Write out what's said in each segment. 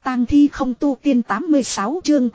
tang thi không tu tiên 86 chương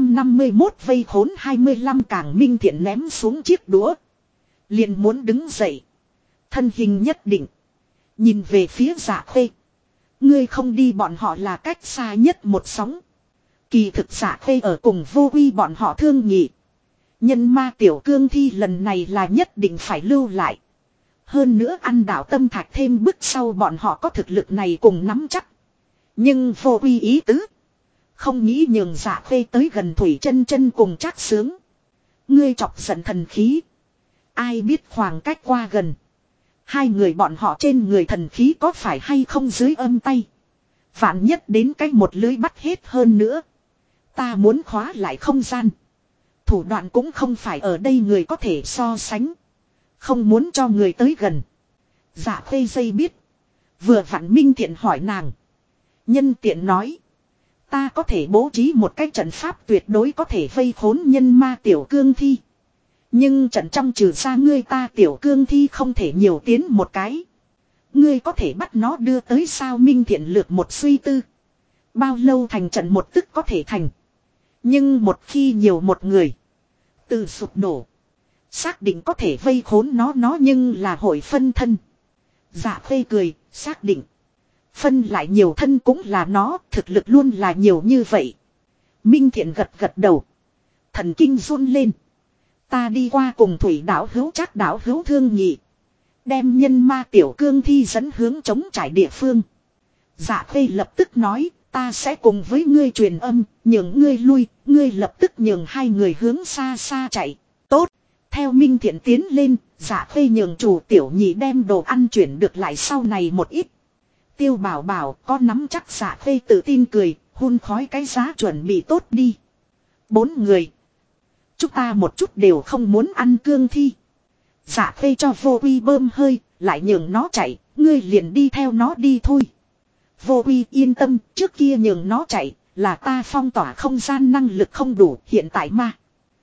851 vây khốn 25 Càng Minh Thiện ném xuống chiếc đũa. Liền muốn đứng dậy. Thân hình nhất định. Nhìn về phía Dạ Khê. Ngươi không đi bọn họ là cách xa nhất một sóng. Kỳ thực Dạ Khê ở cùng Vô Uy bọn họ thương nghị. Nhân ma tiểu cương thi lần này là nhất định phải lưu lại. Hơn nữa ăn đạo tâm thạch thêm bước sau bọn họ có thực lực này cùng nắm chắc. Nhưng Vô Uy ý tứ. Không nghĩ nhường Dạ Khê tới gần Thủy Chân Chân cùng Trác Sướng. Ngươi chọc giận thần khí. Ai biết khoảng cách qua gần. Hai người bọn họ trên người thần khí có phải hay không dưới âm tay. Vạn nhất đến cách một lưới bắt hết hơn nữa. Ta muốn khóa lại không gian. Thủ đoạn cũng không phải ở đây người có thể so sánh. Không muốn cho người tới gần. Dạ Khê dây biết. Vừa vặn Minh Thiện hỏi nàng. Nhân tiện nói. Ta có thể bố trí một cái trận pháp tuyệt đối có thể vây khốn nhân ma tiểu cương thi. Nhưng trận trong trừ ra ngươi ta tiểu cương thi không thể nhiều tiến một cái. Ngươi có thể bắt nó đưa tới sao Minh Thiện lược một suy tư. Bao lâu thành trận một tức có thể thành. Nhưng một khi nhiều một người. Từ sụp đổ. Xác định có thể vây khốn nó nhưng là hội phân thân. Dạ Khê cười, xác định. Phân lại nhiều thân cũng là nó, thực lực luôn là nhiều như vậy. Minh Thiện gật gật đầu. Thần kinh run lên. Ta đi qua cùng Thủy Đạo Hữu Trác Đạo Hữu thương nghị. Đem nhân ma tiểu cương thi dẫn hướng chống trải địa phương. Dạ Khê lập tức nói, ta sẽ cùng với ngươi truyền âm, nhường ngươi lui, ngươi lập tức nhường hai người hướng xa xa chạy. Tốt, theo Minh Thiện tiến lên, Dạ Khê nhường chủ tiểu nhị đem đồ ăn chuyển được lại sau này một ít. Tiêu Bảo Bảo có nắm chắc Dạ Khê tự tin cười, hun khói cái giá chuẩn bị tốt đi. 4 người. Chúng ta một chút đều không muốn ăn cương thi. Dạ Khê cho Vô Uy bơm hơi, lại nhường nó chạy, ngươi liền đi theo nó đi thôi. Vô Uy yên tâm, trước kia nhường nó chạy, là ta phong tỏa không gian năng lực không đủ, hiện tại mà.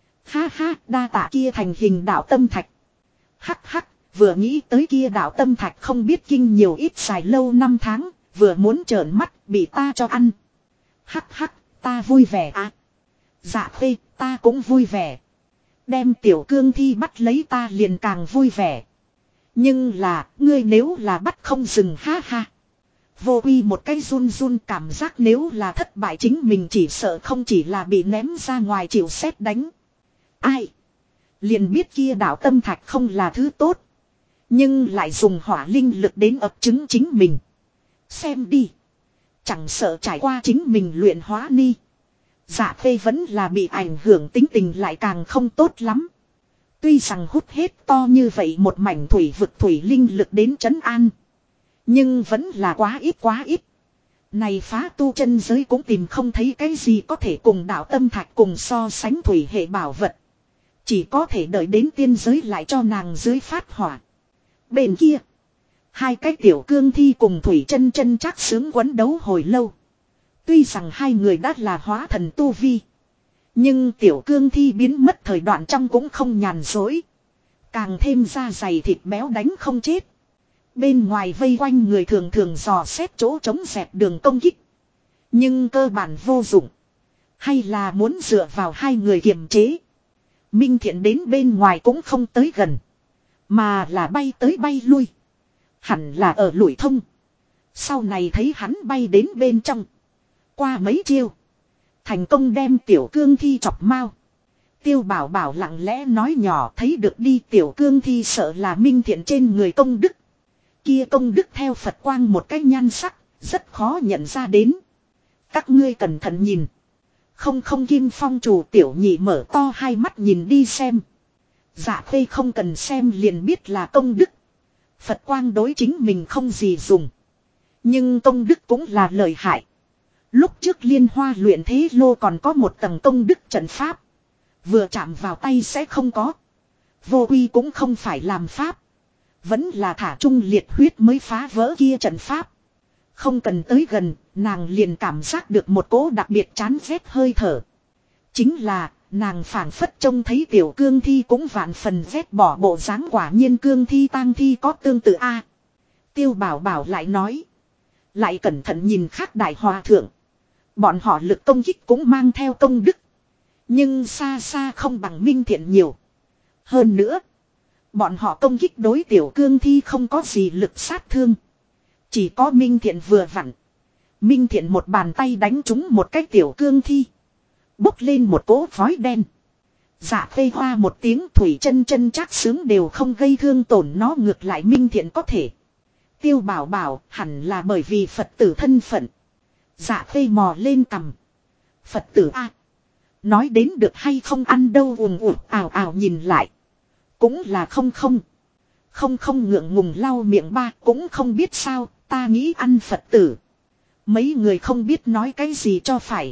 Ha ha, đa tạ kia thành hình đạo tâm thạch. Hắc hắc, vừa nghĩ tới kia đạo tâm thạch không biết kinh nhiều ít xài lâu 5 tháng, vừa muốn trợn mắt, bị ta cho ăn. Hắc hắc, ta vui vẻ à. Dạ Khê, ta cũng vui vẻ. Đem tiểu cương thi bắt lấy ta liền càng vui vẻ. Nhưng là, ngươi nếu là bắt không dừng ha ha. Vô Uy một cái run run cảm giác nếu là thất bại chính mình chỉ sợ không chỉ là bị ném ra ngoài chịu sét đánh. Ai? Liền biết kia đạo tâm thạch không là thứ tốt. Nhưng lại dùng hỏa linh lực đến ập chứng chính mình. Xem đi. Chẳng sợ trải qua chính mình luyện hóa ni. Dạ Khê vẫn là bị ảnh hưởng tính tình lại càng không tốt lắm. Tuy rằng hút hết to như vậy một mảnh thủy vực thủy linh lực đến trấn an. Nhưng vẫn là quá ít. Này phá tu chân giới cũng tìm không thấy cái gì có thể cùng đạo tâm thạch cùng so sánh thủy hệ bảo vật. Chỉ có thể đợi đến tiên giới lại cho nàng dưới phát hỏa. Bên kia. Hai cái tiểu cương thi cùng Thủy Chân Chân Trác Sướng quấn đấu hồi lâu. Tuy rằng hai người đã là hóa thần tu vi. Nhưng tiểu cương thi biến mất thời đoạn trong cũng không nhàn dối. Càng thêm da dày thịt béo đánh không chết. Bên ngoài vây quanh người thường thường dò xét chỗ chống dẹp đường công kích. Nhưng cơ bản vô dụng. Hay là muốn dựa vào hai người kiềm chế. Minh Thiện đến bên ngoài cũng không tới gần. Mà là bay tới bay lui. Hẳn là ở lũi thông. Sau này thấy hắn bay đến bên trong. Qua mấy chiêu. Thành công đem tiểu cương thi chọc mau. Tiêu Bảo Bảo lặng lẽ nói nhỏ thấy được đi tiểu cương thi sợ là Minh Thiện trên người công đức. Kia công đức theo Phật quang một cái nhan sắc. Rất khó nhận ra đến. Các ngươi cẩn thận nhìn. Không Kim Phong chủ tiểu nhị mở to hai mắt nhìn đi xem. Dạ Khê không cần xem liền biết là công đức. Phật quang đối chính mình không gì dùng. Nhưng công đức cũng là lợi hại. Lúc trước Liên Hoa luyện thế lô còn có một tầng công đức trận pháp. Vừa chạm vào tay sẽ không có. Vô Uy cũng không phải làm pháp. Vẫn là thả trung liệt huyết mới phá vỡ kia trận pháp. Không cần tới gần, nàng liền cảm giác được một cỗ đặc biệt chán ghét hơi thở. Chính là, nàng phảng phất trông thấy tiểu cương thi cũng vạn phần ghét bỏ bộ dáng quả nhiên cương thi tang thi có tương tự a. Tiêu Bảo Bảo lại nói. Lại cẩn thận nhìn khác đại hòa thượng. Bọn họ lực công kích cũng mang theo công đức. Nhưng xa xa không bằng Minh Thiện nhiều. Hơn nữa. Bọn họ công kích đối tiểu cương thi không có gì lực sát thương. Chỉ có Minh Thiện vừa vặn. Minh Thiện một bàn tay đánh trúng một cái tiểu cương thi. Bốc lên một cỗ khói đen. Dạ phê hoa một tiếng Thủy Chân Chân Trác Sướng đều không gây thương tổn nó, ngược lại Minh Thiện có thể. Tiêu Bảo Bảo hẳn là bởi vì Phật tử thân phận. Dạ phê mò lên cằm. Phật tử a, nói đến được hay không ăn đâu, ùm ùm ào ào nhìn lại. Cũng là không ngượng ngùng lau miệng ba, cũng không biết sao, ta nghĩ ăn Phật tử. Mấy người không biết nói cái gì cho phải.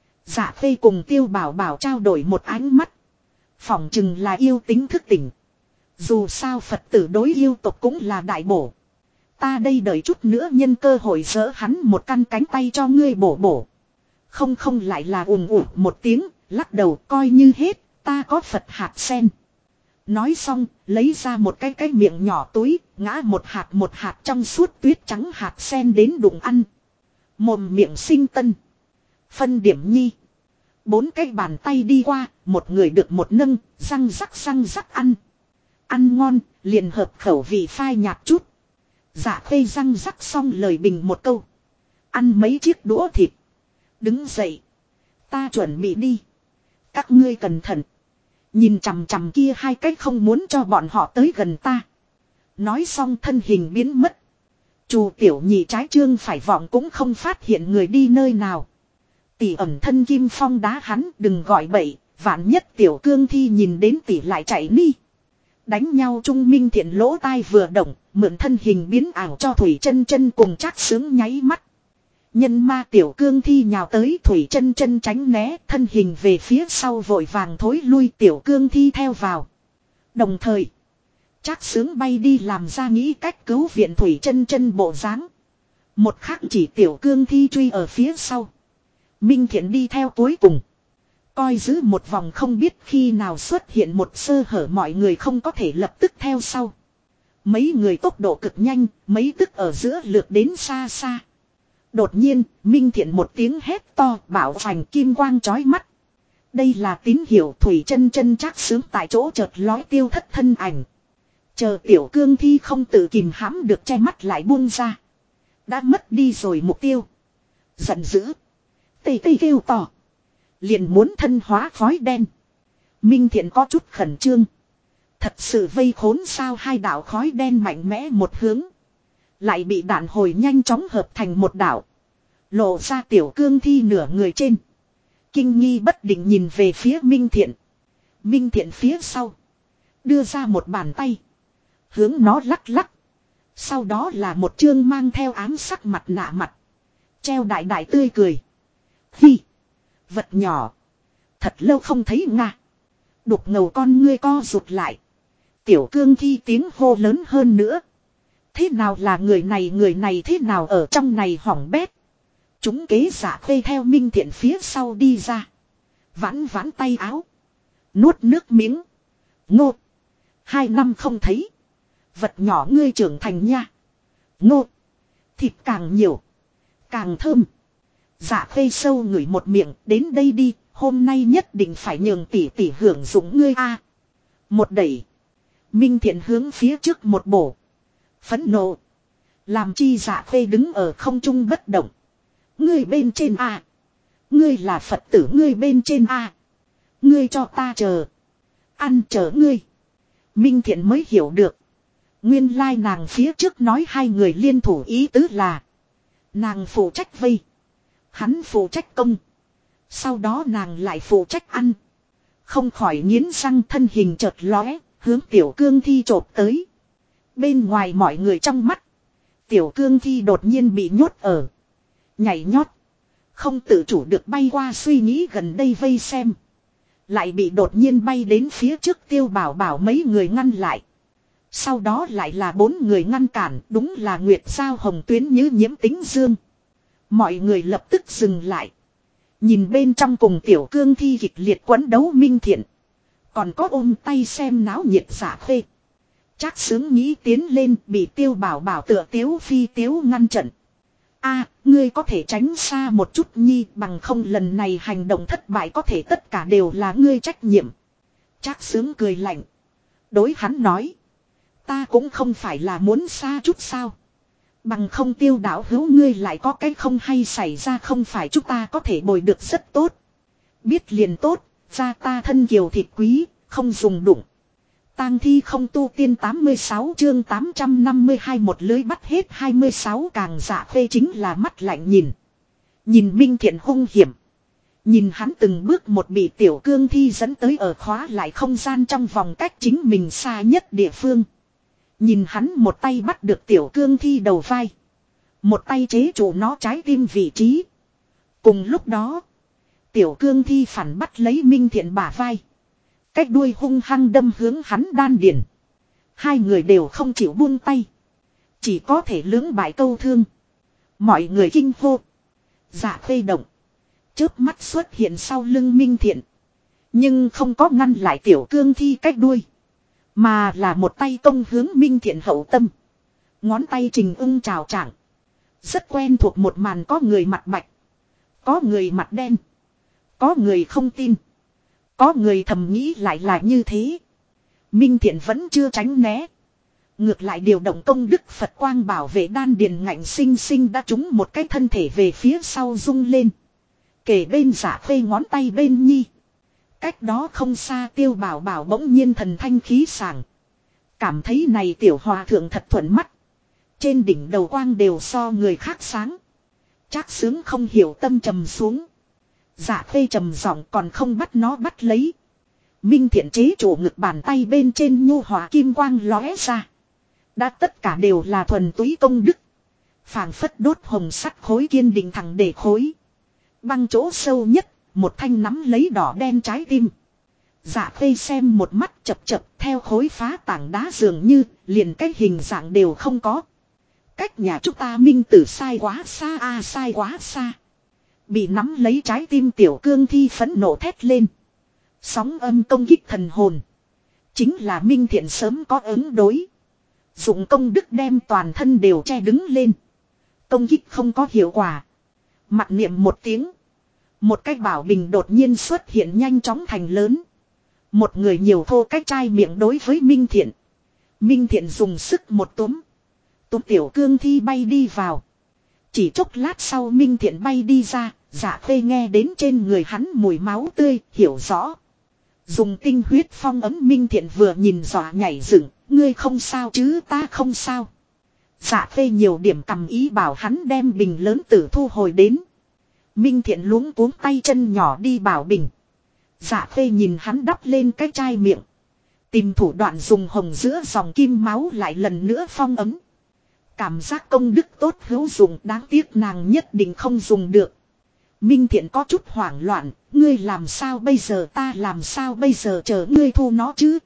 Dạ phê cùng Tiêu Bảo Bảo trao đổi một ánh mắt. Phỏng chừng là yêu tính thức tỉnh. Dù sao Phật tử đối yêu tộc cũng là đại bổ. Ta đây đợi chút nữa nhân cơ hội giỡ hắn một căn cánh tay cho ngươi bổ bổ. Không lại là ùm ùm một tiếng, lắc đầu coi như hết, ta có Phật hạt sen. Nói xong, lấy ra một cái miệng nhỏ túi, ngã một hạt trong suốt tuyết trắng hạt sen đến đụng ăn. Mồm miệng sinh tân. Phân điểm nhi. 4 cái bàn tay đi qua, một người được một nâng, răng rắc ăn. Ăn ngon, liền hợp khẩu vị phai nhạt chút. Dạ phê răng rắc xong lời bình một câu. Ăn mấy chiếc đũa thịt. Đứng dậy. Ta chuẩn bị đi. Các ngươi cẩn thận. Nhìn chằm chằm kia hai cách không muốn cho bọn họ tới gần ta. Nói xong thân hình biến mất. Chù tiểu nhị trái trương phải vọng cũng không phát hiện người đi nơi nào. Tỷ ẩn thân Kim Phong đá hắn, đừng gọi bậy, vạn nhất tiểu cương thi nhìn đến tỷ lại chạy đi. Đánh nhau Trung Minh Thiện lỗ tai vừa động, mượn thân hình biến ảo cho Thủy Chân Chân cùng Trác Sướng nháy mắt. Nhân ma tiểu cương thi nhào tới, Thủy Chân Chân tránh né, thân hình về phía sau vội vàng thối lui, tiểu cương thi theo vào. Đồng thời, Trác Sướng bay đi làm ra nghĩ cách cứu viện Thủy Chân Chân bộ dáng. Một khắc chỉ tiểu cương thi truy ở phía sau. Minh Thiện đi theo cuối cùng. Coi giữ một vòng không biết khi nào xuất hiện một sơ hở, mọi người không có thể lập tức theo sau. Mấy người tốc độ cực nhanh, mấy tức ở giữa lược đến xa xa. Đột nhiên, Minh Thiện một tiếng hét to, bảo phành kim quang chói mắt. Đây là tín hiệu. Thủy Chân Chân Trác Sướng tại chỗ chợt lói tiêu thất thân ảnh. Chờ tiểu cương thi không tự kìm hãm được che mắt lại buông ra. Đã mất đi rồi mục tiêu. Giận dữ. Tê kêu to. Liền muốn thân hóa khói đen. Minh Thiện có chút khẩn trương. Thật sự vây khốn sao, hai đạo khói đen mạnh mẽ một hướng. Lại bị đạn hồi nhanh chóng hợp thành một đạo. Lộ ra tiểu cương thi nửa người trên. Kinh nghi bất định nhìn về phía Minh Thiện. Minh Thiện phía sau. Đưa ra một bàn tay. Hướng nó lắc lắc. Sau đó là một chương mang theo ám sắc mặt nạ mặt. Treo đại đại tươi cười. Hi. Vật nhỏ. Thật lâu không thấy nga. Đục ngầu con ngươi co rụt lại. Tiểu cương thi tiếng hô lớn hơn nữa. Thế nào là người này thế nào ở trong này hỏng bét. Chúng kế giả phê theo Minh Thiện phía sau đi ra. Vãn vãn tay áo. Nuốt nước miếng. Ngô. 2 năm không thấy. Vật nhỏ ngươi trưởng thành nha. Ngô. Thịt càng nhiều. Càng thơm. Dạ phê sâu ngửi một miệng, đến đây đi, hôm nay nhất định phải nhường tỷ tỷ hưởng dụng ngươi a. Một đẩy. Minh Thiện hướng phía trước một bổ. Phẫn nộ. Làm chi dạ phê đứng ở không trung bất động. Ngươi bên trên a. Ngươi là Phật tử, ngươi bên trên a. Ngươi cho ta chờ. Ăn chờ ngươi. Minh Thiện mới hiểu được. Nguyên lai nàng phía trước nói hai người liên thủ ý tứ là. Nàng phụ trách vây. Hắn phụ trách công. Sau đó nàng lại phụ trách ăn. Không khỏi nghiến răng, thân hình chợt lóe, hướng tiểu cương thi chộp tới. Bên ngoài mọi người trong mắt. Tiểu cương thi đột nhiên bị nhốt ở. Nhảy nhót. Không tự chủ được bay qua, suy nghĩ gần đây vây xem. Lại bị đột nhiên bay đến phía trước Tiêu Bảo Bảo mấy người ngăn lại. Sau đó lại là 4 người ngăn cản, đúng là Nguyệt Sao Hồng Tuyến Như Nhiễm Tính Dương. Mọi người lập tức dừng lại. Nhìn bên trong cùng tiểu cương thi kịch liệt quấn đấu Minh Thiện. Còn có ôm tay xem náo nhiệt giả phê. Trác Sướng nghĩ tiến lên, bị Tiêu Bảo Bảo tựa tiếu phi tiếu ngăn trận. Ngươi có thể tránh xa một chút nhi, bằng không lần này hành động thất bại có thể tất cả đều là ngươi trách nhiệm. Trác Xướng cười lạnh. Đối hắn nói. Ta cũng không phải là muốn xa chút sao. Bằng không Tiêu đạo hữu ngươi lại có cái không hay xảy ra, không phải chúng ta có thể bồi được rất tốt. Biết liền tốt, ra ta thân kiều thịt quý, không dùng đụng. Tang thi không tu tiên 86 chương 852 một lưới bắt hết 26 càng dạ phê chính là mắt lạnh nhìn. Nhìn Minh Thiện hung hiểm. Nhìn hắn từng bước một bị tiểu cương thi dẫn tới ở khóa lại không gian trong vòng cách chính mình xa nhất địa phương. Nhìn hắn một tay bắt được tiểu cương thi đầu vai. Một tay chế trụ nó trái tim vị trí. Cùng lúc đó, tiểu cương thi phản bắt lấy Minh Thiện bả vai. Cách đuôi hung hăng đâm hướng hắn đan điền. Hai người đều không chịu buông tay. Chỉ có thể lưỡng bại câu thương. Mọi người kinh hô. Dạ phê động. Chớp mắt xuất hiện sau lưng Minh Thiện. Nhưng không có ngăn lại tiểu cương thi cách đuôi. Mà là một tay công hướng Minh Thiện hậu tâm. Ngón tay trình ưng trào trạng. Rất quen thuộc một màn, có người mặt bạch. Có người mặt đen. Có người không tin. Có người thầm nghĩ lại là như thế. Minh Thiện vẫn chưa tránh né. Ngược lại điều động công đức Phật quang bảo vệ đan điền ngạnh sinh sinh đã trúng một cái thân thể về phía sau rung lên. Kể bên giả phê ngón tay bên nhi. Cách đó không xa Tiêu Bảo Bảo bỗng nhiên thần thanh khí sảng. Cảm thấy này tiểu hòa thượng thật thuận mắt. Trên đỉnh đầu quang đều so người khác sáng. Trác Xướng không hiểu tâm trầm xuống. Dạ phê trầm giọng còn không bắt nó bắt lấy. Minh Thiện chế chủ ngực bàn tay bên trên nhu hòa kim quang lóe ra. Đã tất cả đều là thuần túy công đức. Phảng phất đốt hồng sắt khối kiên định thẳng để khối. Băng chỗ sâu nhất, một thanh nắm lấy đỏ đen trái tim. Dạ phê xem một mắt chập chập theo khối phá tảng đá dường như, liền cái hình dạng đều không có. Cách nhà chúng ta Minh Tử sai quá xa sai quá xa. Bị nắm lấy trái tim tiểu cương thi phẫn nộ thét lên. Sóng âm công kích thần hồn. Chính là Minh Thiện sớm có ứng đối. Dụng công đức đem toàn thân đều che đứng lên. Công kích không có hiệu quả. Mặc niệm một tiếng. Một cái bảo bình đột nhiên xuất hiện nhanh chóng thành lớn. Một người nhiều thô cách chai miệng đối với Minh Thiện. Minh Thiện dùng sức một túm. Túm tiểu cương thi bay đi vào. Chỉ chốc lát sau Minh Thiện bay đi ra. Dạ phê nghe đến trên người hắn mùi máu tươi, hiểu rõ. Dùng tinh huyết phong ấm Minh Thiện vừa nhìn dọa nhảy dựng. Ngươi không sao chứ, ta không sao. Dạ phê nhiều điểm cầm ý bảo hắn đem bình lớn tử thu hồi đến. Minh Thiện luống cuống tay chân nhỏ đi bảo bình. Dạ phê nhìn hắn đắp lên cái chai miệng. Tìm thủ đoạn dùng hồng giữa dòng kim máu lại lần nữa phong ấm. Cảm giác công đức tốt hữu dụng, đáng tiếc nàng nhất định không dùng được. Minh Thiện có chút hoảng loạn, ngươi làm sao bây giờ, ta làm sao bây giờ, chờ ngươi thu nó chứ.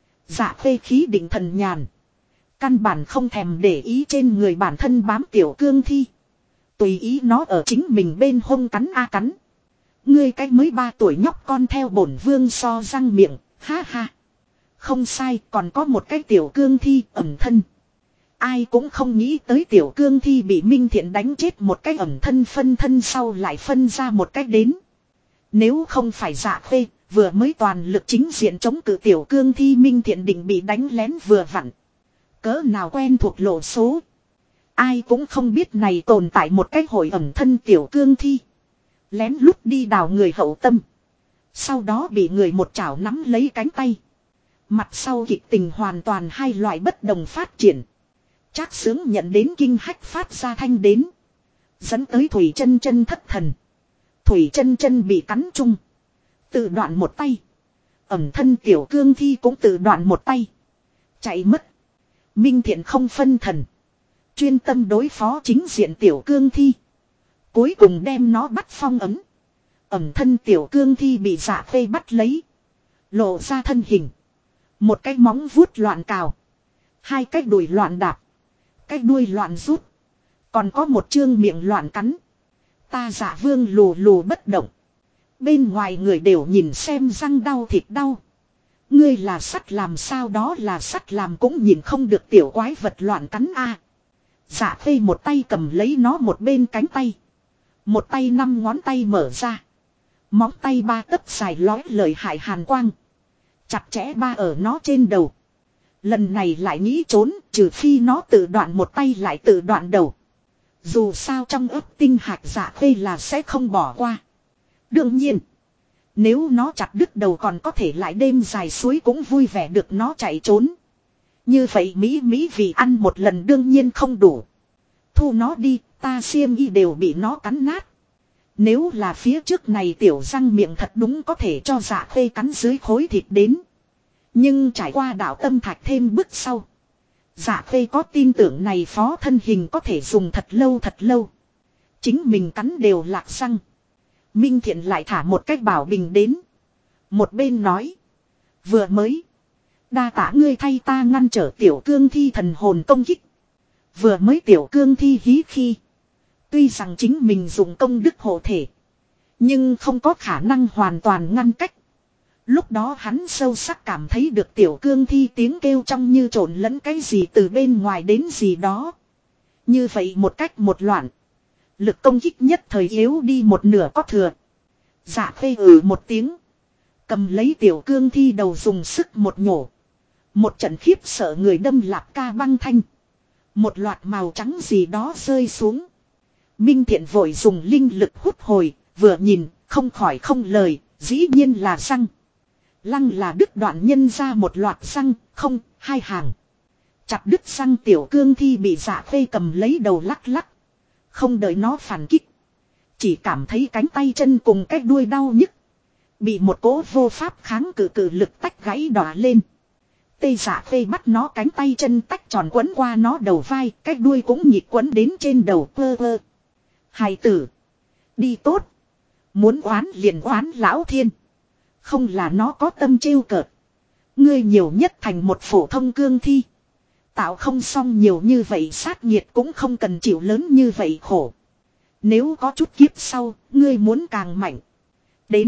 Dạ phê khí định thần nhàn. Căn bản không thèm để ý trên người bản thân bám tiểu cương thi. Tùy ý nó ở chính mình bên hông cắn cắn. Ngươi cái mới 3 tuổi nhóc con theo bổn vương so răng miệng, ha ha. Không sai, còn có một cái tiểu cương thi ẩn thân. Ai cũng không nghĩ tới tiểu cương thi bị Minh Thiện đánh chết một cái ẩn thân phân thân sau lại phân ra một cách đến. Nếu không phải Dạ phê, vừa mới toàn lực chính diện chống cự tiểu cương thi Minh Thiện định bị đánh lén vừa vặn. Cỡ nào quen thuộc lộ số. Ai cũng không biết này tồn tại một cái hội ẩn thân tiểu cương thi. Lén lút đi đào người hậu tâm. Sau đó bị người một chảo nắm lấy cánh tay. Mặt sau kịch tình hoàn toàn hai loại bất đồng phát triển. Trác Xướng nhận đến kinh hách phát ra thanh đến. Dẫn tới Thủy Chân Chân thất thần. Thủy Chân Chân bị cắn chung. Tự đoạn một tay. Ẩn thân tiểu cương thi cũng tự đoạn một tay. Chạy mất. Minh Thiện không phân thần. Chuyên tâm đối phó chính diện tiểu cương thi. Cuối cùng đem nó bắt phong ấn. Ẩn thân tiểu cương thi bị Dạ phê bắt lấy. Lộ ra thân hình. Một cái móng vuốt loạn cào. Hai cái đùi loạn đạp. Cái đuôi loạn rút. Còn có một chương miệng loạn cắn. Ta Dạ vương lù lù bất động. Bên ngoài người đều nhìn xem răng đau thịt đau. Ngươi là sắt làm sao đó là sắt làm cũng nhìn không được tiểu quái vật loạn cắn a. Dạ khê một tay cầm lấy nó một bên cánh tay. Một tay 5 ngón tay mở ra. Móng tay 3 tấc dài lói lợi hại hàn quang. Chặt chẽ ba ở nó trên đầu. Lần này lại nghĩ trốn, trừ phi nó tự đoạn một tay lại tự đoạn đầu. Dù sao trong ấp tinh hạt dạ khê là sẽ không bỏ qua. Đương nhiên, nếu nó chặt đứt đầu còn có thể lại đêm dài suối cũng vui vẻ được nó chạy trốn. Như vậy Mỹ vì ăn một lần đương nhiên không đủ. Thu nó đi, ta xiêm y đều bị nó cắn nát. Nếu là phía trước này tiểu răng miệng thật đúng có thể cho dạ khê cắn dưới khối thịt đến. Nhưng trải qua đạo tâm thạch thêm bước sau. Dạ khê có tin tưởng này phó thân hình có thể dùng thật lâu thật lâu. Chính mình cắn đều lạc răng. Minh Thiện lại thả một cách bảo bình đến. Một bên nói. Vừa mới. Đa tả ngươi thay ta ngăn trở tiểu cương thi thần hồn công kích. Vừa mới tiểu cương thi hí khi. Tuy rằng chính mình dùng công đức hộ thể. Nhưng không có khả năng hoàn toàn ngăn cách. Lúc đó hắn sâu sắc cảm thấy được tiểu cương thi tiếng kêu trong như trộn lẫn cái gì từ bên ngoài đến gì đó. Như vậy một cách một loạn. Lực công kích nhất thời yếu đi một nửa có thừa. Dạ khê một tiếng. Cầm lấy tiểu cương thi đầu dùng sức một nhổ. Một trận khiếp sợ người đâm lạp ca băng thanh. Một loạt màu trắng gì đó rơi xuống. Minh Thiện vội dùng linh lực hút hồi. Vừa nhìn không khỏi không lời. Dĩ nhiên là răng. Lăng là đứt đoạn nhân ra một loạt răng. Không, 2 hàng. Chặt đứt răng tiểu cương thi bị dạ khê cầm lấy đầu lắc lắc. Không đợi nó phản kích. Chỉ cảm thấy cánh tay chân cùng cái đuôi đau nhức. Bị một cỗ vô pháp kháng cự lực tách gãy đỏ lên. Tê dạ khê bắt nó cánh tay chân tách tròn quấn qua nó đầu vai. Cái đuôi cũng nhịp quấn đến trên đầu pơ pơ. Hài tử. Đi tốt. Muốn oán liền oán lão thiên. Không là nó có tâm trêu cợt. Ngươi nhiều nhất thành một phổ thông cương thi. Tạo không xong nhiều như vậy sát nhiệt cũng không cần chịu lớn như vậy khổ. Nếu có chút kiếp sau, ngươi muốn càng mạnh. Đến.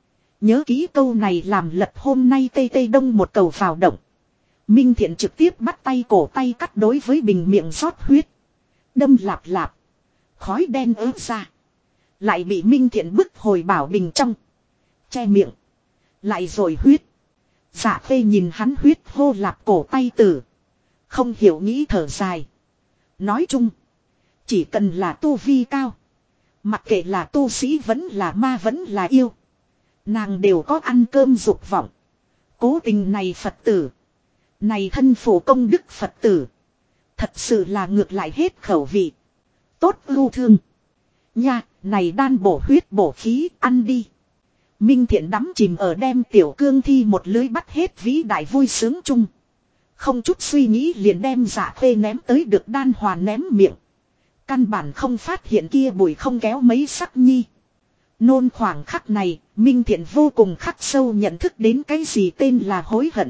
Nhớ kỹ câu này làm lật hôm nay tây tây đông một cầu vào động. Minh Thiện trực tiếp bắt tay cổ tay cắt đối với bình miệng rót huyết. Đâm lạp lạp. Khói đen ớt ra. Lại bị Minh Thiện bức hồi bảo bình trong. Che miệng. Lại rồi huyết. Dạ khê nhìn hắn huyết hô lạp cổ tay tử. Không hiểu nghĩ thở dài. Nói chung. Chỉ cần là tu vi cao. Mặc kệ là tu sĩ vẫn là ma vẫn là yêu. Nàng đều có ăn cơm dục vọng. Cố tình này Phật tử. Này thân phổ công đức Phật tử. Thật sự là ngược lại hết khẩu vị. Tốt ưu thương. Nha, này đan bổ huyết bổ khí, ăn đi. Minh Thiện đắm chìm ở đem tiểu cương thi một lưới bắt hết vĩ đại vui sướng chung. Không chút suy nghĩ liền đem dạ khê ném tới được đan hoàn ném miệng. Căn bản không phát hiện kia bụi không kéo mấy sắc nhi. Nôn khoảng khắc này, Minh Thiện vô cùng khắc sâu nhận thức đến cái gì tên là hối hận.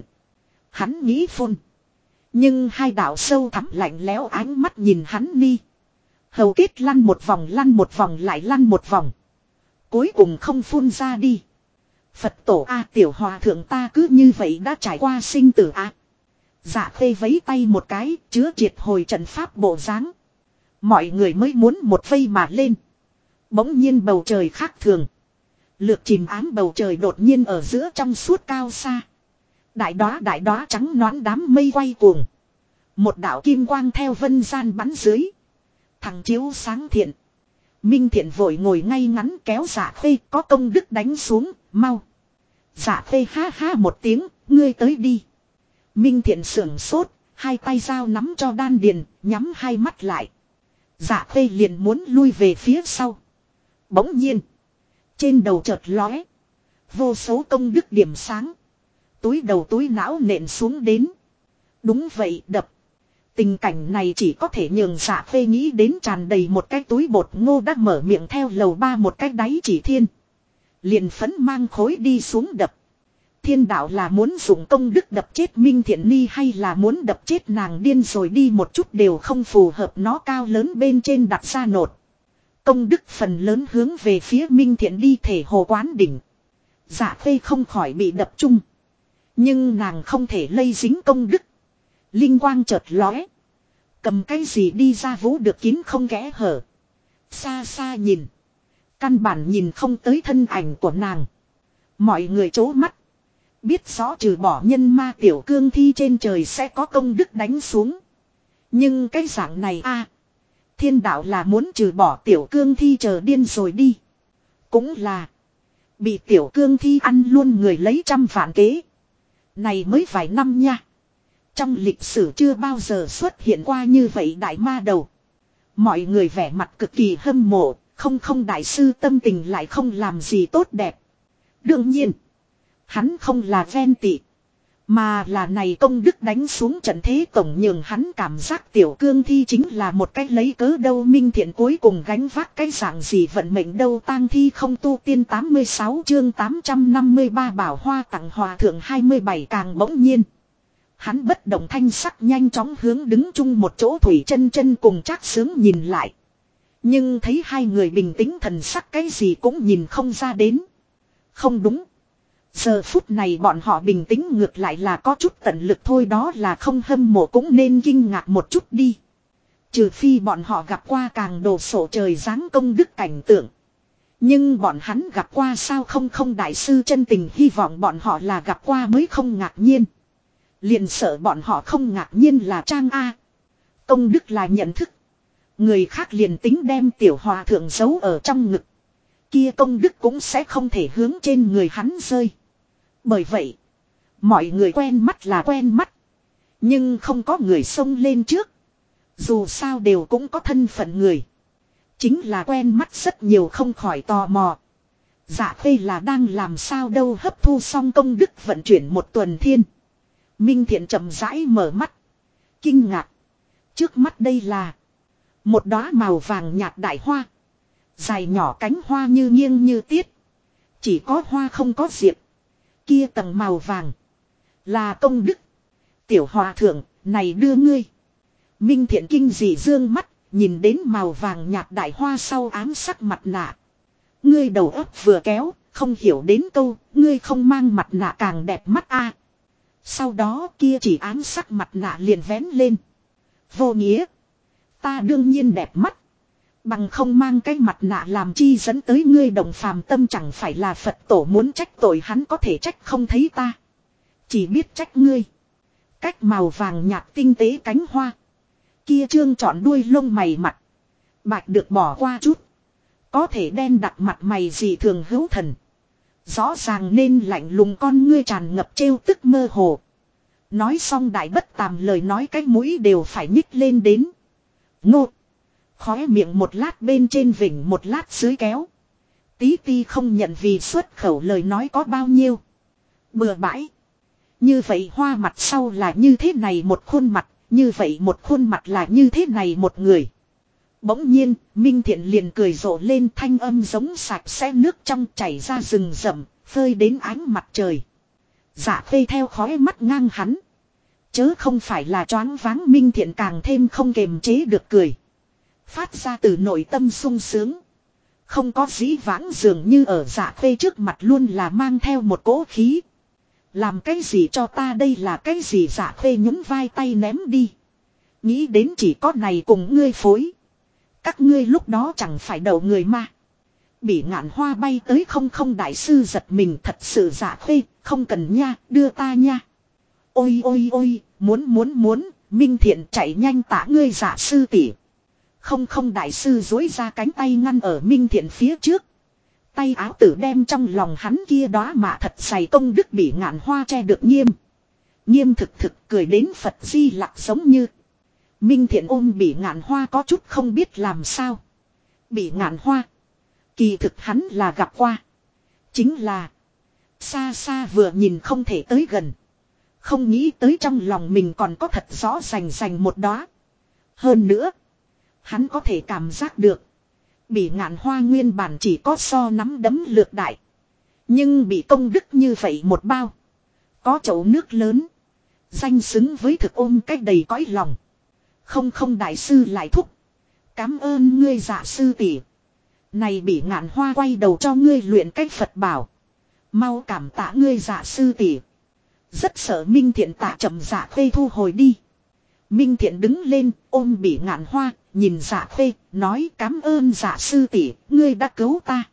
Hắn nghĩ phun. Nhưng hai đạo sâu thẳm lạnh lẽo ánh mắt nhìn hắn đi. Hầu kết lăn một vòng lại lăn một vòng. Cuối cùng không phun ra đi. Phật tổ A tiểu hòa thượng ta cứ như vậy đã trải qua sinh tử A. Dạ khê vấy tay một cái chứa triệt hồi trận pháp bộ dáng. Mọi người mới muốn một vây mà lên. Bỗng nhiên bầu trời khác thường. Lược chìm ám bầu trời đột nhiên ở giữa trong suốt cao xa. Đại đóa trắng nõn đám mây quay cuồng. Một đạo kim quang theo vân gian bắn dưới. Thằng chiếu sáng thiện. Minh Thiện vội ngồi ngay ngắn kéo dạ khê có công đức đánh xuống, mau. Dạ khê ha ha một tiếng, ngươi tới đi. Minh Thiện sưởng sốt, hai tay dao nắm cho đan điền, nhắm hai mắt lại. Dạ khê liền muốn lui về phía sau. Bỗng nhiên. Trên đầu chợt lóe. Vô số công đức điểm sáng. Túi đầu túi não nện xuống đến. Đúng vậy đập. Tình cảnh này chỉ có thể nhường dạ phê nghĩ đến tràn đầy một cái túi bột ngô đã mở miệng theo lầu ba một cái đáy chỉ thiên. Liền phấn mang khối đi xuống đập. Thiên đạo là muốn dùng công đức đập chết Minh Thiện Ni hay là muốn đập chết nàng điên rồi đi một chút đều không phù hợp nó cao lớn bên trên đặt ra nột. Công đức phần lớn hướng về phía Minh Thiện đi thể hồ quán đỉnh. Dạ phê không khỏi bị đập chung. Nhưng nàng không thể lây dính công đức. Linh quang chợt lóe. Cầm cái gì đi ra vũ được kín không kẽ hở. Xa xa nhìn. Căn bản nhìn không tới thân ảnh của nàng. Mọi người trố mắt. Biết rõ trừ bỏ nhân ma tiểu cương thi trên trời sẽ có công đức đánh xuống. Nhưng cái dạng này thiên đạo là muốn trừ bỏ tiểu cương thi chờ điên rồi đi. Cũng là. Bị tiểu cương thi ăn luôn người lấy trăm vạn kế. Này mới vài năm nha. Trong lịch sử chưa bao giờ xuất hiện qua như vậy đại ma đầu. Mọi người vẻ mặt cực kỳ hâm mộ. Không đại sư tâm tình lại không làm gì tốt đẹp. Đương nhiên. Hắn không là ven tị. Mà là này công đức đánh xuống trận thế tổng nhường hắn cảm giác tiểu cương thi chính là một cách lấy cớ đâu. Minh Thiện cuối cùng gánh vác cái dạng gì vận mệnh đâu. Tang thi không tu tiên 86 chương 853 bảo hoa tặng hòa thượng 27 càng bỗng nhiên. Hắn bất động thanh sắc nhanh chóng hướng đứng chung một chỗ Thủy Chân Chân cùng Trác Sướng nhìn lại. Nhưng thấy hai người bình tĩnh thần sắc cái gì cũng nhìn không ra đến. Không đúng. Giờ phút này bọn họ bình tĩnh ngược lại là có chút tận lực thôi, đó là không hâm mộ cũng nên kinh ngạc một chút đi. Trừ phi bọn họ gặp qua càng đồ sộ trời giáng công đức cảnh tượng. Nhưng bọn hắn gặp qua sao không đại sư chân tình hy vọng bọn họ là gặp qua mới không ngạc nhiên. Liền sợ bọn họ không ngạc nhiên là trang A. Công đức là nhận thức. Người khác liền tính đem tiểu hòa thượng giấu ở trong ngực. Kia công đức cũng sẽ không thể hướng trên người hắn rơi. Bởi vậy, mọi người quen mắt là quen mắt. Nhưng không có người xông lên trước. Dù sao đều cũng có thân phận người. Chính là quen mắt rất nhiều không khỏi tò mò. Dạ Khê là đang làm sao đâu. Hấp thu xong công đức vận chuyển một tuần thiên. Minh Thiện chậm rãi mở mắt. Kinh ngạc. Trước mắt đây là một đóa màu vàng nhạt đại hoa. Dài nhỏ cánh hoa như nghiêng như tiết. Chỉ có hoa không có diệp. Kia tầng màu vàng là công đức. Tiểu hòa thượng này đưa ngươi. Minh Thiện kinh dị dương mắt. Nhìn đến màu vàng nhạt đại hoa sau ám sắc mặt nạ. Ngươi đầu óc vừa kéo. Không hiểu đến câu. Ngươi không mang mặt nạ càng đẹp mắt a. Sau đó kia chỉ ám sắc mặt nạ liền vén lên. Vô nghĩa. Ta đương nhiên đẹp mắt. Bằng không mang cái mặt nạ làm chi dẫn tới ngươi đồng phàm tâm, chẳng phải là Phật tổ muốn trách tội hắn có thể trách không thấy ta. Chỉ biết trách ngươi. Cách màu vàng nhạt tinh tế cánh hoa. Kia trương trọn đuôi lông mày mặt. Bạch được bỏ qua chút. Có thể đen đặt mặt mày dị thường hữu thần. Rõ ràng nên lạnh lùng con ngươi tràn ngập trêu tức mơ hồ. Nói xong đại bất tàm lời nói cái mũi đều phải nhích lên đến. Ngô. Khóe miệng một lát bên trên vỉnh một lát dưới kéo. Tí ti không nhận vì xuất khẩu lời nói có bao nhiêu. Bừa bãi. Như vậy hoa mặt sau là như thế này một khuôn mặt. Như vậy một khuôn mặt là như thế này một người. Bỗng nhiên, Minh Thiện liền cười rộ lên, thanh âm giống sạch sẽ nước trong chảy ra rừng rậm, phơi đến ánh mặt trời. Dạ Khê theo khóe mắt ngang hắn. Chớ không phải là choáng váng, Minh Thiện càng thêm không kềm chế được cười. Phát ra từ nội tâm sung sướng. Không có dĩ vãng dường như ở Dạ Khê trước mặt luôn là mang theo một cỗ khí. Làm cái gì cho ta, đây là cái gì? Dạ Khê nhún vai tay ném đi. Nghĩ đến chỉ có này cùng ngươi phối. Các ngươi lúc đó chẳng phải đầu người mà. Bỉ Ngạn Hoa bay tới không đại sư giật mình, thật sự Dạ Khê, không cần nha, đưa ta nha. Ôi ôi ôi, muốn, Minh Thiện chạy nhanh tả ngươi Dạ sư tỷ. Không đại sư dối ra cánh tay ngăn ở Minh Thiện phía trước. Tay áo tử đem trong lòng hắn kia đóa mạ thật dày công đức Bỉ Ngạn Hoa che được nghiêm. Nghiêm thực cười đến Phật Di Lặc giống như. Minh Thiện ôm Bỉ Ngạn Hoa có chút không biết làm sao. Bỉ Ngạn Hoa. Kỳ thực hắn là gặp qua. Chính là. Xa xa vừa nhìn không thể tới gần. Không nghĩ tới trong lòng mình còn có thật rõ rành một đóa. Hơn nữa. Hắn có thể cảm giác được. Bỉ Ngạn Hoa nguyên bản chỉ có so nắm đấm lược đại. Nhưng bị công đức như vậy một bao. Có chậu nước lớn. Danh xứng với thực ôm cách đầy cõi lòng. Không đại sư lại thúc. Cám ơn ngươi Dạ sư tỷ. Này Bỉ Ngạn Hoa quay đầu cho ngươi luyện cách Phật bảo. Mau cảm tạ ngươi Dạ sư tỷ. Rất sợ Minh Thiện tạ chậm Dạ Khê thu hồi đi. Minh Thiện đứng lên, ôm Bỉ Ngạn Hoa, nhìn Dạ Khê, nói cảm ơn Dạ sư tỷ, ngươi đã cứu ta.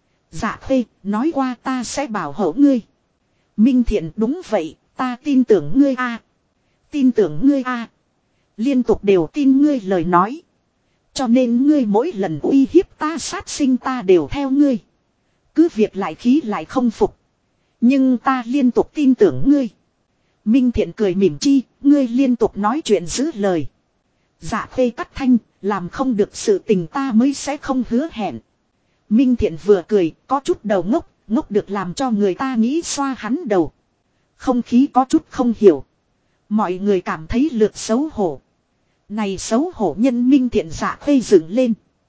Dạ Khê, nói qua ta sẽ bảo hộ ngươi. Minh Thiện, đúng vậy, ta tin tưởng ngươi a. Tin tưởng ngươi a. Liên tục đều tin ngươi lời nói. Cho nên ngươi mỗi lần uy hiếp ta sát sinh ta đều theo ngươi. Cứ việc lại khí lại không phục. Nhưng ta liên tục tin tưởng ngươi. Minh Thiện cười mỉm chi, ngươi liên tục nói chuyện giữ lời. Dạ Khê cắt thanh, làm không được sự tình ta mới sẽ không hứa hẹn. Minh Thiện vừa cười, có chút đầu ngốc, ngốc được làm cho người ta nghĩ xoa hắn đầu. Không khí có chút không hiểu. Mọi người cảm thấy lượt xấu hổ. Này xấu hổ nhân Minh Thiện Dạ Khê dựng lên.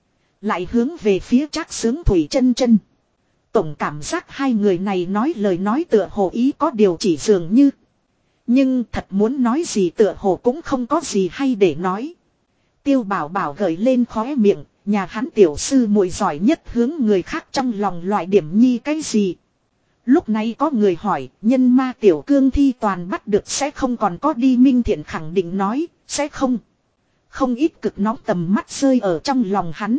Lại hướng về phía Trác Sướng Thủy chân chân. Tổng cảm giác hai người này nói lời nói tựa hồ ý có điều chỉ dường như. Nhưng thật muốn nói gì tựa hồ cũng không có gì hay để nói. Tiêu Bảo Bảo gợi lên khóe miệng, nhà hắn tiểu sư muội giỏi nhất hướng người khác trong lòng loại điểm nhi cái gì. Lúc này có người hỏi, nhân ma tiểu cương thi toàn bắt được sẽ không còn có đi. Minh Thiện khẳng định nói, sẽ không. Không ít cực nóng tầm mắt rơi ở trong lòng hắn.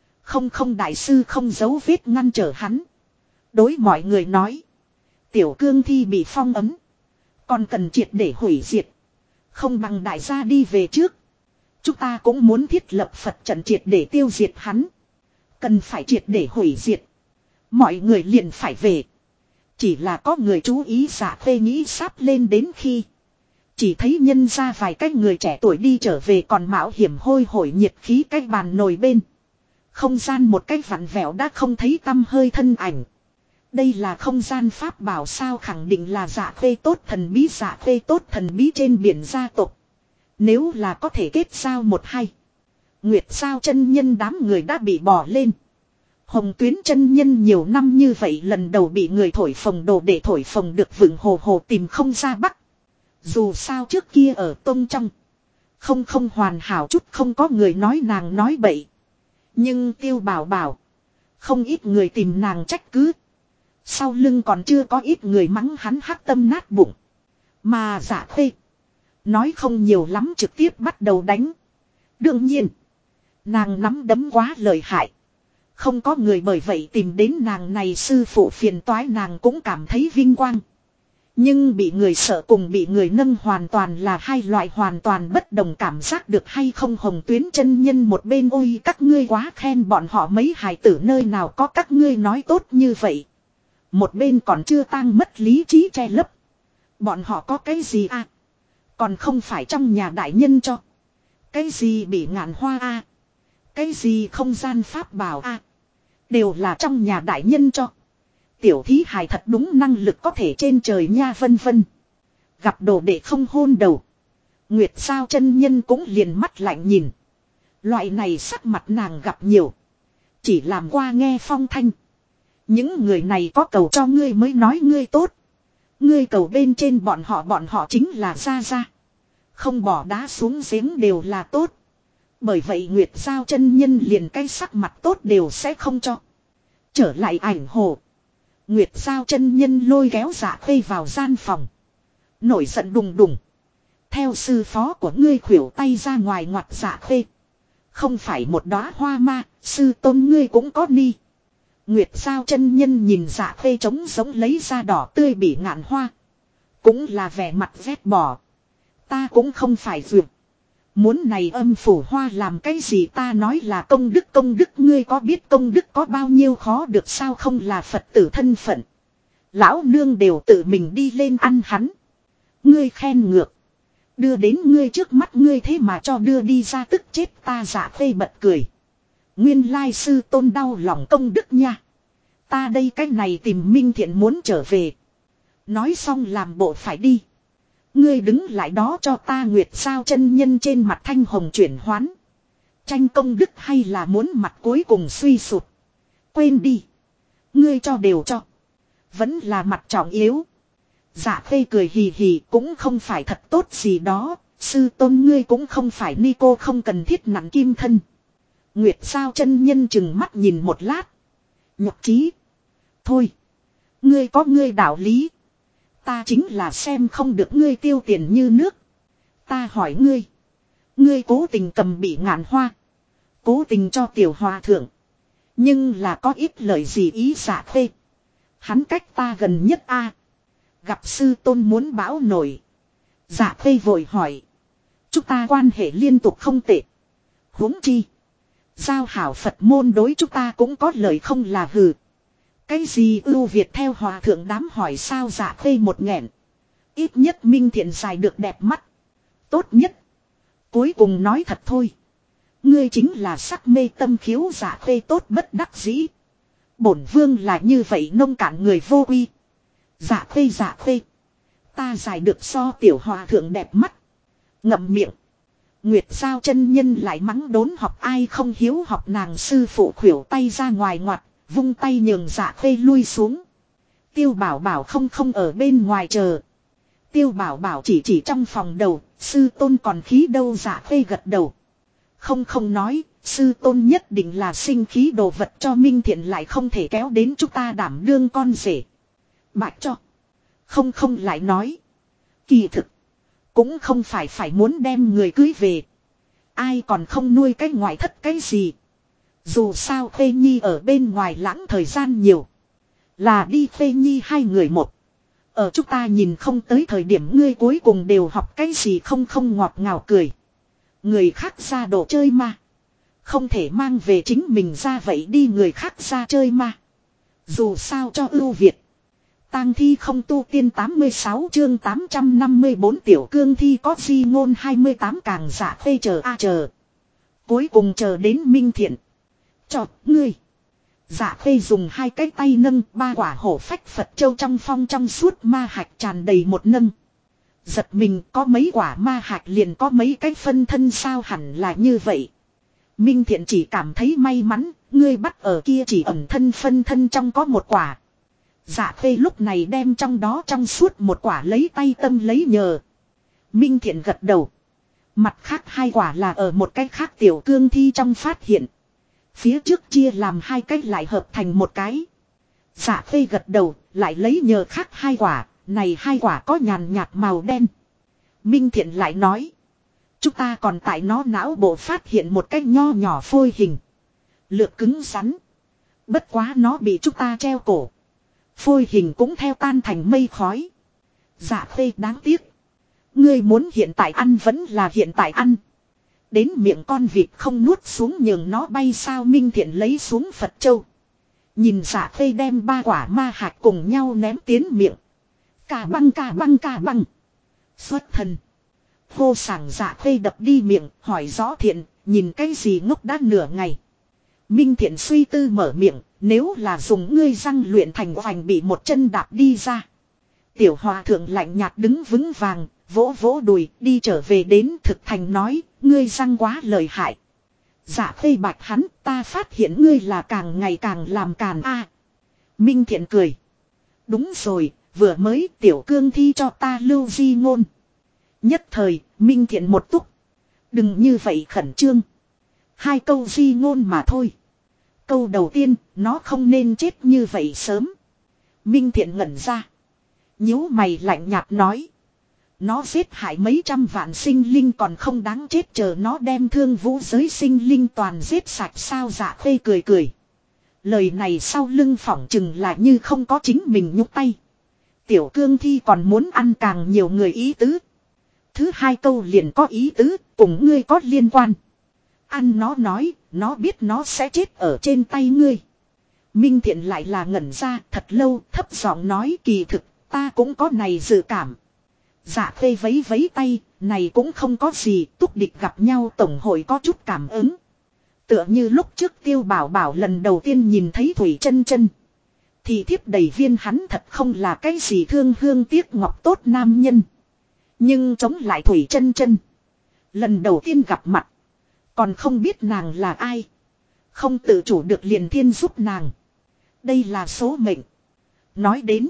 Không đại sư không giấu vết ngăn trở hắn. Đối mọi người nói, tiểu cương thi bị phong ấm. Còn cần triệt để hủy diệt. Không bằng đại gia đi về trước. Chúng ta cũng muốn thiết lập Phật trận triệt để tiêu diệt hắn. Cần phải triệt để hủy diệt. Mọi người liền phải về. Chỉ là có người chú ý Dạ Khê nghĩ sắp lên đến khi. Chỉ thấy nhân ra vài cái người trẻ tuổi đi trở về còn mạo hiểm hôi hổi nhiệt khí cái bàn nồi bên. Không gian một cái vặn vẹo đã không thấy tăm hơi thân ảnh. Đây là không gian pháp bảo sao, khẳng định là Dạ Khê tốt thần bí. Dạ Khê tốt thần bí trên biển gia tộc. Nếu là có thể kết giao một hay. Nguyệt Sao chân nhân đám người đã bị bỏ lên. Hồng Tuyến chân nhân nhiều năm như vậy lần đầu bị người thổi phồng đồ để thổi phồng được vựng hồ hồ tìm không ra bắc. Dù sao trước kia ở tông trong. Không hoàn hảo chút không có người nói nàng nói bậy. Nhưng Tiêu Bảo Bảo. Không ít người tìm nàng trách cứ. Sau lưng còn chưa có ít người mắng hắn hắc tâm nát bụng. Mà Dạ Khê. Nói không nhiều lắm trực tiếp bắt đầu đánh. Đương nhiên. Nàng nắm đấm quá lợi hại. Không có người bởi vậy tìm đến nàng này sư phụ phiền toái, nàng cũng cảm thấy vinh quang. Nhưng bị người sợ cùng bị người nâng hoàn toàn là hai loại hoàn toàn bất đồng cảm giác được hay không. Hồng Tuyến chân nhân một bên ôi các ngươi quá khen bọn họ mấy hài tử nơi nào có các ngươi nói tốt như vậy. Một bên còn chưa tang mất lý trí che lấp. Bọn họ có cái gì à? Còn không phải trong nhà đại nhân cho. Cái gì bị ngạn hoa à? Cái gì không gian pháp bảo à? Đều là trong nhà đại nhân cho. Tiểu thí hài thật đúng năng lực có thể trên trời nha vân vân. Gặp đồ đệ không hôn đầu. Nguyệt Sao chân nhân cũng liền mắt lạnh nhìn. Loại này sắc mặt nàng gặp nhiều. Chỉ làm qua nghe phong thanh. Những người này có cầu cho ngươi mới nói ngươi tốt. Ngươi cầu bên trên bọn họ chính là ra ra. Không bỏ đá xuống giếng đều là tốt. Bởi vậy Nguyệt Sao chân nhân liền cái sắc mặt tốt đều sẽ không cho. Trở lại ảnh hồ. Nguyệt Sao chân nhân lôi kéo Dạ Khê vào gian phòng. Nổi giận đùng đùng. Theo sư phó của ngươi khuỷu tay ra ngoài ngoặt Dạ Khê. Không phải một đóa hoa ma, sư tôn ngươi cũng có ni. Nguyệt Sao chân nhân nhìn Dạ Khê trống giống lấy ra đỏ tươi bị ngạn hoa. Cũng là vẻ mặt ghét bỏ. Ta cũng không phải duyệt. Muốn này âm phủ hoa làm cái gì, ta nói là công đức ngươi có biết công đức có bao nhiêu khó được sao, không là Phật tử thân phận. Lão nương đều tự mình đi lên ăn hắn. Ngươi khen ngược. Đưa đến ngươi trước mắt ngươi thế mà cho đưa đi ra tức chết ta. Dạ Khê bật cười. Nguyên lai sư tôn đau lòng công đức nha. Ta đây cái này tìm Minh Thiện muốn trở về. Nói xong làm bộ phải đi. Ngươi đứng lại đó cho ta. Nguyệt Sao chân nhân trên mặt thanh hồng chuyển hoán. Tranh công đức hay là muốn mặt cuối cùng suy sụp. Quên đi. Ngươi cho đều cho. Vẫn là mặt trọng yếu. Dạ Khê cười hì hì cũng không phải thật tốt gì đó. Sư tôn ngươi cũng không phải ni cô không cần thiết nặng kim thân. Nguyệt Sao chân nhân chừng mắt nhìn một lát. Nhục trí. Thôi. Ngươi có ngươi đạo lý. Ta chính là xem không được ngươi tiêu tiền như nước. Ta hỏi ngươi. Ngươi cố tình cầm bị ngạn hoa. Cố tình cho tiểu hòa thượng. Nhưng là có ít lời gì ý Dạ Khê. Hắn cách ta gần nhất a. Gặp sư tôn muốn bão nổi. Dạ Khê vội hỏi. Chúng ta quan hệ liên tục không tệ. Huống chi. Giao hảo Phật môn đối chúng ta cũng có lời không là hừ. Cái gì ưu việt theo hòa thượng đám hỏi sao Dạ Khê một nghẹn. Ít nhất Minh Thiện dài được đẹp mắt. Tốt nhất. Cuối cùng nói thật thôi. Ngươi chính là sắc mê tâm khiếu Dạ Khê tốt bất đắc dĩ. Bổn vương là như vậy nông cạn người vô uy. Dạ Khê. Ta dài được so tiểu hòa thượng đẹp mắt. Ngậm miệng. Nguyệt Giao chân nhân lại mắng đốn học ai không hiếu học nàng sư phụ khuỷu tay ra ngoài ngoặt. Vung tay nhường Dạ Khê lui xuống. Tiêu Bảo Bảo không ở bên ngoài chờ. Tiêu Bảo Bảo chỉ trong phòng đầu. Sư tôn còn khí đâu Dạ Khê gật đầu. Không nói. Sư tôn nhất định là sinh khí đồ vật cho Minh Thiện lại không thể kéo đến chúng ta đảm đương con rể. Bạch cho. Không lại nói. Kỳ thực. Cũng không phải muốn đem người cưới về. Ai còn không nuôi cái ngoại thất cái gì. Dù sao Khê Nhi ở bên ngoài lãng thời gian nhiều. Là đi Khê Nhi hai người một. Ở chúng ta nhìn không tới thời điểm ngươi cuối cùng đều học cái gì không ngọt ngào cười. Người khác ra đồ chơi mà. Không thể mang về chính mình ra vậy đi người khác ra chơi mà. Dù sao cho ưu việt. Tang thi không tu tiên 86 chương 854 tiểu cương thi có di ngôn 28 càng Dạ Khê chờ. Cuối cùng chờ đến Minh Thiện. Cho ngươi. Dạ Khê dùng hai cái tay nâng ba quả hổ phách Phật châu trong phong trong suốt ma hạch tràn đầy một nâng. Giật mình có mấy quả ma hạch liền có mấy cái phân thân sao hẳn là như vậy. Minh Thiện chỉ cảm thấy may mắn, ngươi bắt ở kia chỉ ẩn thân phân thân trong có một quả. Dạ Khê lúc này đem trong đó trong suốt một quả lấy tay tâm lấy nhờ. Minh Thiện gật đầu. Mặt khác hai quả là ở một cái khác tiểu cương thi trong phát hiện. Phía trước chia làm hai cái lại hợp thành một cái. Dạ Khê gật đầu, lại lấy nhờ khác hai quả, này hai quả có nhàn nhạt màu đen. Minh Thiện lại nói. Chúng ta còn tại nó não bộ phát hiện một cái nho nhỏ phôi hình. Lược cứng rắn. Bất quá nó bị chúng ta treo cổ. Phôi hình cũng theo tan thành mây khói. Dạ Khê đáng tiếc. Ngươi muốn hiện tại ăn vẫn là hiện tại ăn. Đến miệng con vịt không nuốt xuống nhường nó bay sao Minh Thiện lấy xuống Phật Châu. Nhìn Dạ Khê đem ba quả ma hạt cùng nhau ném tiến miệng. Cả băng. Xuất thần. Hô sảng Dạ Khê đập đi miệng hỏi rõ Thiện nhìn cái gì ngốc đã nửa ngày. Minh Thiện suy tư mở miệng. Nếu là dùng ngươi răng luyện thành hoành bị một chân đạp đi ra. Tiểu hòa thượng lạnh nhạt đứng vững vàng, vỗ vỗ đùi đi trở về đến thực thành nói, ngươi răng quá lợi hại. Dạ Khê bạch hắn, ta phát hiện ngươi là càng ngày càng làm càn a. Minh Thiện cười. Đúng rồi, vừa mới tiểu cương thi cho ta lưu di ngôn. Nhất thời, Minh Thiện một túc. Đừng như vậy khẩn trương. Hai câu di ngôn mà thôi. Câu đầu tiên, nó không nên chết như vậy sớm. Minh Thiện ngẩn ra. Nhíu mày lạnh nhạt nói. Nó giết hại mấy trăm vạn sinh linh còn không đáng chết chờ nó đem thương vũ giới sinh linh toàn giết sạch sao Dạ Khê cười. Lời này sau lưng phỏng chừng là như không có chính mình nhúc tay. Tiểu cương thi còn muốn ăn càng nhiều người ý tứ. Thứ hai câu liền có ý tứ, cùng ngươi có liên quan. Ăn nó nói, nó biết nó sẽ chết ở trên tay ngươi. Minh Thiện lại là ngẩn ra thật lâu, thấp giọng nói kỳ thực, ta cũng có này dự cảm. Dạ Khê vấy tay, này cũng không có gì, túc địch gặp nhau tổng hội có chút cảm ứng. Tựa như lúc trước Tiêu Bảo Bảo lần đầu tiên nhìn thấy Thủy Chân Chân. Thì thiếp đầy viên hắn thật không là cái gì thương hương tiếc ngọc tốt nam nhân. Nhưng chống lại Thủy Chân Chân. Lần đầu tiên gặp mặt. Còn không biết nàng là ai. Không tự chủ được liền thiên giúp nàng. Đây là số mệnh. Nói đến.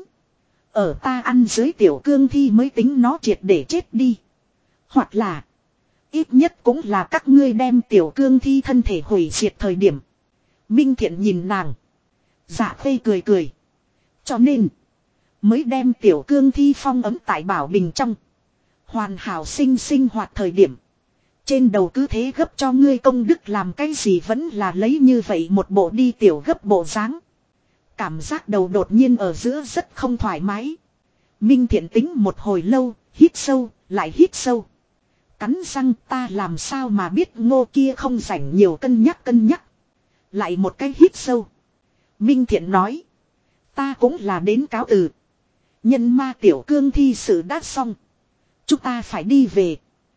Ở ta ăn dưới tiểu cương thi mới tính nó triệt để chết đi. Hoặc là. Ít nhất cũng là các ngươi đem tiểu cương thi thân thể hủy diệt thời điểm. Minh Thiện nhìn nàng. Dạ Khê cười. Cho nên. Mới đem tiểu cương thi phong ấm tại bảo bình trong. Hoàn hảo sinh hoạt thời điểm. Trên đầu cứ thế gấp cho ngươi công đức làm cái gì vẫn là lấy như vậy một bộ đi tiểu gấp bộ dáng. Cảm giác đầu đột nhiên ở giữa rất không thoải mái. Minh Thiện tính một hồi lâu, hít sâu, lại hít sâu. Cắn răng ta làm sao mà biết ngô kia không rảnh nhiều cân nhắc. Lại một cái hít sâu. Minh Thiện nói. Ta cũng là đến cáo từ. Nhân ma tiểu cương thi sự đã xong. Chúng ta phải đi về.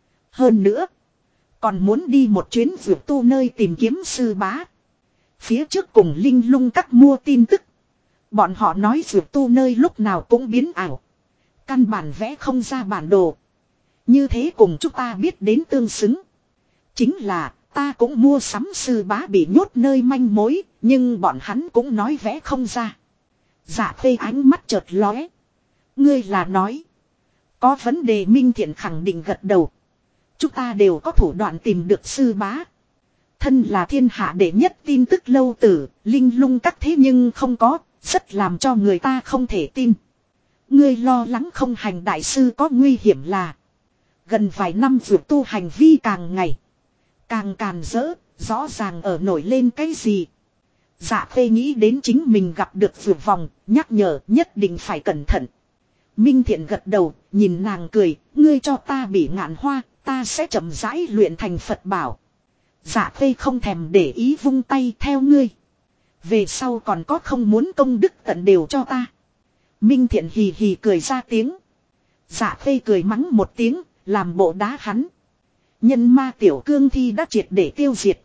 Hơn nữa. Còn muốn đi một chuyến vượt tu nơi tìm kiếm sư bá. Phía trước cùng Linh Lung các mua tin tức. Bọn họ nói vượt tu nơi lúc nào cũng biến ảo. Căn bản vẽ không ra bản đồ. Như thế cùng chúng ta biết đến tương xứng. Chính là ta cũng mua sắm sư bá bị nhốt nơi manh mối. Nhưng bọn hắn cũng nói vẽ không ra. Dạ Khê ánh mắt chợt lóe. Ngươi là nói. Có vấn đề. Minh Thiện khẳng định gật đầu. Chúng ta đều có thủ đoạn tìm được sư bá. Thân là thiên hạ đệ nhất tin tức lâu tử. Linh Lung các thế nhưng không có. Rất làm cho người ta không thể tin. Ngươi lo lắng không hành đại sư có nguy hiểm là. Gần vài năm vượt tu hành vi càng ngày. Càng càn rỡ. Rõ ràng ở nổi lên cái gì. Dạ Khê nghĩ đến chính mình gặp được vượt vòng. Nhắc nhở nhất định phải cẩn thận. Minh Thiện gật đầu. Nhìn nàng cười. Ngươi cho ta bị ngạn hoa. Ta sẽ chậm rãi luyện thành Phật bảo. Dạ Khê không thèm để ý vung tay theo ngươi. Về sau còn có không muốn công đức tận đều cho ta. Minh Thiện hì hì cười ra tiếng. Dạ Khê cười mắng một tiếng. Làm bộ đá hắn. Nhân ma tiểu cương thi đã triệt để tiêu diệt.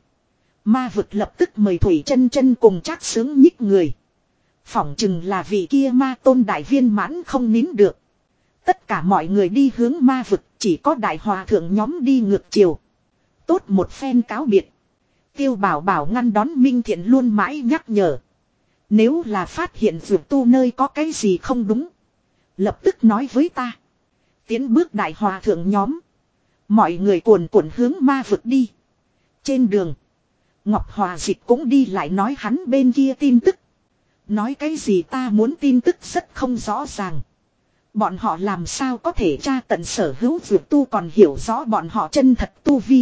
Ma vực lập tức mời Thủy Chân Chân cùng Trác Sướng nhích người. Phỏng chừng là vị kia ma tôn đại viên mãn không nín được. Tất cả mọi người đi hướng ma vực. Chỉ có đại hòa thượng nhóm đi ngược chiều. Tốt một phen cáo biệt. Tiêu Bảo Bảo ngăn đón Minh Thiện luôn mãi nhắc nhở. Nếu là phát hiện vượt tu nơi có cái gì không đúng. Lập tức nói với ta. Tiến bước đại hòa thượng nhóm. Mọi người cuồn cuộn hướng ma vực đi. Trên đường. Ngọc Hòa Dịch cũng đi lại nói hắn bên kia tin tức. Nói cái gì ta muốn tin tức rất không rõ ràng. Bọn họ làm sao có thể tra tận sở hữu vượt tu còn hiểu rõ bọn họ chân thật tu vi.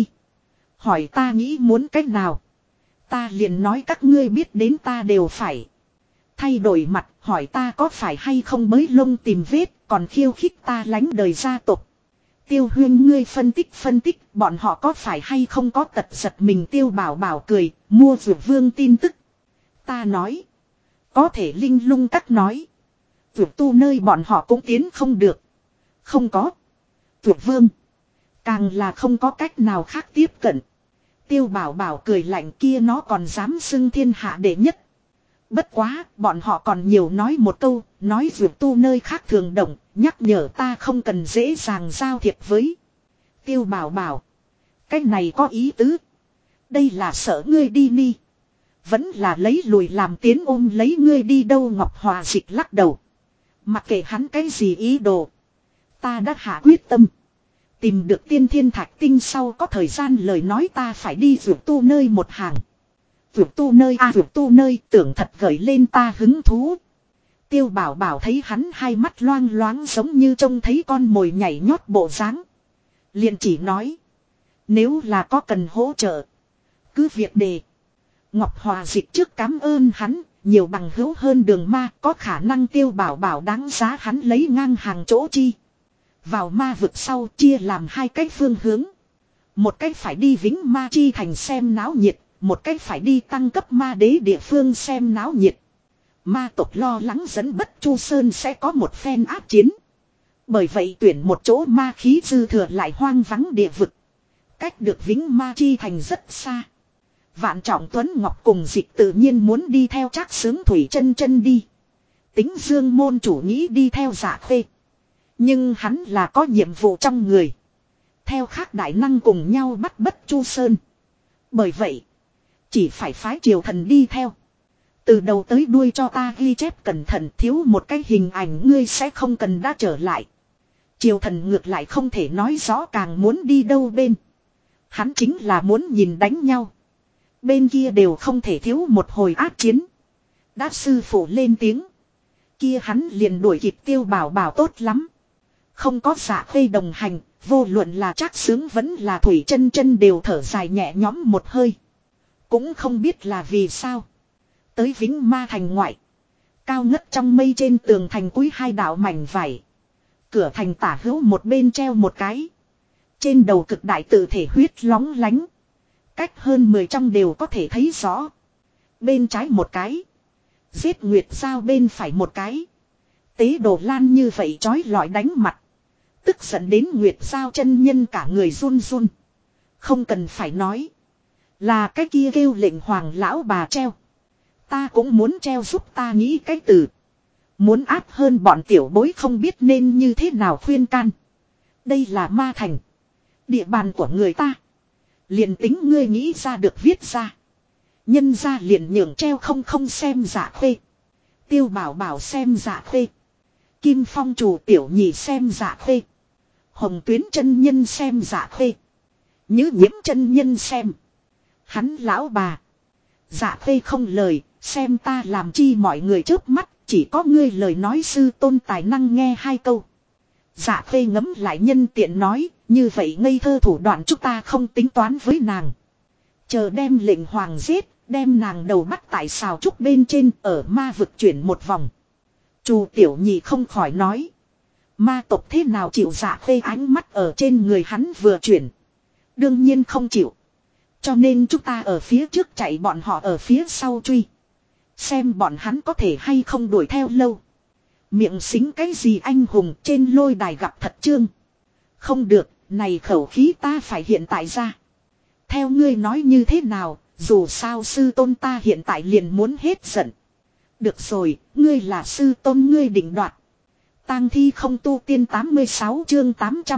Hỏi ta nghĩ muốn cách nào. Ta liền nói các ngươi biết đến ta đều phải. Thay đổi mặt hỏi ta có phải hay không mới lông tìm vết còn khiêu khích ta lánh đời gia tộc. Tiêu Huyên ngươi phân tích bọn họ có phải hay không có tật giật mình. Tiêu Bảo Bảo cười mua vượt vương tin tức. Ta nói. Có thể Linh Lung các nói. Vượt tu nơi bọn họ cũng tiến không được. Không có. Vượt vương. Càng là không có cách nào khác tiếp cận. Tiêu Bảo Bảo cười lạnh kia nó còn dám xưng thiên hạ đệ nhất. Bất quá, bọn họ còn nhiều nói một câu, nói vượt tu nơi khác thường động, nhắc nhở ta không cần dễ dàng giao thiệp với. Tiêu Bảo Bảo. Cái này có ý tứ. Đây là sợ ngươi đi ni. Vẫn là lấy lùi làm tiến ôm lấy ngươi đi đâu. Ngọc Hòa Dịch lắc đầu. Mặc kệ hắn cái gì ý đồ. Ta đã hạ quyết tâm. Tìm được tiên thiên thạch tinh sau có thời gian lời nói ta phải đi vượt tu nơi một hàng. Vượt tu nơi vượt tu nơi tưởng thật gợi lên ta hứng thú. Tiêu Bảo Bảo thấy hắn hai mắt loang loáng giống như trông thấy con mồi nhảy nhót bộ dáng. Liền chỉ nói. Nếu là có cần hỗ trợ. Cứ việc đề. Ngọc Hòa Dịch trước cảm ơn hắn. Nhiều bằng hữu hơn đường ma có khả năng Tiêu Bảo Bảo đáng giá hắn lấy ngang hàng chỗ chi. Vào ma vực sau chia làm hai cách phương hướng. Một cách phải đi Vĩnh Ma Chi Thành xem náo nhiệt. Một cách phải đi tăng cấp ma đế địa phương xem náo nhiệt. Ma tộc lo lắng dẫn Bất Chu Sơn sẽ có một phen áp chiến. Bởi vậy tuyển một chỗ ma khí dư thừa lại hoang vắng địa vực. Cách được Vĩnh Ma Chi Thành rất xa. Vạn Trọng Tuấn Ngọc cùng Dịch tự nhiên muốn đi theo Trác Sướng Thủy Chân Chân đi. Tính Dương môn chủ nghĩ đi theo Dạ Khê. Nhưng hắn là có nhiệm vụ trong người. Theo khác đại năng cùng nhau bắt Bất Chu Sơn. Bởi vậy. Chỉ phải phái triều thần đi theo. Từ đầu tới đuôi cho ta ghi chép cẩn thận thiếu một cái hình ảnh ngươi sẽ không cần đã trở lại. Triều thần ngược lại không thể nói rõ càng muốn đi đâu bên. Hắn chính là muốn nhìn đánh nhau. Bên kia đều không thể thiếu một hồi ác chiến. Đã sư phụ lên tiếng. Kia hắn liền đuổi kịp Tiêu Bảo Bảo tốt lắm. Không có Dạ Khê đồng hành, Vô luận là Trác Sướng vẫn là Thủy Chân Chân đều thở dài nhẹ nhõm một hơi. Cũng không biết là vì sao. Tới Vĩnh Ma thành ngoại. Cao ngất trong mây trên tường thành cúi hai đạo mảnh vải. Cửa thành tả hữu một bên treo một cái. Trên đầu cực đại tự thể huyết lóng lánh. Cách hơn 10 trong đều có thể thấy rõ. Bên trái một cái. Giết Nguyệt Giao bên phải một cái. Tế Đồ Lan như vậy chói lọi đánh mặt. Tức giận đến Nguyệt Giao chân nhân cả người run run. Không cần phải nói. Là cái kia kêu lệnh hoàng lão bà treo. Ta cũng muốn treo giúp ta nghĩ cái từ. Muốn áp hơn bọn tiểu bối không biết nên như thế nào khuyên can. Đây là ma thành. Địa bàn của người ta. Liền tính ngươi nghĩ ra được viết ra. Nhân ra liền nhường treo không xem Dạ Khuê. Tiêu Bảo Bảo xem Dạ Khuê. Kim Phong chủ tiểu nhị xem Dạ Khuê. Hồng Tuyến chân nhân xem Dạ Khuê. Nhữ Nhiễm chân nhân xem. Hắn lão bà. Dạ Khuê không lời, xem ta làm chi mọi người chớp mắt, chỉ có ngươi lời nói sư tôn tài năng nghe hai câu. Dạ Khuê ngấm lại nhân tiện nói, như vậy ngây thơ thủ đoạn chúng ta không tính toán với nàng. Chờ đem lệnh hoàng giết, đem nàng đầu bắt tại xào trúc bên trên ở ma vực chuyển một vòng. Chu tiểu nhị không khỏi nói. Ma tộc thế nào chịu Dạ Khuê ánh mắt ở trên người hắn vừa chuyển. Đương nhiên không chịu. Cho nên chúng ta ở phía trước chạy bọn họ ở phía sau truy. Xem bọn hắn có thể hay không đuổi theo lâu. Miệng xính cái gì anh hùng trên lôi đài gặp thật trương. Không được, này khẩu khí ta phải hiện tại ra. Theo ngươi nói như thế nào, dù sao sư tôn ta hiện tại liền muốn hết giận. Được rồi, ngươi là sư tôn ngươi định đoạt. Tang thi không tu tiên 86 chương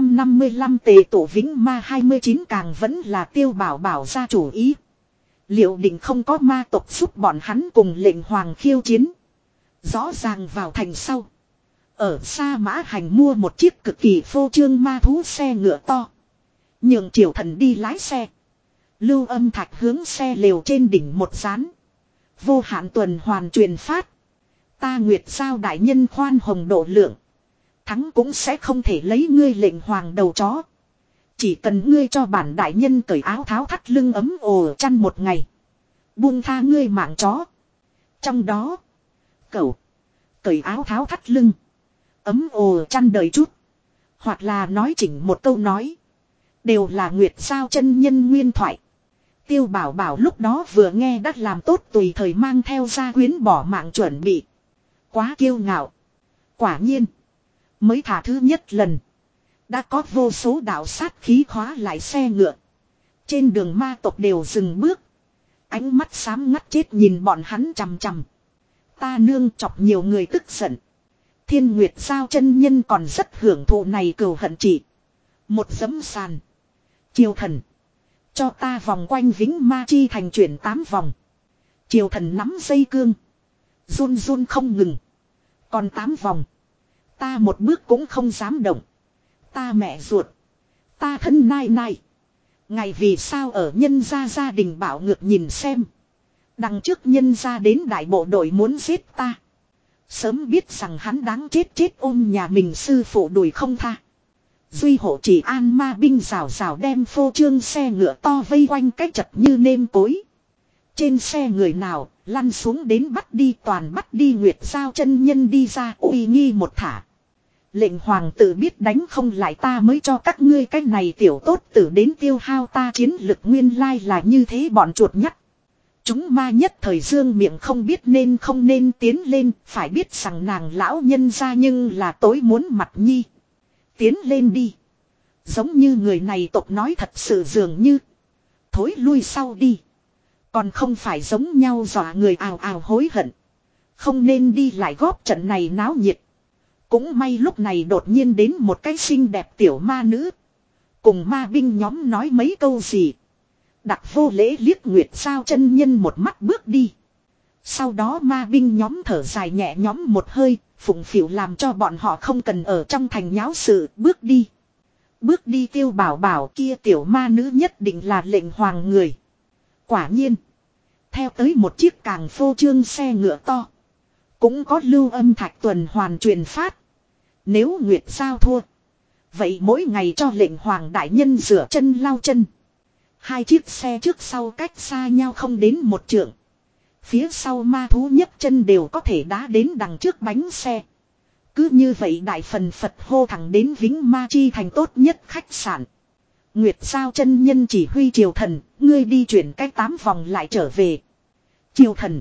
855 tề tổ Vĩnh Ma 29 càng vẫn là Tiêu Bảo Bảo ra chủ ý. Liệu định không có ma tộc giúp bọn hắn cùng lệnh hoàng khiêu chiến. Rõ ràng vào thành sau. Ở Sa Mã Hành mua một chiếc cực kỳ phô trương ma thú xe ngựa to. Nhường Triều Thần đi lái xe. Lưu Âm Thạch hướng xe lều trên đỉnh một dán. Vô hạn tuần hoàn truyền phát. Ta Nguyệt Giao đại nhân khoan hồng độ lượng. Thắng cũng sẽ không thể lấy ngươi lệnh hoàng đầu chó. Chỉ cần ngươi cho bản đại nhân cởi áo tháo thắt lưng ấm ồ chăn một ngày. Buông tha ngươi mạng chó. Trong đó. Cẩu. Cởi áo tháo thắt lưng. Ấm ồ chăn đời chút. Hoặc là nói chỉnh một câu nói. Đều là Nguyệt Giao chân nhân nguyên thoại. Tiêu Bảo Bảo lúc đó vừa nghe đã làm tốt tùy thời mang theo gia quyến bỏ mạng chuẩn bị. Quá kiêu ngạo. Quả nhiên. Mới thả thứ nhất lần. Đã có vô số đạo sát khí khóa lại xe ngựa. Trên đường ma tộc đều dừng bước. Ánh mắt xám ngắt chết nhìn bọn hắn chằm chằm. Ta nương chọc nhiều người tức giận. Thiên Nguyệt Giao chân nhân còn rất hưởng thụ này cừu hận trị. Một dấm sàn. Triều Thần. Cho ta vòng quanh Vĩnh Ma chi thành chuyển 8 vòng. Triều Thần nắm dây cương. Run run không ngừng. Còn 8 vòng. Ta một bước cũng không dám động. Ta mẹ ruột. Ta thân nai nai. Ngày vì sao ở nhân gia gia đình bảo ngược nhìn xem. Đằng trước nhân gia đến đại bộ đội muốn giết ta. Sớm biết rằng hắn đáng chết chết ôm nhà mình sư phụ đùi không tha. Duy hộ chỉ an ma binh rào rào đem phô trương xe ngựa to vây quanh cách chật như nêm cối. Trên xe người nào lăn xuống đến bắt đi toàn bắt đi Nguyệt Giao chân nhân đi ra uy nghi một thả. Lệnh hoàng tử biết đánh không lại ta mới cho các ngươi cái này tiểu tốt tử đến tiêu hao ta chiến lực nguyên lai là như thế bọn chuột nhắt. Chúng ma nhất thời dương miệng không biết nên không nên tiến lên, phải biết rằng nàng lão nhân ra nhưng là tối muốn mặt nhi. Tiến lên đi. Giống như người này tộc nói thật sự dường như. Thối lui sau đi. Còn không phải giống nhau dọa người ào ào hối hận. Không nên đi lại góp trận này náo nhiệt. Cũng may lúc này đột nhiên đến một cái xinh đẹp tiểu ma nữ. Cùng ma binh nhóm nói mấy câu gì. Đặc vô lễ liếc Nguyệt Giao chân nhân một mắt bước đi. Sau đó ma binh nhóm thở dài nhẹ nhóm một hơi, phụng phịu làm cho bọn họ không cần ở trong thành nháo sự, bước đi. Bước đi Tiêu Bảo Bảo kia tiểu ma nữ nhất định là lệnh hoàng người. Quả nhiên. Theo tới một chiếc càng phô trương xe ngựa to. Cũng có Lưu Âm Thạch tuần hoàn truyền phát. Nếu Nguyệt Giao thua. Vậy mỗi ngày cho lệnh hoàng đại nhân rửa chân lau chân. Hai chiếc xe trước sau cách xa nhau không đến một trượng. Phía sau ma thú nhấc chân đều có thể đá đến đằng trước bánh xe. Cứ như vậy đại phần Phật hô thẳng đến Vĩnh Ma Chi thành tốt nhất khách sạn. Nguyệt Sao chân nhân chỉ huy triều thần, ngươi đi chuyển cách 8 vòng lại trở về. Triều thần.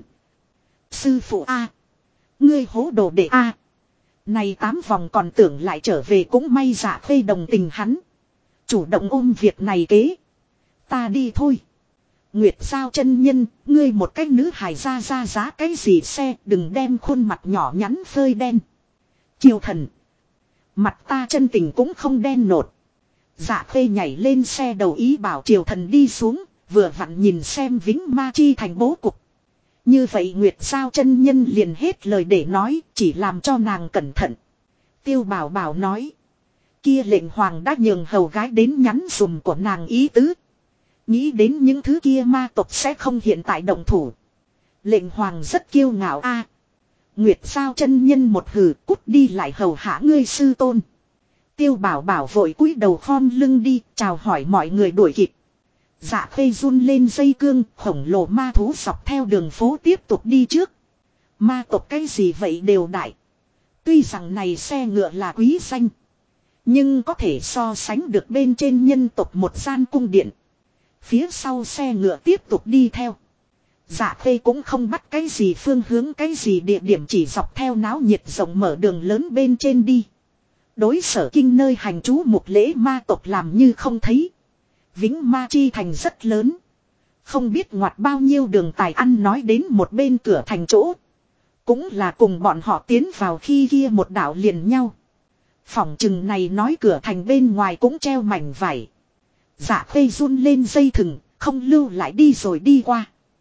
Sư phụ A. Ngươi hố đồ đệ A. Này 8 vòng còn tưởng lại trở về cũng may Dạ Khê đồng tình hắn. Chủ động ôm việc này kế. Ta đi thôi. Nguyệt Sao chân nhân, ngươi một cách nữ hài ra giá cái gì xe, đừng đem khuôn mặt nhỏ nhắn phơi đen. Triều thần. Mặt ta chân tình cũng không đen nột. Dạ Khê nhảy lên xe đầu ý bảo triều thần đi xuống, vừa vặn nhìn xem Vĩnh Ma Chi thành bố cục. Như vậy Nguyệt Sao chân nhân liền hết lời để nói, chỉ làm cho nàng cẩn thận. Tiêu Bảo Bảo nói. Kia lệnh hoàng đã nhường hầu gái đến nhắn dùm của nàng ý tứ. Nghĩ đến những thứ kia ma tộc sẽ không hiện tại động thủ. Lệnh hoàng rất kiêu ngạo a. Nguyệt Sao chân nhân một hừ cút đi lại hầu hạ ngươi sư tôn. Tiêu Bảo Bảo vội cúi đầu khom lưng đi chào hỏi mọi người đuổi kịp. Dạ Khê run lên dây cương, khổng lồ ma thú dọc theo đường phố tiếp tục đi trước. Ma tộc cái gì vậy đều đại. Tuy rằng này xe ngựa là quý danh, nhưng có thể so sánh được bên trên nhân tộc một gian cung điện. Phía sau xe ngựa tiếp tục đi theo. Dạ Khê cũng không bắt cái gì phương hướng cái gì địa điểm, chỉ dọc theo náo nhiệt rộng mở đường lớn bên trên đi. Đối Sở Kinh nơi hành trú một lễ ma tộc làm như không thấy. Vĩnh Ma Chi thành rất lớn. Không biết ngoặt bao nhiêu đường tài ăn nói đến một bên cửa thành chỗ. Cũng là cùng bọn họ tiến vào khi kia một đảo liền nhau. Phỏng chừng này nói cửa thành bên ngoài cũng treo mảnh vải. Dạ Khê run lên dây thừng, không lưu lại đi rồi đi qua.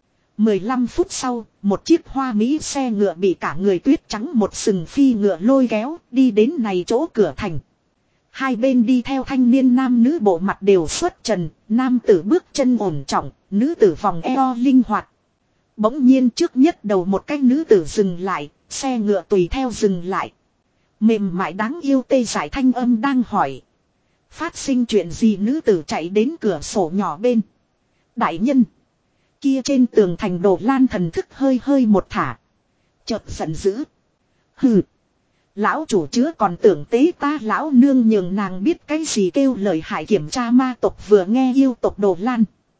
15 phút sau, một chiếc hoa mỹ xe ngựa bị cả người tuyết trắng một sừng phi ngựa lôi kéo, đi đến này chỗ cửa thành. Hai bên đi theo thanh niên nam nữ bộ mặt đều xuất trần, nam tử bước chân ổn trọng, nữ tử vòng eo linh hoạt. Bỗng nhiên trước nhất đầu một cái nữ tử dừng lại, xe ngựa tùy theo dừng lại. Mềm mại đáng yêu tê dại thanh âm đang hỏi. Phát sinh chuyện gì, nữ tử chạy đến cửa sổ nhỏ bên. Đại nhân. Kia trên tường thành Đồ Lan thần thức hơi hơi một thả. Chợt giận dữ. Hừ. Lão chủ chứa còn tưởng tế ta lão nương nhường nàng biết cái gì kêu lời hại kiểm tra ma tộc vừa nghe yêu tộc Đồ Lan.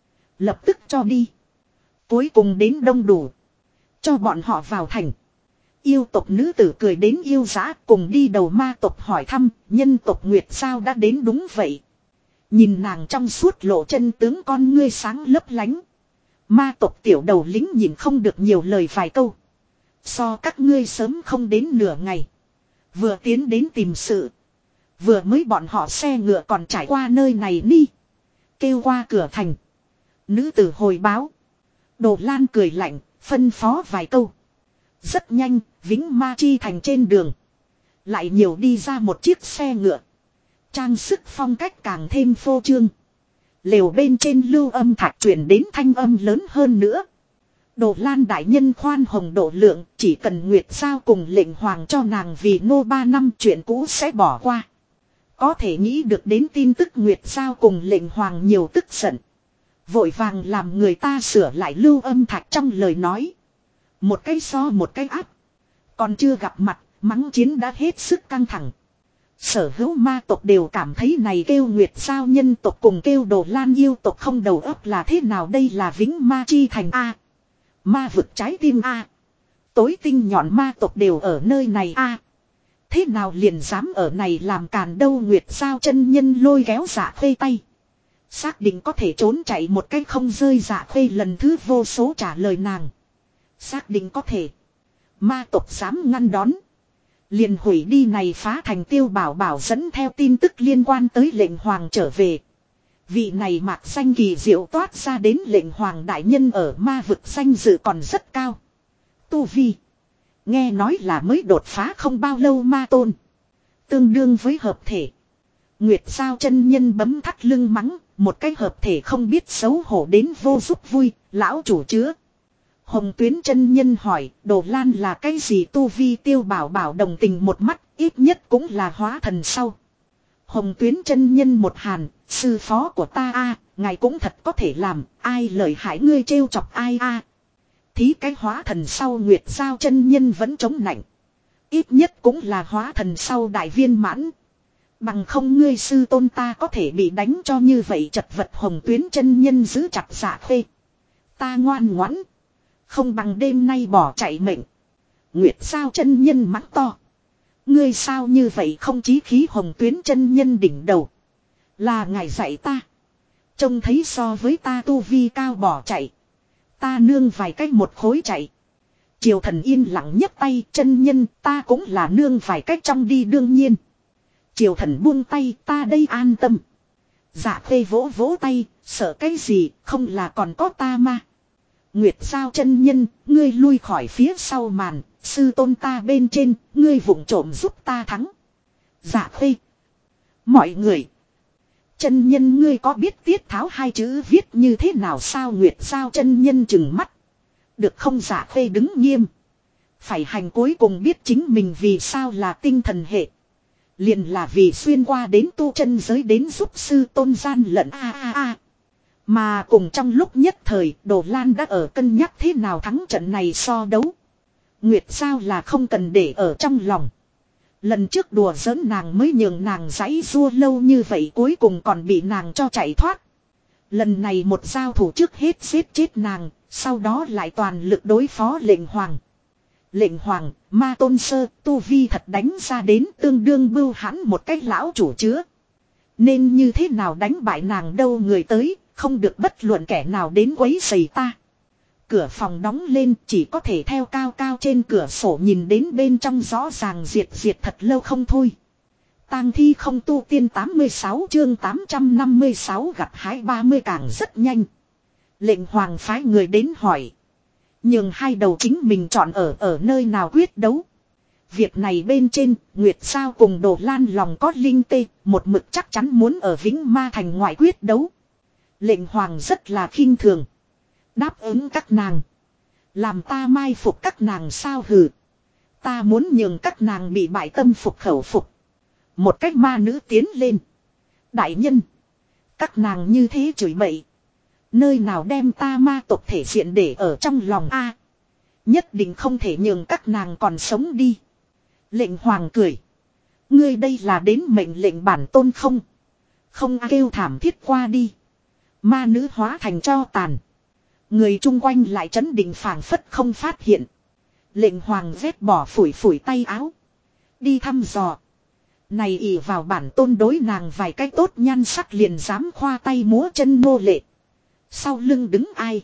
Lập tức cho đi. Cuối cùng đến đông đủ. Cho bọn họ vào thành. Yêu tộc nữ tử cười đến yêu dã cùng đi đầu ma tộc hỏi thăm nhân tộc Nguyệt sao đã đến đúng vậy. Nhìn nàng trong suốt lộ chân tướng con ngươi sáng lấp lánh. Ma tộc tiểu đầu lính nhìn không được nhiều lời vài câu. So các ngươi sớm không đến nửa ngày. Vừa tiến đến tìm sự. Vừa mới bọn họ xe ngựa còn trải qua nơi này đi. Kêu qua cửa thành. Nữ tử hồi báo. Đồ Lan cười lạnh, phân phó vài câu. Rất nhanh, Vĩnh Ma Chi thành trên đường. Lại nhiều đi ra một chiếc xe ngựa. Trang sức phong cách càng thêm phô trương. Lều bên trên lưu âm thạch chuyển đến thanh âm lớn hơn nữa. Đồ Lan đại nhân khoan hồng độ lượng, chỉ cần Nguyệt Sao cùng lệnh hoàng cho nàng vì nô 3 năm chuyện cũ sẽ bỏ qua. Có thể nghĩ được đến tin tức Nguyệt Sao cùng lệnh hoàng nhiều tức giận. Vội vàng làm người ta sửa lại lưu âm thạch trong lời nói. Một cái so một cái áp. Còn chưa gặp mặt, mắng chiến đã hết sức căng thẳng. Sở hữu ma tộc đều cảm thấy này kêu Nguyệt Sao nhân tộc cùng kêu Đồ Lan yêu tộc không đầu óc là thế nào, đây là Vĩnh Ma Chi thành A. Ma vực trái tim A. Tối tinh nhọn ma tộc đều ở nơi này A. Thế nào liền dám ở này làm càn đâu. Nguyệt Sao chân nhân lôi kéo Dạ Khê tay. Xác định có thể trốn chạy một cách không rơi. Dạ Khê lần thứ vô số trả lời nàng. Xác định có thể. Ma tộc dám ngăn đón. Liền hủy đi này phá thành. Tiêu Bảo Bảo dẫn theo tin tức liên quan tới lệnh hoàng trở về. Vị này mạc danh kỳ diệu toát ra đến lệnh hoàng đại nhân ở ma vực danh dự còn rất cao. Tu vi. Nghe nói là mới đột phá không bao lâu ma tôn. Tương đương với hợp thể. Nguyệt Sao chân nhân bấm thắt lưng mắng. Một cái hợp thể không biết xấu hổ đến vô giúp vui. Lão chủ chứa. Hồng Tuyến chân nhân hỏi, Đồ Lan là cái gì tu vi? Tiêu Bảo Bảo đồng tình một mắt, ít nhất cũng là hóa thần sau. Hồng Tuyến chân nhân một hàn, sư phó của ta a, ngài cũng thật có thể làm, ai lợi hại ngươi trêu chọc ai a. Thí cái hóa thần sau Nguyệt Giao chân nhân vẫn chống nạnh. Ít nhất cũng là hóa thần sau đại viên mãn. Bằng không ngươi sư tôn ta có thể bị đánh cho như vậy chật vật. Hồng Tuyến chân nhân giữ chặt Dạ Khê. Ta ngoan ngoãn. Không bằng đêm nay bỏ chạy mệnh. Nguyệt Giao chân nhân mắng to. Ngươi sao như vậy không chí khí. Hồng Tuyến chân nhân đỉnh đầu. Là ngài dạy ta. Trông thấy so với ta tu vi cao bỏ chạy. Ta nương vài cách một khối chạy. Triều thần yên lặng nhấc tay. Chân nhân ta cũng là nương vài cách trong đi đương nhiên. Triều thần buông tay ta đây an tâm. Dạ Khê vỗ vỗ tay. Sợ cái gì không là còn có ta mà. Nguyệt Giao chân nhân ngươi lui khỏi phía sau màn. Sư tôn ta bên trên ngươi vụng trộm giúp ta thắng. Dạ Khê. Mọi người. Chân nhân ngươi có biết tiết tháo hai chữ viết như thế nào sao? Nguyệt Giao chân nhân chừng mắt. Được không? Dạ Khê đứng nghiêm. Phải hành cuối cùng biết chính mình vì sao là tinh thần hệ. Liền là vì xuyên qua đến tu chân giới đến giúp sư tôn gian lận a. Mà cùng trong lúc nhất thời Đồ Lan đã ở cân nhắc thế nào thắng trận này so đấu. Nguyệt Giao là không cần để ở trong lòng. Lần trước đùa giỡn nàng mới nhường nàng giãy giụa lâu như vậy cuối cùng còn bị nàng cho chạy thoát. Lần này một giao thủ trước hết giết chết nàng, sau đó lại toàn lực đối phó lệnh hoàng. Lệnh hoàng, ma tôn sơ, tu vi thật đánh ra đến tương đương bưu hãn một cách lão chủ chứa. Nên như thế nào đánh bại nàng đâu người tới, không được bất luận kẻ nào đến quấy rầy ta. Cửa phòng đóng lên chỉ có thể theo cao cao trên cửa sổ nhìn đến bên trong rõ ràng diệt thật lâu không thôi. Tang thi không tu tiên 86 chương 856 gặt hái 30 càng rất nhanh. Lệnh hoàng phái người đến hỏi. Nhưng hai đầu chính mình chọn ở nơi nào quyết đấu. Việc này bên trên, Nguyệt Giao cùng Đồ Lan lòng có linh tê, một mực chắc chắn muốn ở Vĩnh Ma thành ngoại quyết đấu. Lệnh hoàng rất là khinh thường. Đáp ứng các nàng. Làm ta mai phục các nàng sao hừ. Ta muốn nhường các nàng bị bại tâm phục khẩu phục. Một cách ma nữ tiến lên. Đại nhân. Các nàng như thế chửi bậy. Nơi nào đem ta ma tộc thể diện để ở trong lòng a. Nhất định không thể nhường các nàng còn sống đi. Lệnh hoàng cười. Ngươi đây là đến mệnh lệnh bản tôn không. Không kêu thảm thiết qua đi. Ma nữ hóa thành tro tàn. Người chung quanh lại trấn định phảng phất không phát hiện. Lệnh hoàng vét bỏ phủi tay áo. Đi thăm dò. Này ỷ vào bản tôn đối nàng vài cái tốt nhan sắc liền dám khoa tay múa chân nô lệ. Sau lưng đứng ai?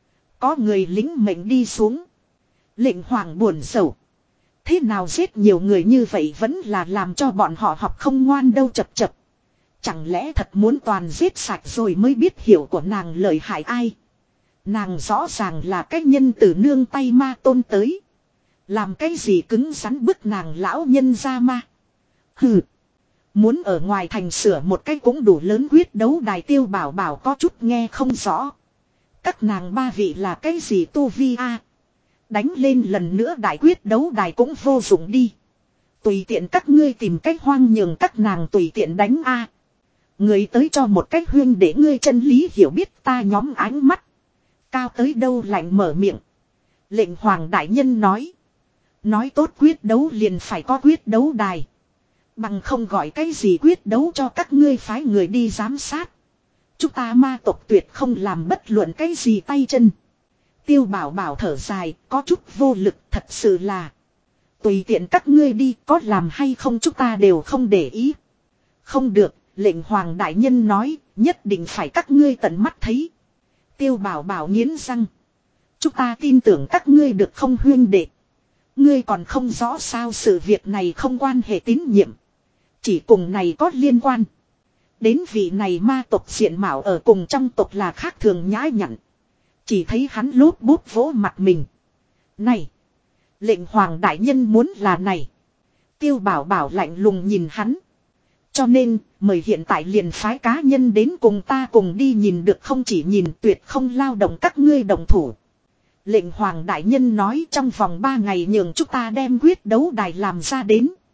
Có người lính mệnh đi xuống. Lệnh hoàng buồn sầu. Thế nào giết nhiều người như vậy vẫn là làm cho bọn họ học không ngoan đâu chập. Chẳng lẽ thật muốn toàn giết sạch rồi mới biết hiểu của nàng lợi hại ai? Nàng rõ ràng là cái nhân từ nương tay ma tôn tới. Làm cái gì cứng rắn bức nàng lão nhân ra ma. Hừ. Muốn ở ngoài thành sửa một cái cũng đủ lớn quyết đấu đài. Tiêu bảo bảo có chút nghe không rõ. Các nàng ba vị là cái gì tu vi a? Đánh lên lần nữa đại quyết đấu đài cũng vô dụng đi. Tùy tiện các ngươi tìm cách hoang nhường các nàng tùy tiện đánh a. Người tới cho một cách huyên để ngươi chân lý hiểu biết ta nhóm ánh mắt. Cao tới đâu lạnh mở miệng. Lệnh hoàng đại nhân nói. Nói tốt quyết đấu liền phải có quyết đấu đài. Bằng không gọi cái gì quyết đấu cho các ngươi phái người đi giám sát. Chúng ta ma tộc tuyệt không làm bất luận cái gì tay chân. Tiêu bảo bảo thở dài, có chút vô lực thật sự là. Tùy tiện các ngươi đi, có làm hay không chúng ta đều không để ý. Không được, lệnh hoàng đại nhân nói, nhất định phải các ngươi tận mắt thấy. Tiêu bảo bảo nghiến răng. Chúng ta tin tưởng các ngươi được không huyên đệ. Ngươi còn không rõ sao sự việc này không quan hệ tín nhiệm. Chỉ cùng này có liên quan. Đến vị này ma tộc diện mạo ở cùng trong tộc là khác thường nhã nhặn. Chỉ thấy hắn lút bút vỗ mặt mình. Này. Lệnh hoàng đại nhân muốn là này. Tiêu bảo bảo lạnh lùng nhìn hắn. Cho nên, mời hiện tại liền phái cá nhân đến cùng ta cùng đi nhìn được không chỉ nhìn tuyệt không lao động các ngươi đồng thủ. Lệnh hoàng đại nhân nói trong vòng 3 ngày nhường chúng ta đem quyết đấu đài làm ra đến.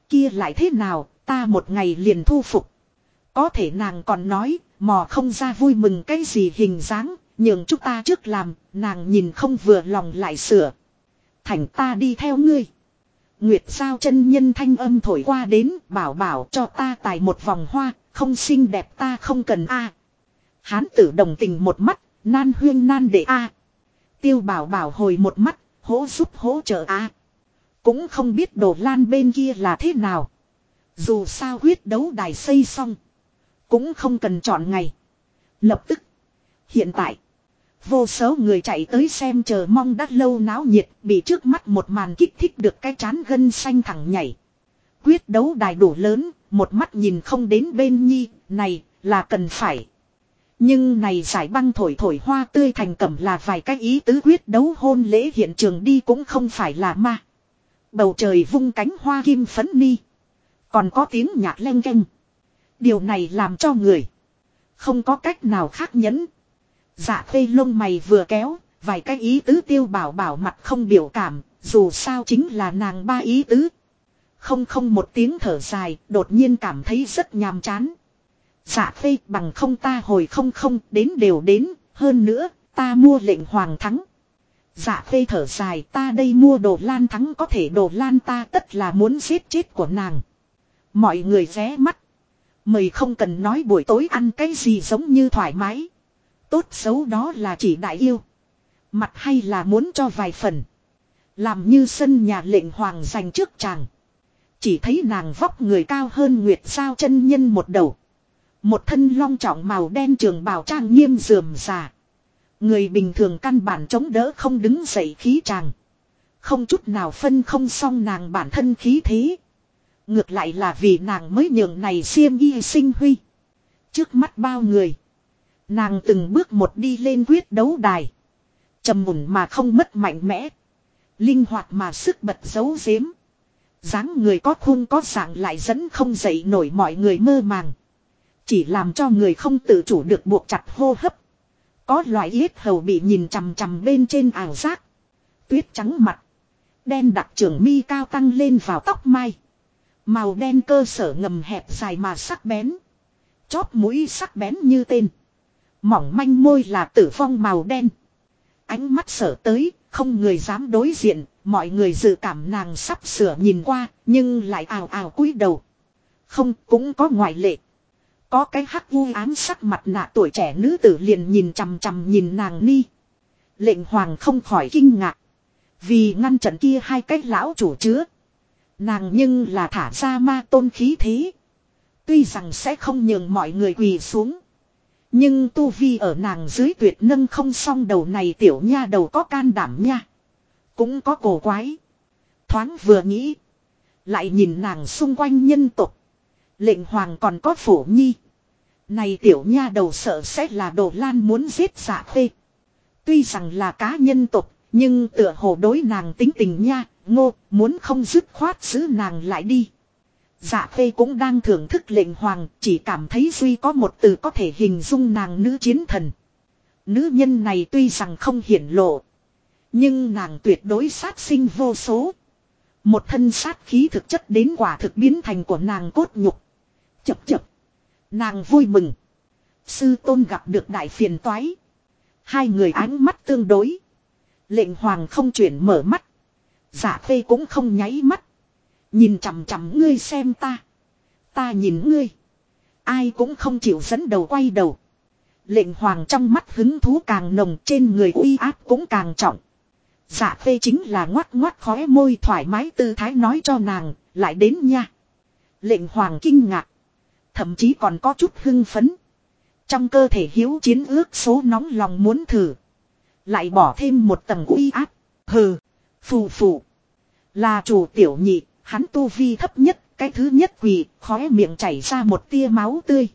Kia lại thế nào, ta một ngày liền thu phục. Có thể nàng còn nói, mò không ra vui mừng cái gì hình dáng, nhường chúng ta trước làm, nàng nhìn không vừa lòng lại sửa. Thành ta đi theo ngươi. Nguyệt Sao chân nhân thanh âm thổi qua đến, bảo bảo cho ta tài một vòng hoa, không xinh đẹp ta không cần a. Hán tử đồng tình một mắt, nan huyên nan để a. Tiêu bảo bảo hồi một mắt, hỗ giúp hỗ trợ a. Cũng không biết Đồ Lan bên kia là thế nào. Dù sao quyết đấu đài xây xong, cũng không cần chọn ngày. Lập tức, hiện tại, vô số người chạy tới xem chờ mong đã lâu náo nhiệt, bị trước mắt một màn kích thích được cái trán gân xanh thẳng nhảy. Quyết đấu đài đủ lớn, một mắt nhìn không đến bên nhi, này, là cần phải. Nhưng này giải băng thổi thổi hoa tươi thành cẩm là vài cái ý tứ quyết đấu hôn lễ hiện trường đi cũng không phải là ma. Bầu trời vung cánh hoa kim phấn ni. Còn có tiếng nhạc leng keng. Điều này làm cho người không có cách nào khác nhẫn. Dạ Khê lông mày vừa kéo, vài cái ý tứ Tiêu bảo bảo mặt không biểu cảm, dù sao chính là nàng ba ý tứ. Không một tiếng thở dài, đột nhiên cảm thấy rất nhàm chán. Dạ Khê bằng không ta hồi không đến đều đến, hơn nữa, ta mua lệnh hoàng thắng. Dạ Khê thở dài, ta đây mua Đồ Lan thắng có thể Đồ Lan ta tất là muốn giết chết của nàng. Mọi người ghé mắt. Mời không cần nói buổi tối ăn cái gì giống như thoải mái. Tốt xấu đó là chỉ đại yêu. Mặt hay là muốn cho vài phần. Làm như sân nhà lệnh hoàng dành trước chàng. Chỉ thấy nàng vóc người cao hơn Nguyệt Sao chân nhân một đầu. Một thân long trọng màu đen trường bào trang nghiêm rườm rà. Người bình thường căn bản chống đỡ không đứng dậy khí chàng. Không chút nào phân không xong nàng bản thân khí thế. Ngược lại là vì nàng mới nhường này xiêm y sinh huy. Trước mắt bao người. Nàng từng bước một đi lên quyết đấu đài. Trầm mùn mà không mất mạnh mẽ. Linh hoạt mà sức bật giấu giếm. Dáng người có khuôn có dạng lại dẫn không dậy nổi mọi người mơ màng. Chỉ làm cho người không tự chủ được buộc chặt hô hấp. Có loại yết hầu bị nhìn chằm chằm bên trên ảo giác. Tuyết trắng mặt. Đen đặc trưởng mi cao tăng lên vào tóc mai. Màu đen cơ sở ngầm hẹp dài mà sắc bén. Chóp mũi sắc bén như tên. Mỏng manh môi là tử phong màu đen. Ánh mắt sở tới, không người dám đối diện, mọi người dự cảm nàng sắp sửa nhìn qua, nhưng lại ào ào cúi đầu. Không, cũng có ngoại lệ. Có cái hắc u ám sắc mặt nạ tuổi trẻ nữ tử liền nhìn chằm chằm nhìn nàng ni. Lệnh hoàng không khỏi kinh ngạc. Vì ngăn trận kia hai cái lão chủ chứa. Nàng nhưng là thả ra ma tôn khí thế. Tuy rằng sẽ không nhường mọi người quỳ xuống. Nhưng tu vi ở nàng dưới tuyệt nâng không xong đầu này tiểu nha đầu có can đảm nha. Cũng có cổ quái. Thoáng vừa nghĩ. Lại nhìn nàng xung quanh nhân tục. Lệnh hoàng còn có Phổ Nhi. Này tiểu nha đầu sợ sẽ là Đồ Lan muốn giết Dạ Khê. Tuy rằng là cá nhân tục. Nhưng tựa hồ đối nàng tính tình nha. Ngô muốn không dứt khoát giữ nàng lại đi. Dạ Khê cũng đang thưởng thức lệnh hoàng. Chỉ cảm thấy duy có một từ có thể hình dung nàng nữ chiến thần. Nữ nhân này tuy rằng không hiển lộ. Nhưng nàng tuyệt đối sát sinh vô số. Một thân sát khí thực chất đến quả thực biến thành của nàng cốt nhục. Chập chập. Nàng vui mừng. Sư tôn gặp được đại phiền toái. Hai người ánh mắt tương đối. Lệnh hoàng không chuyển mở mắt. Dạ Khê cũng không nháy mắt. Nhìn chằm chằm ngươi xem ta. Ta nhìn ngươi. Ai cũng không chịu dẫn đầu quay đầu. Lệnh hoàng trong mắt hứng thú càng nồng, trên người uy áp cũng càng trọng. Dạ Khê chính là ngoắt ngoắt khóe môi thoải mái tư thái nói cho nàng, lại đến nha. Lệnh hoàng kinh ngạc. Thậm chí còn có chút hưng phấn. Trong cơ thể hiếu chiến ước số nóng lòng muốn thử. Lại bỏ thêm một tầng uy áp. Hừ, phù phù. Là chủ tiểu nhị, hắn tu vi thấp nhất, cái thứ nhất quỳ, khóe miệng chảy ra một tia máu tươi.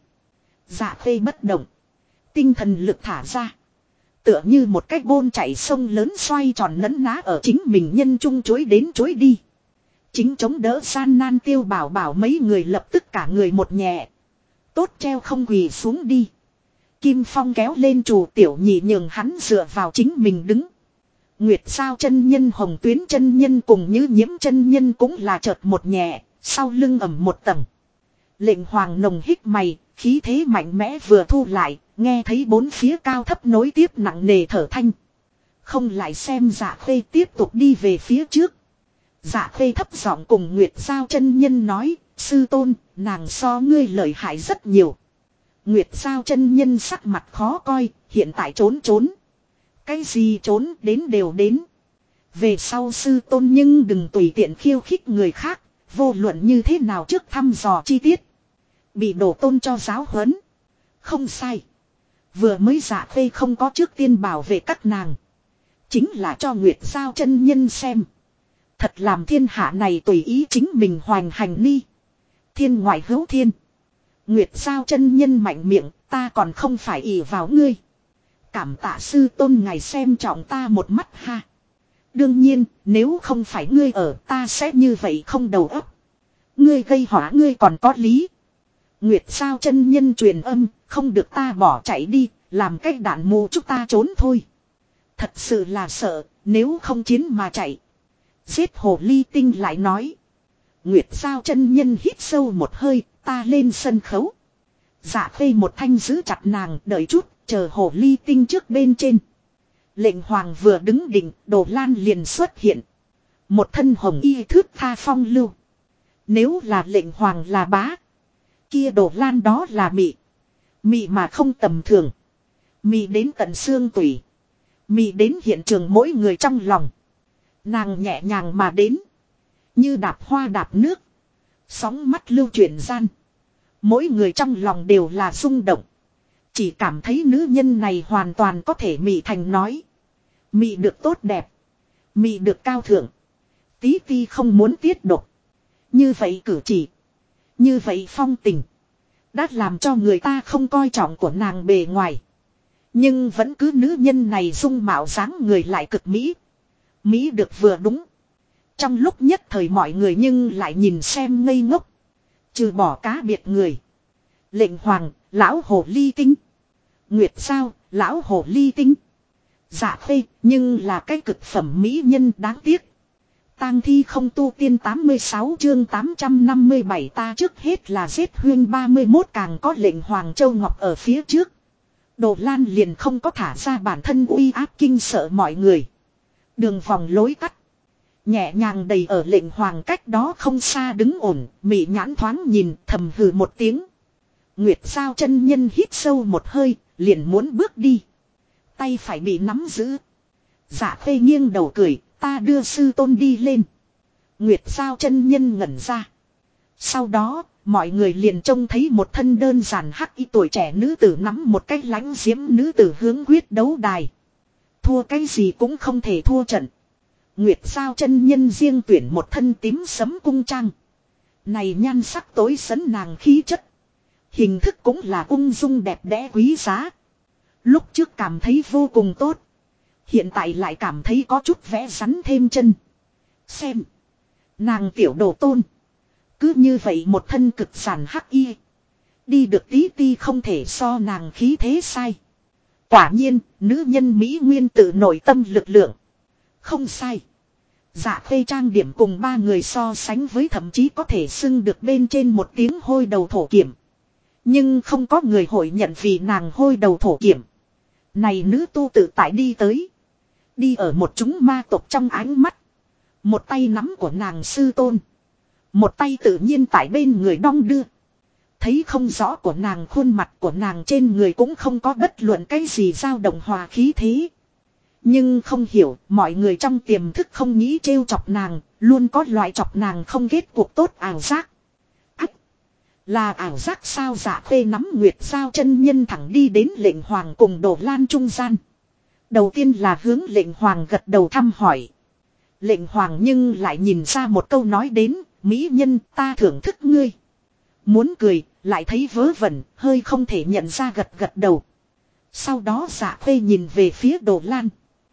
Dạ Khê bất động. Tinh thần lực thả ra. Tựa như một cái bôn chảy sông lớn xoay tròn nấn ná ở chính mình nhân trung chối đến chối đi. Chính chống đỡ gian nan Tiêu bảo bảo mấy người lập tức cả người một nhẹ. Tốt treo không quỳ xuống đi. Kim Phong kéo lên chủ tiểu nhị nhường hắn dựa vào chính mình đứng. Nguyệt Sao chân nhân Hồng Tuyến chân nhân cùng Như Nhiễm chân nhân cũng là chợt một nhẹ, Sau lưng ẩm một tầng. Lệnh hoàng nồng hít mày, khí thế mạnh mẽ vừa thu lại, nghe thấy bốn phía cao thấp nối tiếp nặng nề thở thanh. Không lại xem Dạ Khê tiếp tục đi về phía trước. Dạ Khê thấp giọng cùng Nguyệt Giao chân nhân nói, sư tôn, nàng so ngươi lợi hại rất nhiều. Nguyệt Giao chân nhân sắc mặt khó coi, hiện tại trốn. Cái gì trốn đến đều đến. Về sau sư tôn nhưng đừng tùy tiện khiêu khích người khác, vô luận như thế nào trước thăm dò chi tiết. Bị đổ tôn cho giáo huấn. Không sai. Vừa mới Dạ Khê không có trước tiên bảo vệ các nàng. Chính là cho Nguyệt Giao chân nhân xem. Thật làm thiên hạ này tùy ý chính mình hoành hành ni. Thiên ngoại hữu thiên. Nguyệt Giao chân nhân mạnh miệng, ta còn không phải ỷ vào ngươi. Cảm tạ sư tôn ngài xem trọng ta một mắt ha. Đương nhiên, nếu không phải ngươi ở ta sẽ như vậy không đầu óc. Ngươi gây họa ngươi còn có lý. Nguyệt Giao chân nhân truyền âm, không được ta bỏ chạy đi, làm cách đạn mù chúng ta trốn thôi. Thật sự là sợ, nếu không chiến mà chạy. Giết hồ ly tinh lại nói. Nguyệt Giao chân nhân hít sâu một hơi, ta lên sân khấu. Dạ Khê một thanh giữ chặt nàng, đợi chút, chờ hồ ly tinh trước bên trên. Lệnh hoàng vừa đứng đỉnh, Đồ Lan liền xuất hiện. Một thân hồng y thước tha phong lưu. Nếu là lệnh hoàng là bá. Kia Đồ Lan đó là mị. Mị mà không tầm thường. Mị đến tận xương tủy. Mị đến hiện trường mỗi người trong lòng. Nàng nhẹ nhàng mà đến. Như đạp hoa đạp nước. Sóng mắt lưu chuyển gian. Mỗi người trong lòng đều là rung động. Chỉ cảm thấy nữ nhân này hoàn toàn có thể mị thành nói. Mị được tốt đẹp. Mị được cao thượng. Tí ti không muốn tiết độc. Như vậy cử chỉ. Như vậy phong tình. Đã làm cho người ta không coi trọng của nàng bề ngoài. Nhưng vẫn cứ nữ nhân này dung mạo dáng người lại cực mỹ. Mỹ được vừa đúng. Trong lúc nhất thời mọi người nhưng lại nhìn xem ngây ngốc. Trừ bỏ cá biệt người. Lệnh hoàng, lão hồ ly tinh. Nguyệt Giao, lão hồ ly tinh. Dạ Khê, nhưng là cái cực phẩm mỹ nhân đáng tiếc. Tang thi không tu tiên 86 chương 857 ta trước hết là giết huyên 31 càng có lệnh Hoàng Châu Ngọc ở phía trước. Đồ Lan liền không có thả ra bản thân uy áp kinh sợ mọi người. Đường vòng lối tắt. Nhẹ nhàng đầy ở lệnh hoàng cách đó không xa đứng ổn, mị nhãn thoáng nhìn thầm hừ một tiếng. Nguyệt Giao chân nhân hít sâu một hơi, liền muốn bước đi. Tay phải bị nắm giữ. Dạ Khê nghiêng đầu cười, ta đưa sư tôn đi lên. Nguyệt Giao chân nhân ngẩn ra. Sau đó, mọi người liền trông thấy một thân đơn giản hắc y tuổi trẻ nữ tử nắm một cái lãnh diễm nữ tử hướng quyết đấu đài. Thua cái gì cũng không thể thua trận. Nguyệt Giao chân nhân riêng tuyển một thân tím sấm cung trang. Này nhan sắc tối sấn nàng khí chất. Hình thức cũng là ung dung đẹp đẽ quý giá. Lúc trước cảm thấy vô cùng tốt. Hiện tại lại cảm thấy có chút vẽ rắn thêm chân. Xem. Nàng tiểu đồ tôn. Cứ như vậy một thân cực giản hắc y. Đi được tí ti không thể so nàng khí thế sai. Quả nhiên, nữ nhân Mỹ Nguyên tự nội tâm lực lượng. Không sai. Dạ Khê trang điểm cùng ba người so sánh với thậm chí có thể xưng được bên trên một tiếng hôi đầu thổ kiểm. Nhưng không có người hội nhận vì nàng hôi đầu thổ kiểm. Này nữ tu tự tại đi tới. Đi ở một chúng ma tộc trong ánh mắt. Một tay nắm của nàng sư tôn. Một tay tự nhiên tại bên người đong đưa. Thấy không rõ của nàng khuôn mặt của nàng trên người cũng không có bất luận cái gì dao động hòa khí thế. Nhưng không hiểu, mọi người trong tiềm thức không nghĩ trêu chọc nàng, luôn có loại chọc nàng không kết cuộc tốt ảo giác. Ách! Là ảo giác sao? Dạ Khê nắm Nguyệt Giao chân nhân thẳng đi đến lệnh hoàng cùng Đồ Lan trung gian. Đầu tiên là hướng lệnh hoàng gật đầu thăm hỏi. Lệnh hoàng nhưng lại nhìn ra một câu nói đến, mỹ nhân ta thưởng thức ngươi. Muốn cười, lại thấy vớ vẩn, hơi không thể nhận ra gật gật đầu. Sau đó Dạ Khê nhìn về phía Đồ Lan.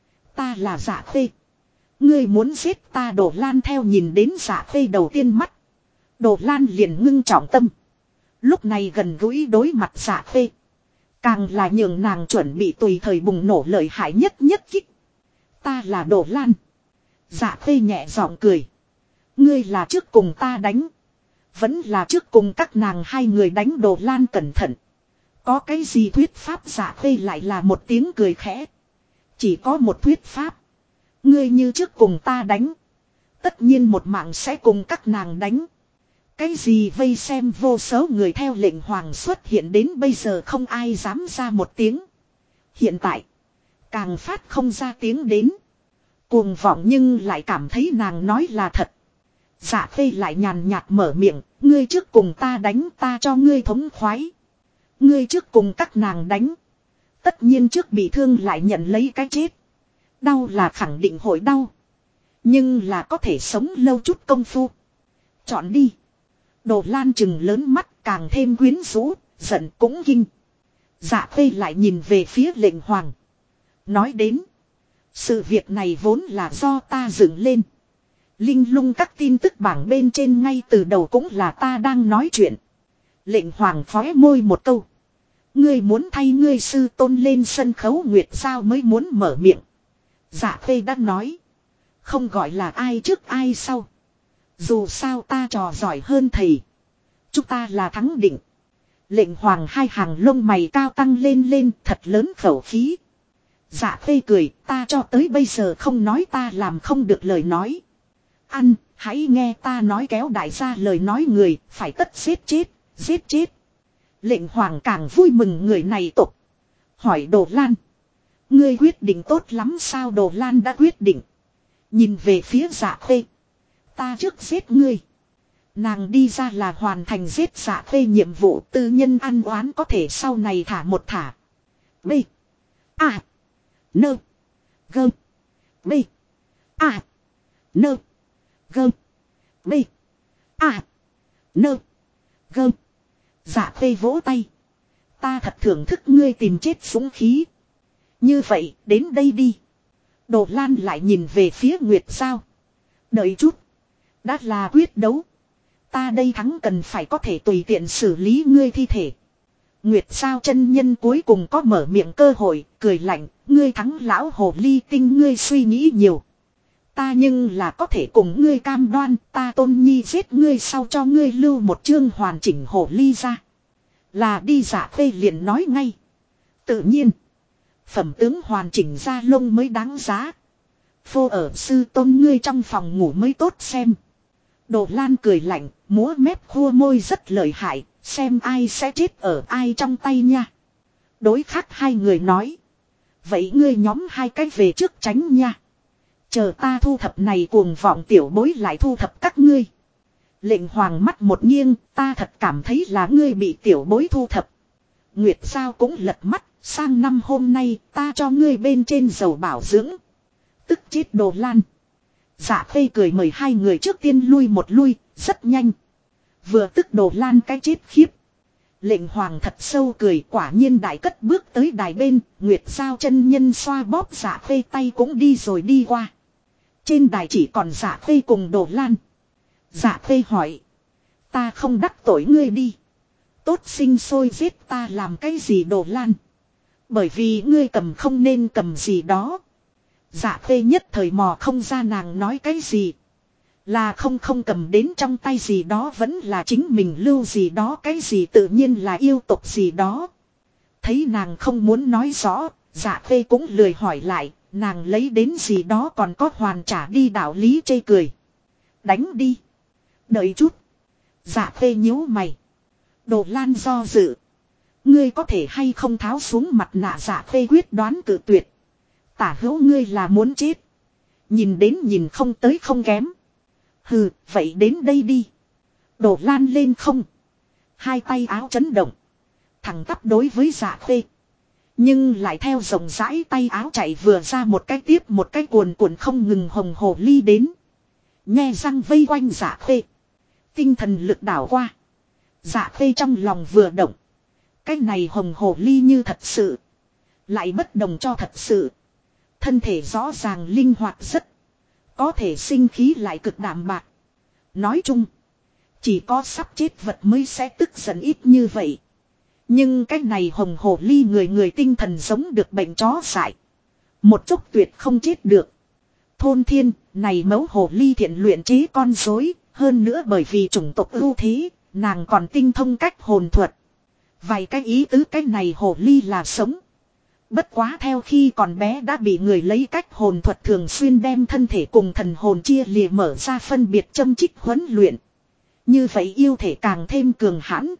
Ta là Dạ Khê. Ngươi muốn giết ta? Đồ Lan theo nhìn đến Dạ Khê đầu tiên mắt. Đồ Lan liền ngưng trọng tâm. Lúc này gần gũi đối mặt Dạ Khê. Càng là nhường nàng chuẩn bị tùy thời bùng nổ lợi hại nhất kích. Ta là Đồ Lan. Dạ Khê nhẹ giọng cười. Ngươi là trước cùng ta đánh. Vẫn là trước cùng các nàng hai người đánh Đồ Lan cẩn thận. Có cái gì thuyết pháp Dạ Khê lại là một tiếng cười khẽ. Chỉ có một thuyết pháp. Ngươi như trước cùng ta đánh. Tất nhiên một mạng sẽ cùng các nàng đánh. Cái gì vây xem vô số người theo lệnh hoàng xuất hiện đến bây giờ không ai dám ra một tiếng. Hiện tại. Càng phát không ra tiếng đến. Cuồng vọng nhưng lại cảm thấy nàng nói là thật. Dạ Khê lại nhàn nhạt mở miệng. Ngươi trước cùng ta đánh ta cho ngươi thống khoái. Ngươi trước cùng các nàng đánh. Tất nhiên trước bị thương lại nhận lấy cái chết. Đau là khẳng định hội đau. Nhưng là có thể sống lâu chút công phu. Chọn đi. Đồ Lan trừng lớn mắt càng thêm quyến rũ. Giận cũng kinh. Dạ Khê lại nhìn về phía lệnh hoàng. Nói đến. Sự việc này vốn là do ta dựng lên. Linh lung các tin tức bảng bên trên ngay từ đầu cũng là ta đang nói chuyện. Lệnh hoàng phóe môi một câu. Ngươi muốn thay ngươi sư tôn lên sân khấu Nguyệt sao mới muốn mở miệng. Dạ Khê đã nói. Không gọi là ai trước ai sau. Dù sao ta trò giỏi hơn thầy. Chúng ta là thắng định. Lệnh hoàng hai hàng lông mày cao tăng lên lên thật lớn khẩu khí. Dạ Khê cười ta cho tới bây giờ không nói ta làm không được lời nói. Ăn, hãy nghe ta nói kéo đại gia lời nói người, phải tất giết chết, giết chết. Lệnh hoàng càng vui mừng người này tục. Hỏi Đồ Lan. Ngươi quyết định tốt lắm sao Đồ Lan đã quyết định. Nhìn về phía Dạ Khê. Ta trước giết ngươi. Nàng đi ra là hoàn thành giết Dạ Khê nhiệm vụ tư nhân ăn oán có thể sau này thả một thả. B. A. Nơ. Gơ. B. A. Nơ. Gơ. B. A. Nơ. Gơ. Dạ Khê vỗ tay. Ta thật thưởng thức ngươi tìm chết dũng khí. Như vậy đến đây đi. Đồ Lan lại nhìn về phía Nguyệt Giao. Đợi chút. Đã là quyết đấu. Ta đây thắng cần phải có thể tùy tiện xử lý ngươi thi thể. Nguyệt Giao chân nhân cuối cùng có mở miệng cơ hội. Cười lạnh. Ngươi thắng lão hồ ly tinh ngươi suy nghĩ nhiều. Ta nhưng là có thể cùng ngươi cam đoan. Ta Tôn Nhi giết ngươi sau cho ngươi lưu một chương hoàn chỉnh hồ ly ra. Là đi Dạ Khê liền nói ngay. Tự nhiên. Phẩm tướng hoàn chỉnh ra lông mới đáng giá. Phô ở sư tôn ngươi trong phòng ngủ mới tốt xem. Đồ Lan cười lạnh, múa mép khua môi rất lợi hại, xem ai sẽ chết ở ai trong tay nha. Đối khác hai người nói. Vậy ngươi nhóm hai cái về trước tránh nha. Chờ ta thu thập này cuồng vọng tiểu bối lại thu thập các ngươi. Lệnh hoàng mắt một nghiêng, ta thật cảm thấy là ngươi bị tiểu bối thu thập. Nguyệt Giao cũng lật mắt, sang năm hôm nay ta cho ngươi bên trên dầu bảo dưỡng. Tức chết Đồ Lan. Dạ Khê cười mời hai người trước tiên lui một lui, rất nhanh. Vừa tức Đồ Lan cái chết khiếp. Lệnh hoàng thật sâu cười quả nhiên đại cất bước tới đài bên, Nguyệt Giao chân nhân xoa bóp Dạ Khê tay cũng đi rồi đi qua. Trên đài chỉ còn Dạ Khê cùng Đồ Lan. Dạ Khê hỏi. Ta không đắc tội ngươi đi. Tốt sinh sôi giết ta làm cái gì Đồ Lan. Bởi vì ngươi cầm không nên cầm gì đó. Dạ Khê nhất thời mò không ra nàng nói cái gì. Là không cầm đến trong tay gì đó vẫn là chính mình lưu gì đó cái gì tự nhiên là yêu tục gì đó. Thấy nàng không muốn nói rõ, Dạ Khê cũng lười hỏi lại, nàng lấy đến gì đó còn có hoàn trả đi đạo lý chê cười. Đánh đi. Đợi chút. Dạ Khê nhíu mày. Đồ Lan do dự. Ngươi có thể hay không tháo xuống mặt nạ Dạ Khê quyết đoán cự tuyệt. Tả hữu ngươi là muốn chết. Nhìn đến nhìn không tới không kém. Hừ, vậy đến đây đi. Đồ Lan lên không. Hai tay áo chấn động. Thẳng tắp đối với Dạ Khê. Nhưng lại theo rộng rãi tay áo chạy vừa ra một cái tiếp một cái cuồn cuộn không ngừng hồng hồ ly đến. Nhe răng vây quanh Dạ Khê. Tinh thần lực đảo qua. Dạ Khê trong lòng vừa động. Cái này hồng hồ ly như thật sự. Lại bất đồng cho thật sự. Thân thể rõ ràng linh hoạt rất. Có thể sinh khí lại cực đạm bạc. Nói chung. Chỉ có sắp chết vật mới sẽ tức giận ít như vậy. Nhưng cái này hồng hồ ly người người tinh thần giống được bệnh chó dại. Một chút tuyệt không chết được. Thôn Thiên, này mẫu hồ ly thiện luyện chế con rối, Hơn nữa bởi vì chủng tộc ưu thế, nàng còn tinh thông cách hồn thuật. Vài cái ý tứ cái này hồ ly là sống. Bất quá theo khi còn bé đã bị người lấy cách hồn thuật thường xuyên đem thân thể cùng thần hồn chia lìa mở ra phân biệt châm chích huấn luyện. Như vậy yêu thể càng thêm cường hãn.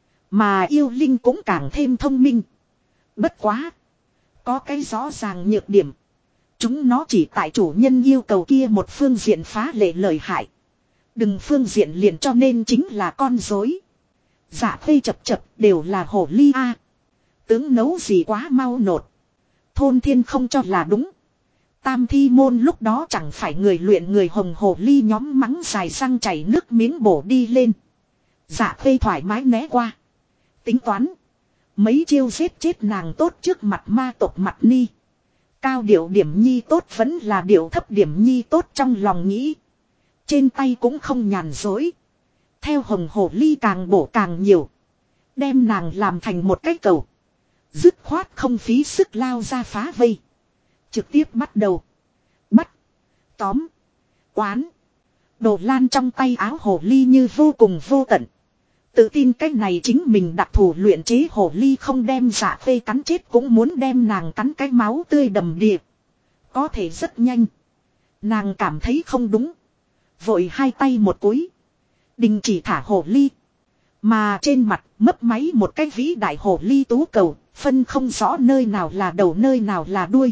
Mà yêu linh cũng càng thêm thông minh. Bất quá. Có cái rõ ràng nhược điểm. Chúng nó chỉ tại chủ nhân yêu cầu kia một phương diện phá lệ lợi hại. Đừng phương diện liền cho nên chính là con dối. Dạ Khê chập chập đều là hồ ly a. Tướng nấu gì quá mau nột. Thôn thiên không cho là đúng. Tam thi môn lúc đó chẳng phải người luyện người hồng hồ ly nhóm mắng dài răng chảy nước miếng bổ đi lên. Dạ Khê thoải mái né qua. Tính toán. Mấy chiêu giết chết nàng tốt trước mặt ma tộc mặt ni. Cao điệu điểm nhi tốt vẫn là điệu thấp điểm nhi tốt trong lòng nghĩ. Trên tay cũng không nhàn dối. Theo hồng hồ ly càng bổ càng nhiều. Đem nàng làm thành một cái cầu. Dứt khoát không phí sức lao ra phá vây. Trực tiếp bắt đầu. Bắt. Tóm. Quán. Đồ lan trong tay áo hồ ly như vô cùng vô tận. Tự tin cái này chính mình đặc thù luyện chế hồ ly không đem Dạ Khê cắn chết cũng muốn đem nàng cắn cái máu tươi đầm đìa. Có thể rất nhanh. Nàng cảm thấy không đúng. Vội hai tay một cúi. Đình chỉ thả hồ ly. Mà trên mặt mấp máy một cái vĩ đại hồ ly tú cầu. Phân không rõ nơi nào là đầu nơi nào là đuôi.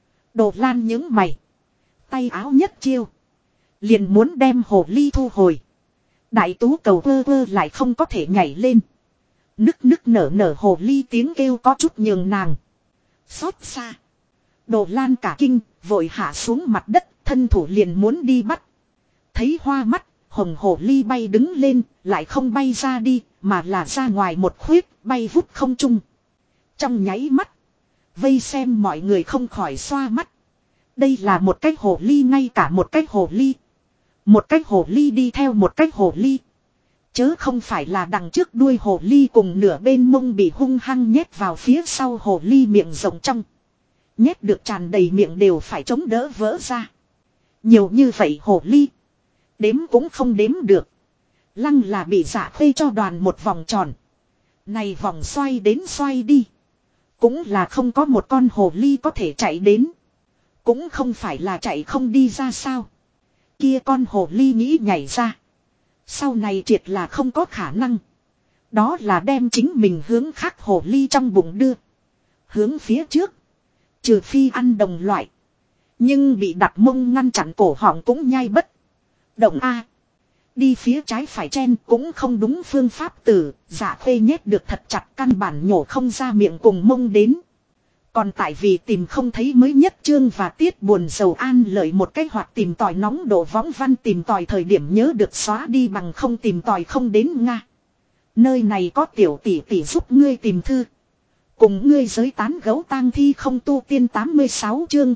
Đồ lan những mày. Tay áo nhất chiêu. Liền muốn đem hồ ly thu hồi. Đại tú cầu vơ vơ lại không có thể nhảy lên. Nức nức nở nở hồ ly tiếng kêu có chút nhường nàng. Xót xa. Đồ lan cả kinh, vội hạ xuống mặt đất, thân thủ liền muốn đi bắt. Thấy hoa mắt, hồng hồ ly bay đứng lên, lại không bay ra đi, mà là ra ngoài một khuyết, bay vút không trung. Trong nháy mắt, vây xem mọi người không khỏi xoa mắt. Đây là một cái hồ ly ngay cả một cái hồ ly. Một cái hồ ly đi theo một cái hồ ly. Chớ không phải là đằng trước đuôi hồ ly cùng nửa bên mông bị hung hăng nhét vào phía sau hồ ly miệng rộng trong. Nhét được tràn đầy miệng đều phải chống đỡ vỡ ra. Nhiều như vậy hồ ly. Đếm cũng không đếm được. Lăng là bị Dạ Khê cho đoàn một vòng tròn. Này vòng xoay đến xoay đi. Cũng là không có một con hồ ly có thể chạy đến. Cũng không phải là chạy không đi ra sao. Kia con hồ ly nghĩ nhảy ra. Sau này triệt là không có khả năng. Đó là đem chính mình hướng khác hồ ly trong bụng đưa. Hướng phía trước. Trừ phi ăn đồng loại. Nhưng bị đặt mông ngăn chặn cổ họng cũng nhai bất. Động A. Đi phía trái phải chen cũng không đúng phương pháp tử. Dạ Khê nhét được thật chặt căn bản nhổ không ra miệng cùng mông đến. Còn tại vì tìm không thấy mới nhất chương và tiết buồn sầu an lợi một cách hoặc tìm tòi nóng độ võng văn tìm tòi thời điểm nhớ được xóa đi bằng không tìm tòi không đến Nga. Nơi này có tiểu tỷ tỷ giúp ngươi tìm thư. Cùng ngươi giới tán gấu tang thi không tu tiên 86 chương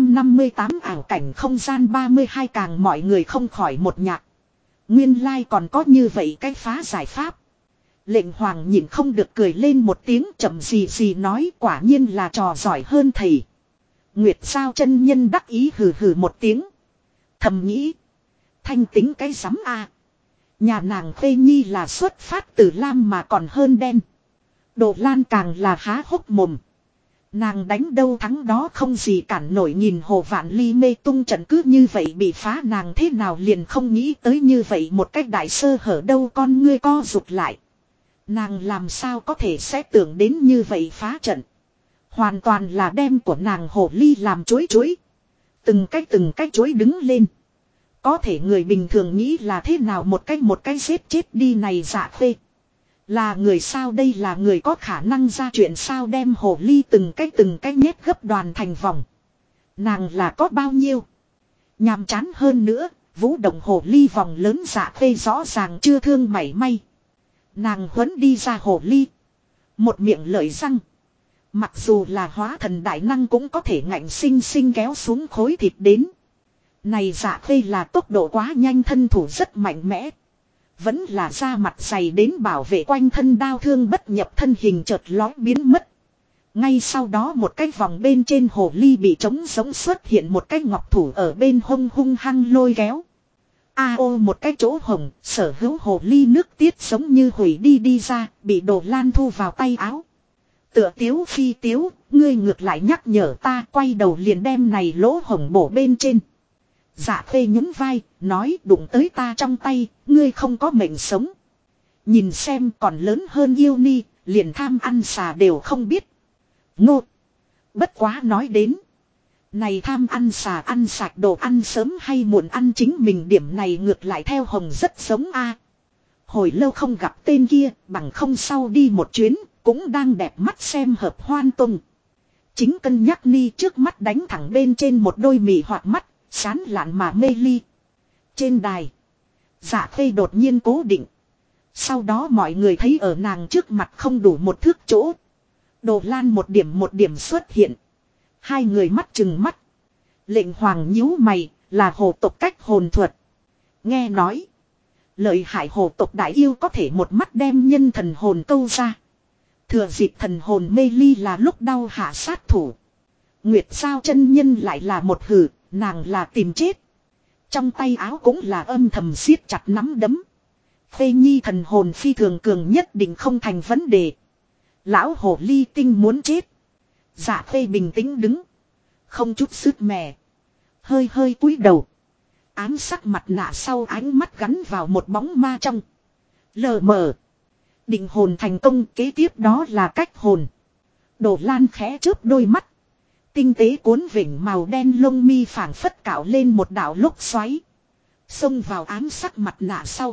858 ảo cảnh không gian 32 càng mọi người không khỏi một nhạc. Nguyên lai còn có như vậy cách phá giải pháp. Lệnh hoàng nhìn không được cười lên một tiếng chậm gì gì nói quả nhiên là trò giỏi hơn thầy. Nguyệt sao chân nhân đắc ý hừ hừ một tiếng. Thầm nghĩ. Thanh tính cái rắm a. Nhà nàng Khê Nhi là xuất phát từ lam mà còn hơn đen. Đồ lan càng là há hốc mồm. Nàng đánh đâu thắng đó không gì cản nổi nhìn hồ vạn ly mê tung trận cứ như vậy bị phá nàng thế nào liền không nghĩ tới như vậy một cách đại sơ hở đâu con ngươi co rụt lại. Nàng làm sao có thể sẽ tưởng đến như vậy phá trận. Hoàn toàn là đem của nàng hồ ly làm chối chối. Từng cái chối đứng lên. Có thể người bình thường nghĩ là thế nào một cái giết chết đi này Dạ Khê. Là người sao đây là người có khả năng ra chuyện sao đem hồ ly từng cái nhét gấp đoàn thành vòng. Nàng là có bao nhiêu. Nhàm chán hơn nữa, vũ động hồ ly vòng lớn Dạ Khê rõ ràng chưa thương mảy may. Nàng huấn đi ra hồ ly. Một miệng lợi răng. Mặc dù là hóa thần đại năng cũng có thể ngạnh sinh sinh kéo xuống khối thịt đến. Này Dạ Khê là tốc độ quá nhanh thân thủ rất mạnh mẽ. Vẫn là da mặt dày đến bảo vệ quanh thân đao thương bất nhập thân hình chợt lói biến mất. Ngay sau đó một cái vòng bên trên hồ ly bị trống giống xuất hiện một cái ngọc thủ ở bên hông hung hăng lôi kéo. A ô một cái chỗ hồng, sở hữu hồ ly nước tiết giống như hủy đi ra, bị Đồ Lan thu vào tay áo. Tựa tiếu phi tiếu, ngươi ngược lại nhắc nhở ta, quay đầu liền đem này lỗ hồng bổ bên trên. Dạ Khê nhún vai, nói đụng tới ta trong tay, ngươi không có mệnh sống. Nhìn xem còn lớn hơn yêu ni, liền tham ăn xà đều không biết. Ngô. Bất quá nói đến. Này tham ăn xà ăn sạch đồ ăn sớm hay muộn ăn chính mình điểm này ngược lại theo hồng rất giống a. Hồi lâu không gặp tên kia, bằng không sau đi một chuyến, cũng đang đẹp mắt xem hợp hoan tung. Chính cân nhắc ni trước mắt đánh thẳng bên trên một đôi mì hoạt mắt, sán lạn mà mê ly. Trên đài, Dạ Khê đột nhiên cố định. Sau đó mọi người thấy ở nàng trước mặt không đủ một thước chỗ. Đồ Lan một điểm xuất hiện. Hai người mắt chừng mắt. Lệnh hoàng nhíu mày, là hồ tộc cách hồn thuật. Nghe nói, lợi hại hồ tộc đại yêu có thể một mắt đem nhân thần hồn câu ra. Thừa dịp thần hồn mê ly là lúc đau hạ sát thủ. Nguyệt sao chân nhân lại là một hử, nàng là tìm chết. Trong tay áo cũng là âm thầm siết chặt nắm đấm. Phê nhi thần hồn phi thường cường nhất định không thành vấn đề. Lão hồ ly tinh muốn chết. Dạ Phê bình tĩnh đứng. Không chút sức mẻ. Hơi cúi đầu. Ám sắc mặt nạ sau ánh mắt gắn vào một bóng ma trong. Lờ mờ. Định hồn thành công, kế tiếp đó là cách hồn. Đồ Lan khẽ chớp đôi mắt. Tinh tế cuốn vỉnh màu đen lông mi phảng phất cạo lên một đạo lốc xoáy. Xông vào ám sắc mặt nạ sau.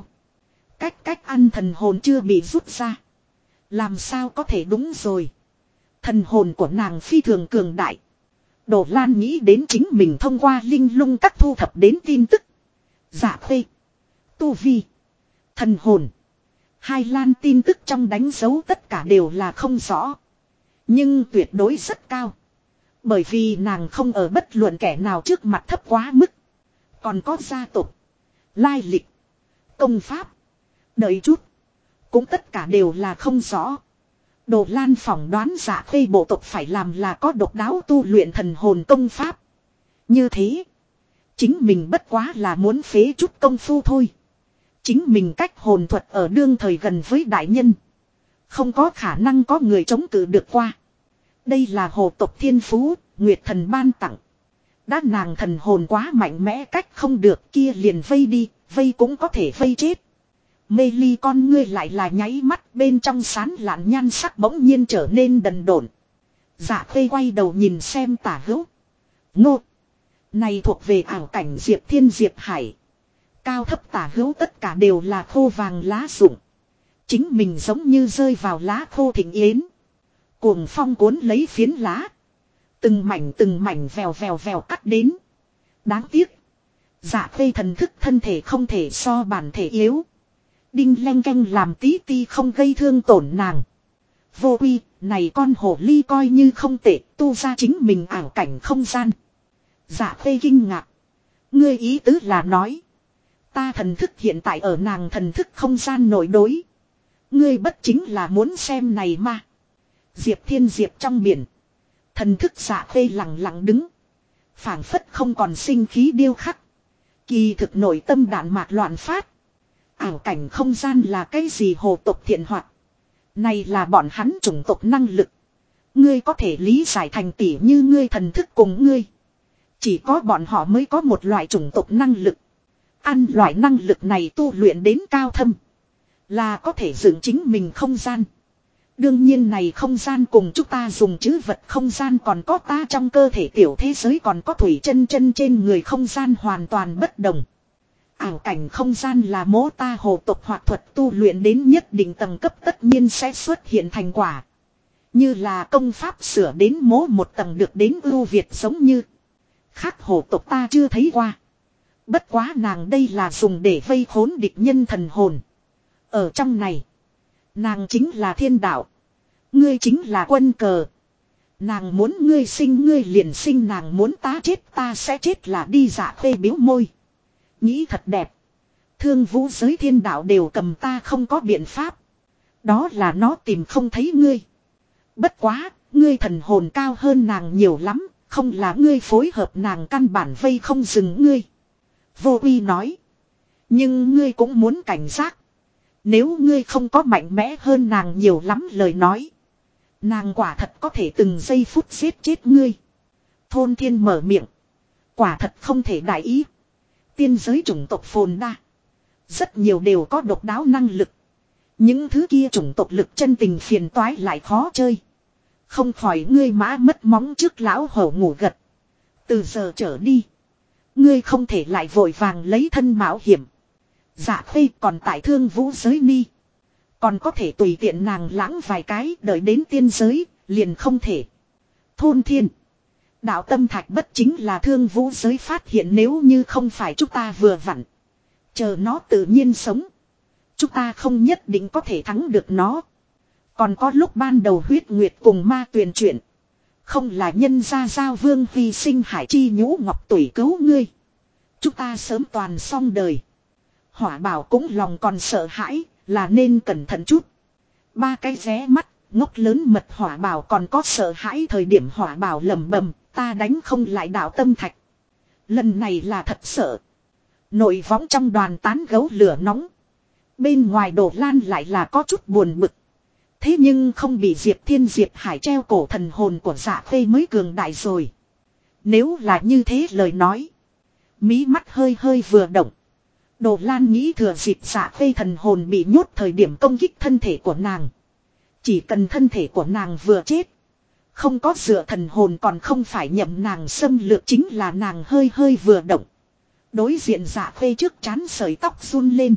Cách ăn thần hồn chưa bị rút ra. Làm sao có thể đúng rồi. Thần hồn của nàng phi thường cường đại. Đồ Lan nghĩ đến chính mình thông qua linh lung các thu thập đến tin tức. Dạ Khê, tu vi, thần hồn. Hai Lan tin tức trong đánh dấu tất cả đều là không rõ. Nhưng tuyệt đối rất cao. Bởi vì nàng không ở bất luận kẻ nào trước mặt thấp quá mức. Còn có gia tộc, lai lịch, công pháp. Đợi chút. Cũng tất cả đều là không rõ. Đồ Lan phỏng đoán Dạ Khê bộ tộc phải làm là có độc đáo tu luyện thần hồn công pháp. Như thế. Chính mình bất quá là muốn phế chút công phu thôi. Chính mình cách hồn thuật ở đương thời gần với đại nhân. Không có khả năng có người chống cự được qua. Đây là hồ tộc thiên phú, Nguyệt thần ban tặng. Đã nàng thần hồn quá mạnh mẽ cách không được kia liền vây đi, vây cũng có thể vây chết. Mê ly con ngươi lại là nháy mắt bên trong sán lạn nhan sắc bỗng nhiên trở nên đần độn. Dạ Khê quay đầu nhìn xem Tả Hữu. Ngô. Này thuộc về ảo cảnh Diệp Thiên Diệp Hải. Cao thấp Tả Hữu tất cả đều là khô vàng lá rụng. Chính mình giống như rơi vào lá khô thịnh yến. Cuồng phong cuốn lấy phiến lá. Từng mảnh vèo vèo cắt đến. Đáng tiếc. Dạ Khê thần thức thân thể không thể so bản thể yếu. Đinh leng canh làm tí ti không gây thương tổn nàng. Vô uy, này con hổ ly coi như không tệ, tu ra chính mình ảo cảnh không gian. Dạ Khê kinh ngạc. Ngươi ý tứ là nói. Ta thần thức hiện tại ở nàng thần thức không gian nội đối. Ngươi bất chính là muốn xem này mà. Diệp Thiên Diệp trong biển. Thần thức Dạ Khê lặng lặng đứng. Phảng phất không còn sinh khí điêu khắc. Kỳ thực nội tâm đạn mạc loạn phát. Ảo cảnh không gian là cái gì hồ tộc thiện hoạt. Này là bọn hắn chủng tộc năng lực. Ngươi có thể lý giải thành tỉ như ngươi thần thức cùng ngươi. Chỉ có bọn họ mới có một loại chủng tộc năng lực. Ăn loại năng lực này tu luyện đến cao thâm. Là có thể dựng chính mình không gian. Đương nhiên này không gian cùng chúng ta dùng chữ vật không gian còn có ta trong cơ thể tiểu thế giới còn có thủy chân trên người không gian hoàn toàn bất đồng. Ảo cảnh không gian là mô ta hồ tộc hoặc thuật tu luyện đến nhất định tầng cấp tất nhiên sẽ xuất hiện thành quả. Như là công pháp sửa đến mô một tầng được đến ưu việt giống như. Khác hồ tộc ta chưa thấy qua. Bất quá nàng đây là dùng để vây khốn địch nhân thần hồn. Ở trong này. Nàng chính là thiên đạo. Ngươi chính là quân cờ. Nàng muốn ngươi sinh ngươi liền sinh, nàng muốn ta chết ta sẽ chết là đi. Dạ Khê biếu môi. Nghĩ thật đẹp. Thương vũ giới thiên đạo đều cầm ta không có biện pháp. Đó là nó tìm không thấy ngươi. Bất quá, ngươi thần hồn cao hơn nàng nhiều lắm. Không là ngươi phối hợp nàng căn bản vây không dừng ngươi. Vô uy nói. Nhưng ngươi cũng muốn cảnh giác. Nếu ngươi không có mạnh mẽ hơn nàng nhiều lắm lời nói. Nàng quả thật có thể từng giây phút giết chết ngươi. Thôn Thiên mở miệng. Quả thật không thể đại ý. Tiên giới chủng tộc phồn đa. Rất nhiều đều có độc đáo năng lực. Những thứ kia chủng tộc lực chân tình phiền toái lại khó chơi. Không khỏi ngươi mã mất móng trước lão hổ ngủ gật. Từ giờ trở đi. Ngươi không thể lại vội vàng lấy thân mạo hiểm. Dạ Khê còn tại Thương Vũ giới ni. Còn có thể tùy tiện nàng lãng vài cái đợi đến tiên giới, liền không thể. Thôn Thiên. Đạo tâm thạch bất chính là Thương Vũ giới phát hiện nếu như không phải chúng ta vừa vặn. Chờ nó tự nhiên sống. Chúng ta không nhất định có thể thắng được nó. Còn có lúc ban đầu huyết nguyệt cùng ma tuyền chuyện. Không là nhân gia giao vương hy sinh hải chi nhũ ngọc tủy cứu ngươi. Chúng ta sớm toàn xong đời. Hỏa bảo cũng lòng còn sợ hãi, là nên cẩn thận chút. Ba cái ré mắt, ngốc lớn mật hỏa bảo còn có sợ hãi thời điểm hỏa bảo lầm bầm, ta đánh không lại đạo tâm thạch. Lần này là thật sợ. Nội võng trong đoàn tán gấu lửa nóng. Bên ngoài Đồ Lan lại là có chút buồn bực. Thế nhưng không bị Diệp Thiên Diệp Hải treo cổ thần hồn của Dạ Khê mới cường đại rồi. Nếu là như thế lời nói. Mí mắt hơi hơi vừa động. Đồ Lan nghĩ thừa dịp Dạ Khê thần hồn bị nhốt thời điểm công kích thân thể của nàng. Chỉ cần thân thể của nàng vừa chết. Không có dựa thần hồn còn không phải nhậm nàng xâm lược chính là nàng hơi hơi vừa động. Đối diện Dạ Khê trước chán sợi tóc run lên.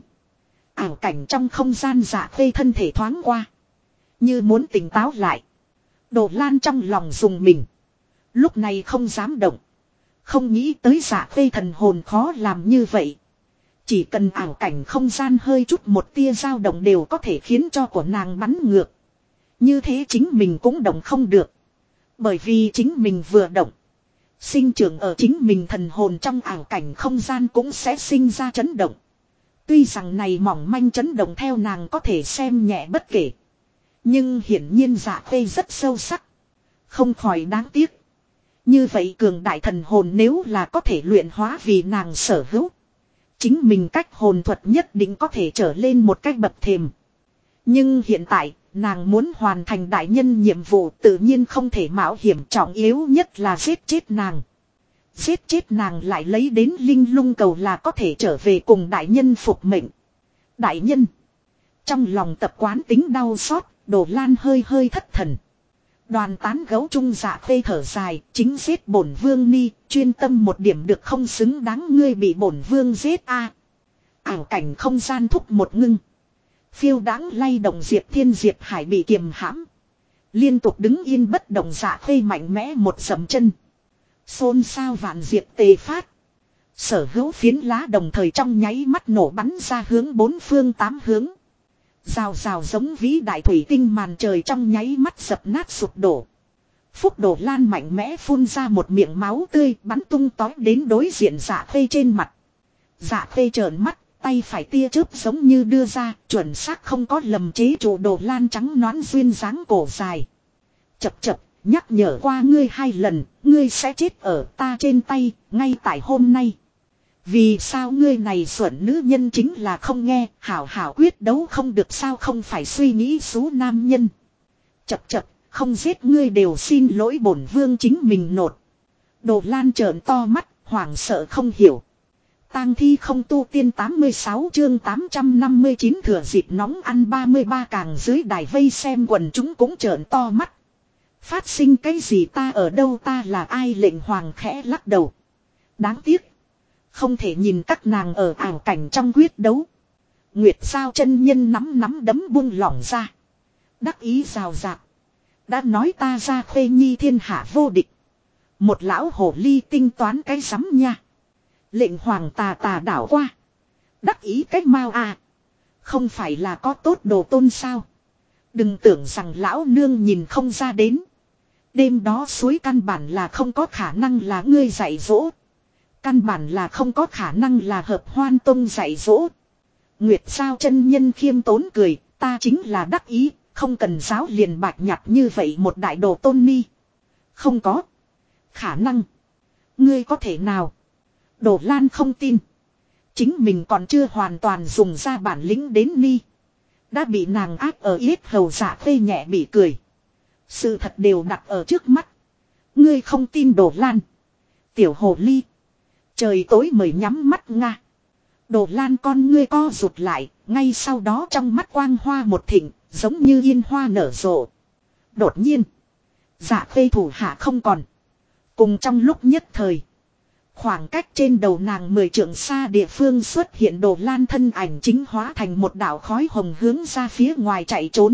Ảo cảnh trong không gian Dạ Khê thân thể thoáng qua. Như muốn tỉnh táo lại. Đồ Lan trong lòng dùng mình. Lúc này không dám động. Không nghĩ tới Dạ Khê thần hồn khó làm như vậy. Chỉ cần ảo cảnh không gian hơi chút một tia dao động đều có thể khiến cho của nàng bắn ngược. Như thế chính mình cũng động không được. Bởi vì chính mình vừa động. Sinh trưởng ở chính mình thần hồn trong ảo cảnh không gian cũng sẽ sinh ra chấn động. Tuy rằng này mỏng manh chấn động theo nàng có thể xem nhẹ bất kể. Nhưng hiển nhiên Dạ Khê rất sâu sắc. Không khỏi đáng tiếc. Như vậy cường đại thần hồn nếu là có thể luyện hóa vì nàng sở hữu. Chính mình cách hồn thuật nhất định có thể trở lên một cách bậc thềm. Nhưng hiện tại, nàng muốn hoàn thành đại nhân nhiệm vụ tự nhiên không thể mạo hiểm trọng yếu nhất là giết chết nàng. Giết chết nàng lại lấy đến linh lung cầu là có thể trở về cùng đại nhân phục mệnh. Đại nhân. Trong lòng tập quán tính đau xót, Đồ Lan hơi hơi thất thần. Đoàn tán gấu trung Dạ Khê thở dài, chính giết bổn vương ni, chuyên tâm một điểm được không xứng đáng ngươi bị bổn vương giết a. Ảo cảnh không gian thúc một ngưng. Phiêu đáng lay động Diệp Thiên Diệp Hải bị kiềm hãm. Liên tục đứng yên bất động Dạ Khê mạnh mẽ một dậm chân. Xôn xao vạn diệp tề phát. Sở hữu phiến lá đồng thời trong nháy mắt nổ bắn ra hướng bốn phương tám hướng. Rào rào giống vĩ đại thủy tinh màn trời trong nháy mắt dập nát sụp đổ. Phúc Đồ Lan mạnh mẽ phun ra một miệng máu tươi bắn tung tói đến đối diện Dạ Khê trên mặt. Dạ Khê trợn mắt, tay phải tia chớp giống như đưa ra, chuẩn xác không có lầm chế trụ Đồ Lan trắng nõn duyên dáng cổ dài. Chập chập, nhắc nhở qua ngươi 2 lần, ngươi sẽ chết ở ta trên tay, ngay tại hôm nay. Vì sao ngươi này xuẩn nữ nhân chính là không nghe, hảo hảo quyết đấu không được sao không phải suy nghĩ số nam nhân. Chập chập, không giết ngươi đều xin lỗi bổn vương chính mình nột. Đồ Lan trợn to mắt, hoảng sợ không hiểu. Tang thi không tu tiên 86 chương 859 thừa dịp nóng ăn 33 càng dưới đài vây xem quần chúng cũng trợn to mắt. Phát sinh cái gì ta ở đâu ta là ai lệnh hoàng khẽ lắc đầu. Đáng tiếc. Không thể nhìn các nàng ở ảo cảnh trong quyết đấu. Nguyệt sao chân nhân nắm đấm buông lỏng ra. Đắc ý rào rạc. Đã nói ta ra Khê nhi thiên hạ vô địch. Một lão hồ ly tinh toán cái rắm nha. Lệnh hoàng tà đảo qua. Đắc ý cách mau à. Không phải là có tốt đồ tôn sao. Đừng tưởng rằng lão nương nhìn không ra đến. Đêm đó suối căn bản là không có khả năng là ngươi dạy dỗ. Căn bản là không có khả năng là hợp hoan tông dạy dỗ. Nguyệt sao chân nhân khiêm tốn cười, ta chính là đắc ý, không cần giáo liền bạch nhặt như vậy một đại đồ tôn ni. Không có. Khả năng. Ngươi có thể nào? Đồ Lan không tin. Chính mình còn chưa hoàn toàn dùng ra bản lĩnh đến ni. Đã bị nàng áp ở yết hầu Dạ Khê nhẹ bị cười. Sự thật đều đặt ở trước mắt. Ngươi không tin Đồ Lan. Tiểu hồ ly. Trời tối mời nhắm mắt nga. Đồ Lan con ngươi co rụt lại. Ngay sau đó trong mắt quang hoa một thịnh. Giống như yên hoa nở rộ. Đột nhiên. Dạ Khê thủ hạ không còn. Cùng trong lúc nhất thời. Khoảng cách trên đầu nàng 10 trượng xa địa phương xuất hiện Đồ Lan thân ảnh chính hóa thành một đạo khói hồng hướng ra phía ngoài chạy trốn.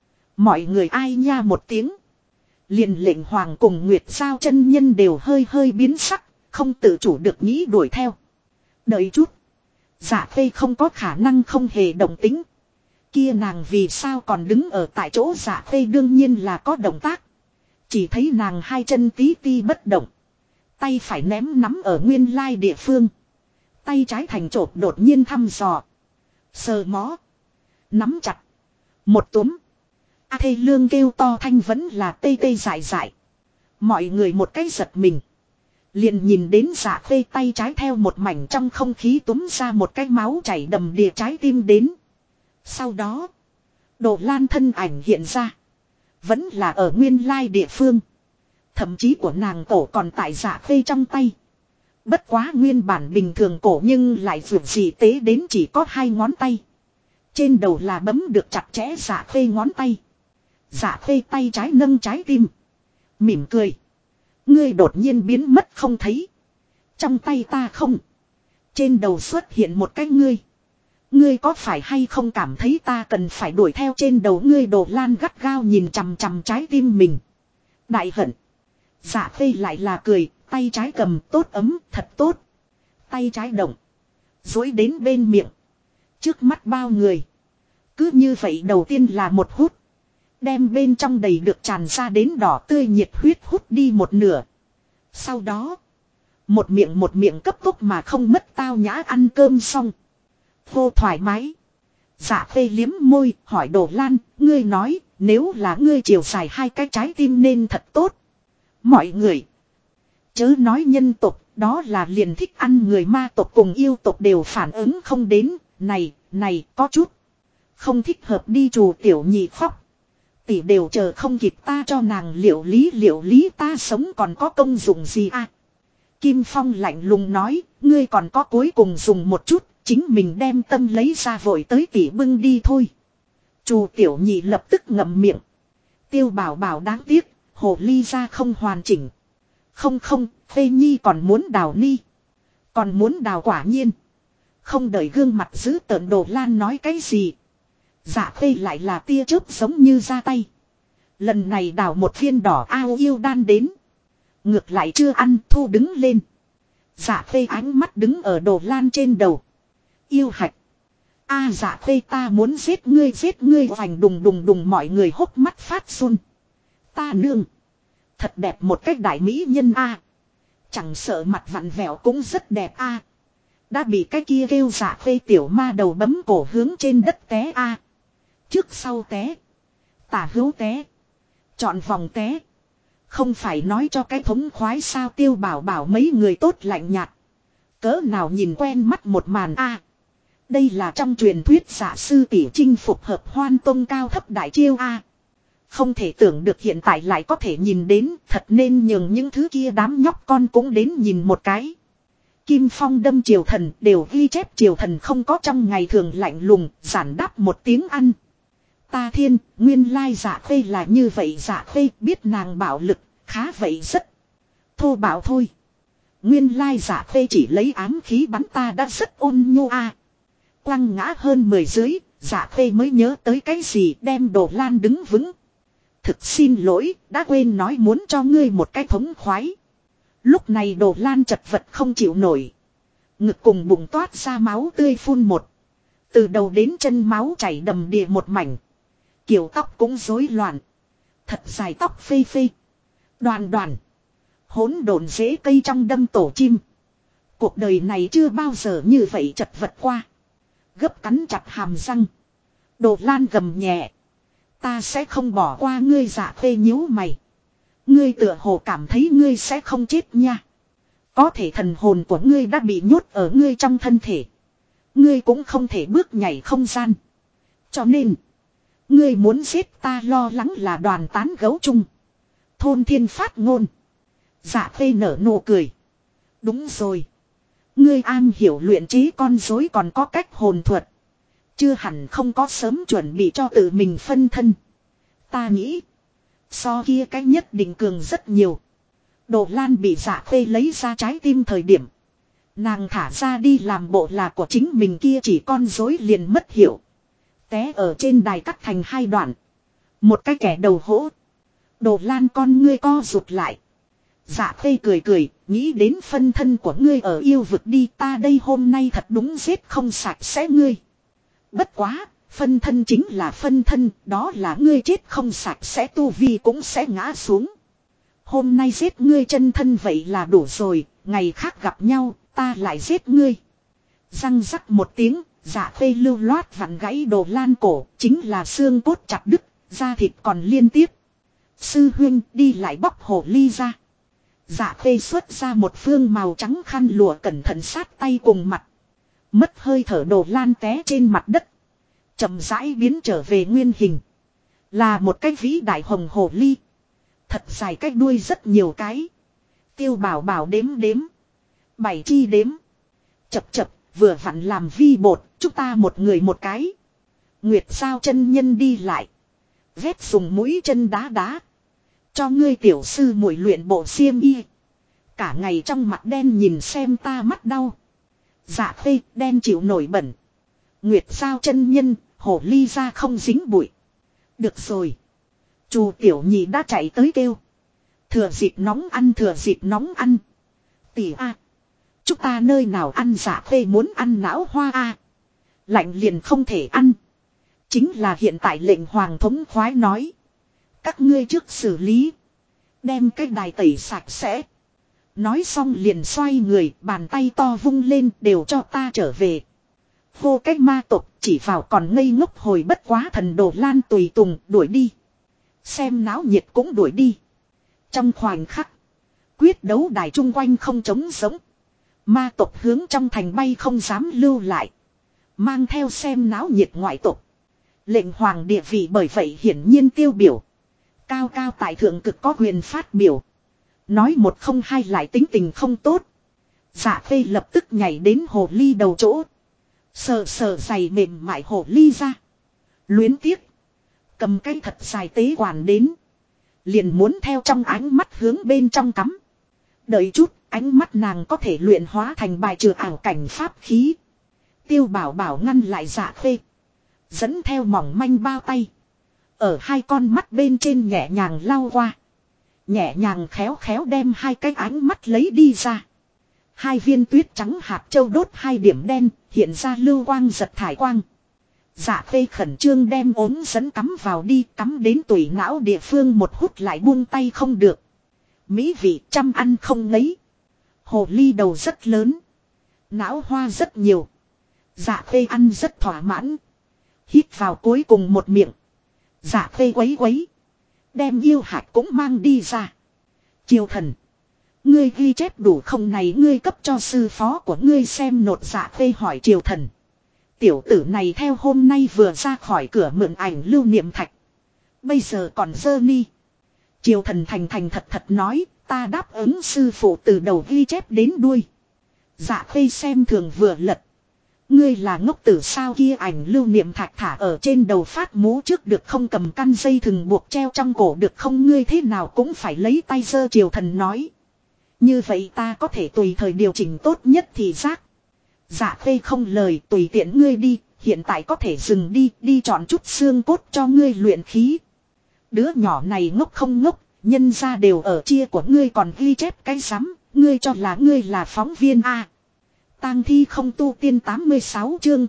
Mọi người ai nha một tiếng. Liền lệnh hoàng cùng Nguyệt Giao chân nhân đều hơi hơi biến sắc, không tự chủ được nghĩ đuổi theo. Đợi chút. Dạ Khê không có khả năng không hề động tính. Kia nàng vì sao còn đứng ở tại chỗ Dạ Khê đương nhiên là có động tác. Chỉ thấy nàng hai chân tí ti bất động. Tay phải ném nắm ở nguyên lai địa phương. Tay trái thành chộp đột nhiên thăm dò. Sờ mó. Nắm chặt. Một túm. A Thê Lương kêu to thanh vẫn là tê tê dại dại. Mọi người một cái giật mình. Liền nhìn đến Dạ Khê tay trái theo một mảnh trong không khí túm ra một cái máu chảy đầm đìa trái tim đến. Sau đó. Đồ Lan thân ảnh hiện ra. Vẫn là ở nguyên lai địa phương. Thậm chí của nàng cổ còn tại Dạ Khê trong tay. Bất quá nguyên bản bình thường cổ nhưng lại vượt dị tế đến chỉ có 2 ngón tay. Trên đầu là bấm được chặt chẽ Dạ Khê ngón tay. Dạ Khê tay trái nâng trái tim. Mỉm cười. Ngươi đột nhiên biến mất không thấy. Trong tay ta không. Trên đầu xuất hiện một cái ngươi. Ngươi có phải hay không cảm thấy ta cần phải đuổi theo trên đầu ngươi? Đồ Lan gắt gao nhìn chằm chằm trái tim mình. Đại hận. Dạ Khê lại là cười, tay trái cầm tốt ấm, thật tốt. Tay trái động. Dối đến bên miệng. Trước mắt bao người. Cứ như vậy đầu tiên là một hút. Đem bên trong đầy được tràn ra đến đỏ tươi nhiệt huyết hút đi một nửa. Sau đó. Một miệng cấp tốc mà không mất tao nhã ăn cơm xong. Vô thoải mái. Dạ Khê liếm môi, hỏi Đồ Lan, ngươi nói, nếu là ngươi chiều dài 2 cái trái tim nên thật tốt. Mọi người. Chớ nói nhân tộc, đó là liền thích ăn người ma tộc cùng yêu tộc đều phản ứng không đến, này, có chút. Không thích hợp đi Trù Tiểu Nhị khóc. Tỷ đều chờ không kịp ta cho nàng liệu lý ta sống còn có công dụng gì à. Kim Phong lạnh lùng nói, ngươi còn có cuối cùng dùng một chút, chính mình đem tâm lấy ra vội tới tỷ bưng đi thôi. Trù Tiểu Nhị lập tức ngậm miệng. Tiêu Bảo Bảo đáng tiếc, hồ ly ra không hoàn chỉnh. Không, Phê Nhi còn muốn đào ni. Còn muốn đào quả nhiên. Không đợi gương mặt giữ tợn Đồ Lan nói cái gì. Dạ Khê lại là tia chớp giống như ra tay. Lần này đào một viên đỏ ao yêu đan đến. Ngược lại chưa ăn thu đứng lên. Dạ Khê ánh mắt đứng ở Đồ Lan trên đầu. Yêu hạch. Dạ Khê ta muốn giết ngươi hoành đùng mọi người hốc mắt phát run. Ta nương. Thật đẹp một cách đại mỹ nhân a. Chẳng sợ mặt vặn vẹo cũng rất đẹp a. Đã bị cái kia kêu Dạ Khê tiểu ma đầu bấm cổ hướng trên đất té a. Trước sau té. Tả hữu té. Chọn vòng té. Không phải nói cho cái thống khoái sao? Tiêu Bảo Bảo mấy người tốt lạnh nhạt. Cỡ nào nhìn quen mắt một màn a. Đây là trong truyền thuyết Dạ sư tỷ chinh phục hợp hoan tông cao thấp đại chiêu a. Không thể tưởng được hiện tại lại có thể nhìn đến, thật nên nhường những thứ kia đám nhóc con cũng đến nhìn một cái. Kim Phong đâm triều thần đều ghi chép triều thần không có trong ngày thường lạnh lùng, giản đáp một tiếng ăn. Ta thiên, nguyên lai Dạ Khê là như vậy. Dạ Khê biết nàng bạo lực, khá vậy rất thô bạo thôi. Nguyên lai Dạ Khê chỉ lấy ám khí bắn ta đã rất ôn nhu a. Quăng ngã hơn 10 dưới, Dạ Khê mới nhớ tới cái gì, đem Đồ Lan đứng vững. Thực xin lỗi, đã quên nói muốn cho ngươi một cái thống khoái. Lúc này Đồ Lan chật vật không chịu nổi. Ngực cùng bụng toát ra máu tươi phun một. Từ đầu đến chân máu chảy đầm đìa một mảnh. Kiểu tóc cũng rối loạn. Thật dài tóc phê phê. Đoàn. Hỗn độn rễ cây trong đâm tổ chim. Cuộc đời này chưa bao giờ như vậy chật vật qua. Gấp cắn chặt hàm răng. Đồ Lan gầm nhẹ. Ta sẽ không bỏ qua ngươi. Dạ Khê nhíu mày. Ngươi tựa hồ cảm thấy ngươi sẽ không chết nha. Có thể thần hồn của ngươi đã bị nhốt ở ngươi trong thân thể. Ngươi cũng không thể bước nhảy không gian. Cho nên. Ngươi muốn giết ta lo lắng là đoàn tán gấu chung. Thôn thiên phát ngôn. Dạ khê nở nụ cười. Đúng rồi. Ngươi an hiểu luyện trí con rối còn có cách hồn thuật. Chưa hẳn không có sớm chuẩn bị cho tự mình phân thân. Ta nghĩ. So kia cách nhất định cường rất nhiều. Đồ Lan bị Dạ khê lấy ra trái tim thời điểm. Nàng thả ra đi làm bộ là của chính mình kia chỉ con rối liền mất hiệu. Té ở trên đài cắt thành hai đoạn. Một cái kẻ đầu hũ. Đồ Lan con ngươi co rụt lại. Dạ khê cười cười, nghĩ đến phân thân của ngươi ở yêu vực đi, ta đây hôm nay thật đúng giết không sạch sẽ ngươi. Bất quá, phân thân chính là phân thân, đó là ngươi chết không sạch sẽ tu vi cũng sẽ ngã xuống. Hôm nay giết ngươi chân thân vậy là đủ rồi, ngày khác gặp nhau, ta lại giết ngươi. Răng rắc một tiếng, dạ khê lưu loát vặn gãy Đồ Lan cổ, chính là xương cốt chặt đứt, da thịt còn liên tiếp. Sư huynh đi lại bóc hổ ly ra. Dạ khê xuất ra một phương màu trắng khăn lụa cẩn thận sát tay cùng mặt. Mất hơi thở Đồ Lan té trên mặt đất. Chậm rãi biến trở về nguyên hình. Là một cái vĩ đại hồng hổ ly. Thật dài cái đuôi rất nhiều cái. Tiêu bảo bảo đếm đếm. 7 chi đếm. Chập chập, vừa vặn làm vi bột, chúng ta một người một cái. Nguyệt sao chân nhân đi lại. Vét dùng mũi chân đá đá. Cho ngươi tiểu sư muội luyện bộ xiêm y. Cả ngày trong mặt đen nhìn xem ta mắt đau. Dạ khê đen chịu nổi bẩn. Nguyệt sao chân nhân, hổ ly ra không dính bụi. Được rồi. Chu tiểu nhị đã chạy tới kêu. Thừa dịp nóng ăn, thừa dịp nóng ăn. Tỷ a, chúng ta nơi nào ăn? Dạ khê muốn ăn não hoa a. Lạnh liền không thể ăn. Chính là hiện tại lệnh hoàng thống khoái nói. Các ngươi trước xử lý. Đem cái đài tẩy sạch sẽ. Nói xong liền xoay người, bàn tay to vung lên, đều cho ta trở về. Vô cách ma tộc chỉ vào còn ngây ngốc hồi bất quá thần Đồ Lan tùy tùng đuổi đi. Xem náo nhiệt cũng đuổi đi. Trong khoảnh khắc, quyết đấu đài chung quanh không trống giống. Ma tộc hướng trong thành bay không dám lưu lại. Mang theo xem náo nhiệt ngoại tộc. Lệnh hoàng địa vị bởi vậy hiển nhiên tiêu biểu. Cao cao tại thượng cực có quyền phát biểu. Nói một không hai lại tính tình không tốt. Dạ khê lập tức nhảy đến hồ ly đầu chỗ. Sờ sờ giày mềm mại hồ ly ra. Luyến tiếc. Cầm cây thật dài tế quản đến. Liền muốn theo trong ánh mắt hướng bên trong cắm. Đợi chút, ánh mắt nàng có thể luyện hóa thành bài trừ ảo cảnh pháp khí. Tiêu bảo bảo ngăn lại Dạ khê. Dẫn theo mỏng manh bao tay. Ở hai con mắt bên trên nhẹ nhàng lau qua. Nhẹ nhàng khéo khéo đem hai cái ánh mắt lấy đi ra. Hai viên tuyết trắng hạt châu đốt hai điểm đen, hiện ra lưu quang giật thải quang. Dạ khê khẩn trương đem ốm dẫn cắm vào đi, cắm đến tủy não địa phương một hút lại buông tay không được. Mỹ vị chăm ăn không ngấy. Hồ ly đầu rất lớn. Não hoa rất nhiều. Dạ khê ăn rất thỏa mãn. Hít vào cuối cùng một miệng. Dạ khê quấy quấy. Đem yêu hạt cũng mang đi ra. Triều thần. Ngươi ghi chép đủ không này, ngươi cấp cho sư phó của ngươi xem nột. Dạ khê hỏi triều thần. Tiểu tử này theo hôm nay vừa ra khỏi cửa mượn ảnh lưu niệm thạch. Bây giờ còn dơ ni. Triều thần thành thành thật thật nói, ta đáp ứng sư phụ từ đầu ghi chép đến đuôi. Dạ khê xem thường vừa lật. Ngươi là ngốc tử sao? Kia ảnh lưu niệm thạch thả ở trên đầu phát mũ trước được không? Cầm căn dây thừng buộc treo trong cổ được không? Ngươi thế nào cũng phải lấy tay giơ. Triều thần nói. Như vậy ta có thể tùy thời điều chỉnh tốt nhất thì giác. Dạ khê không lời, tùy tiện ngươi đi, hiện tại có thể dừng đi, đi chọn chút xương cốt cho ngươi luyện khí. Đứa nhỏ này ngốc không ngốc, nhân ra đều ở chia của ngươi còn ghi chép cái rắm, ngươi cho là ngươi là phóng viên a. Tang thi không tu tiên 86 chương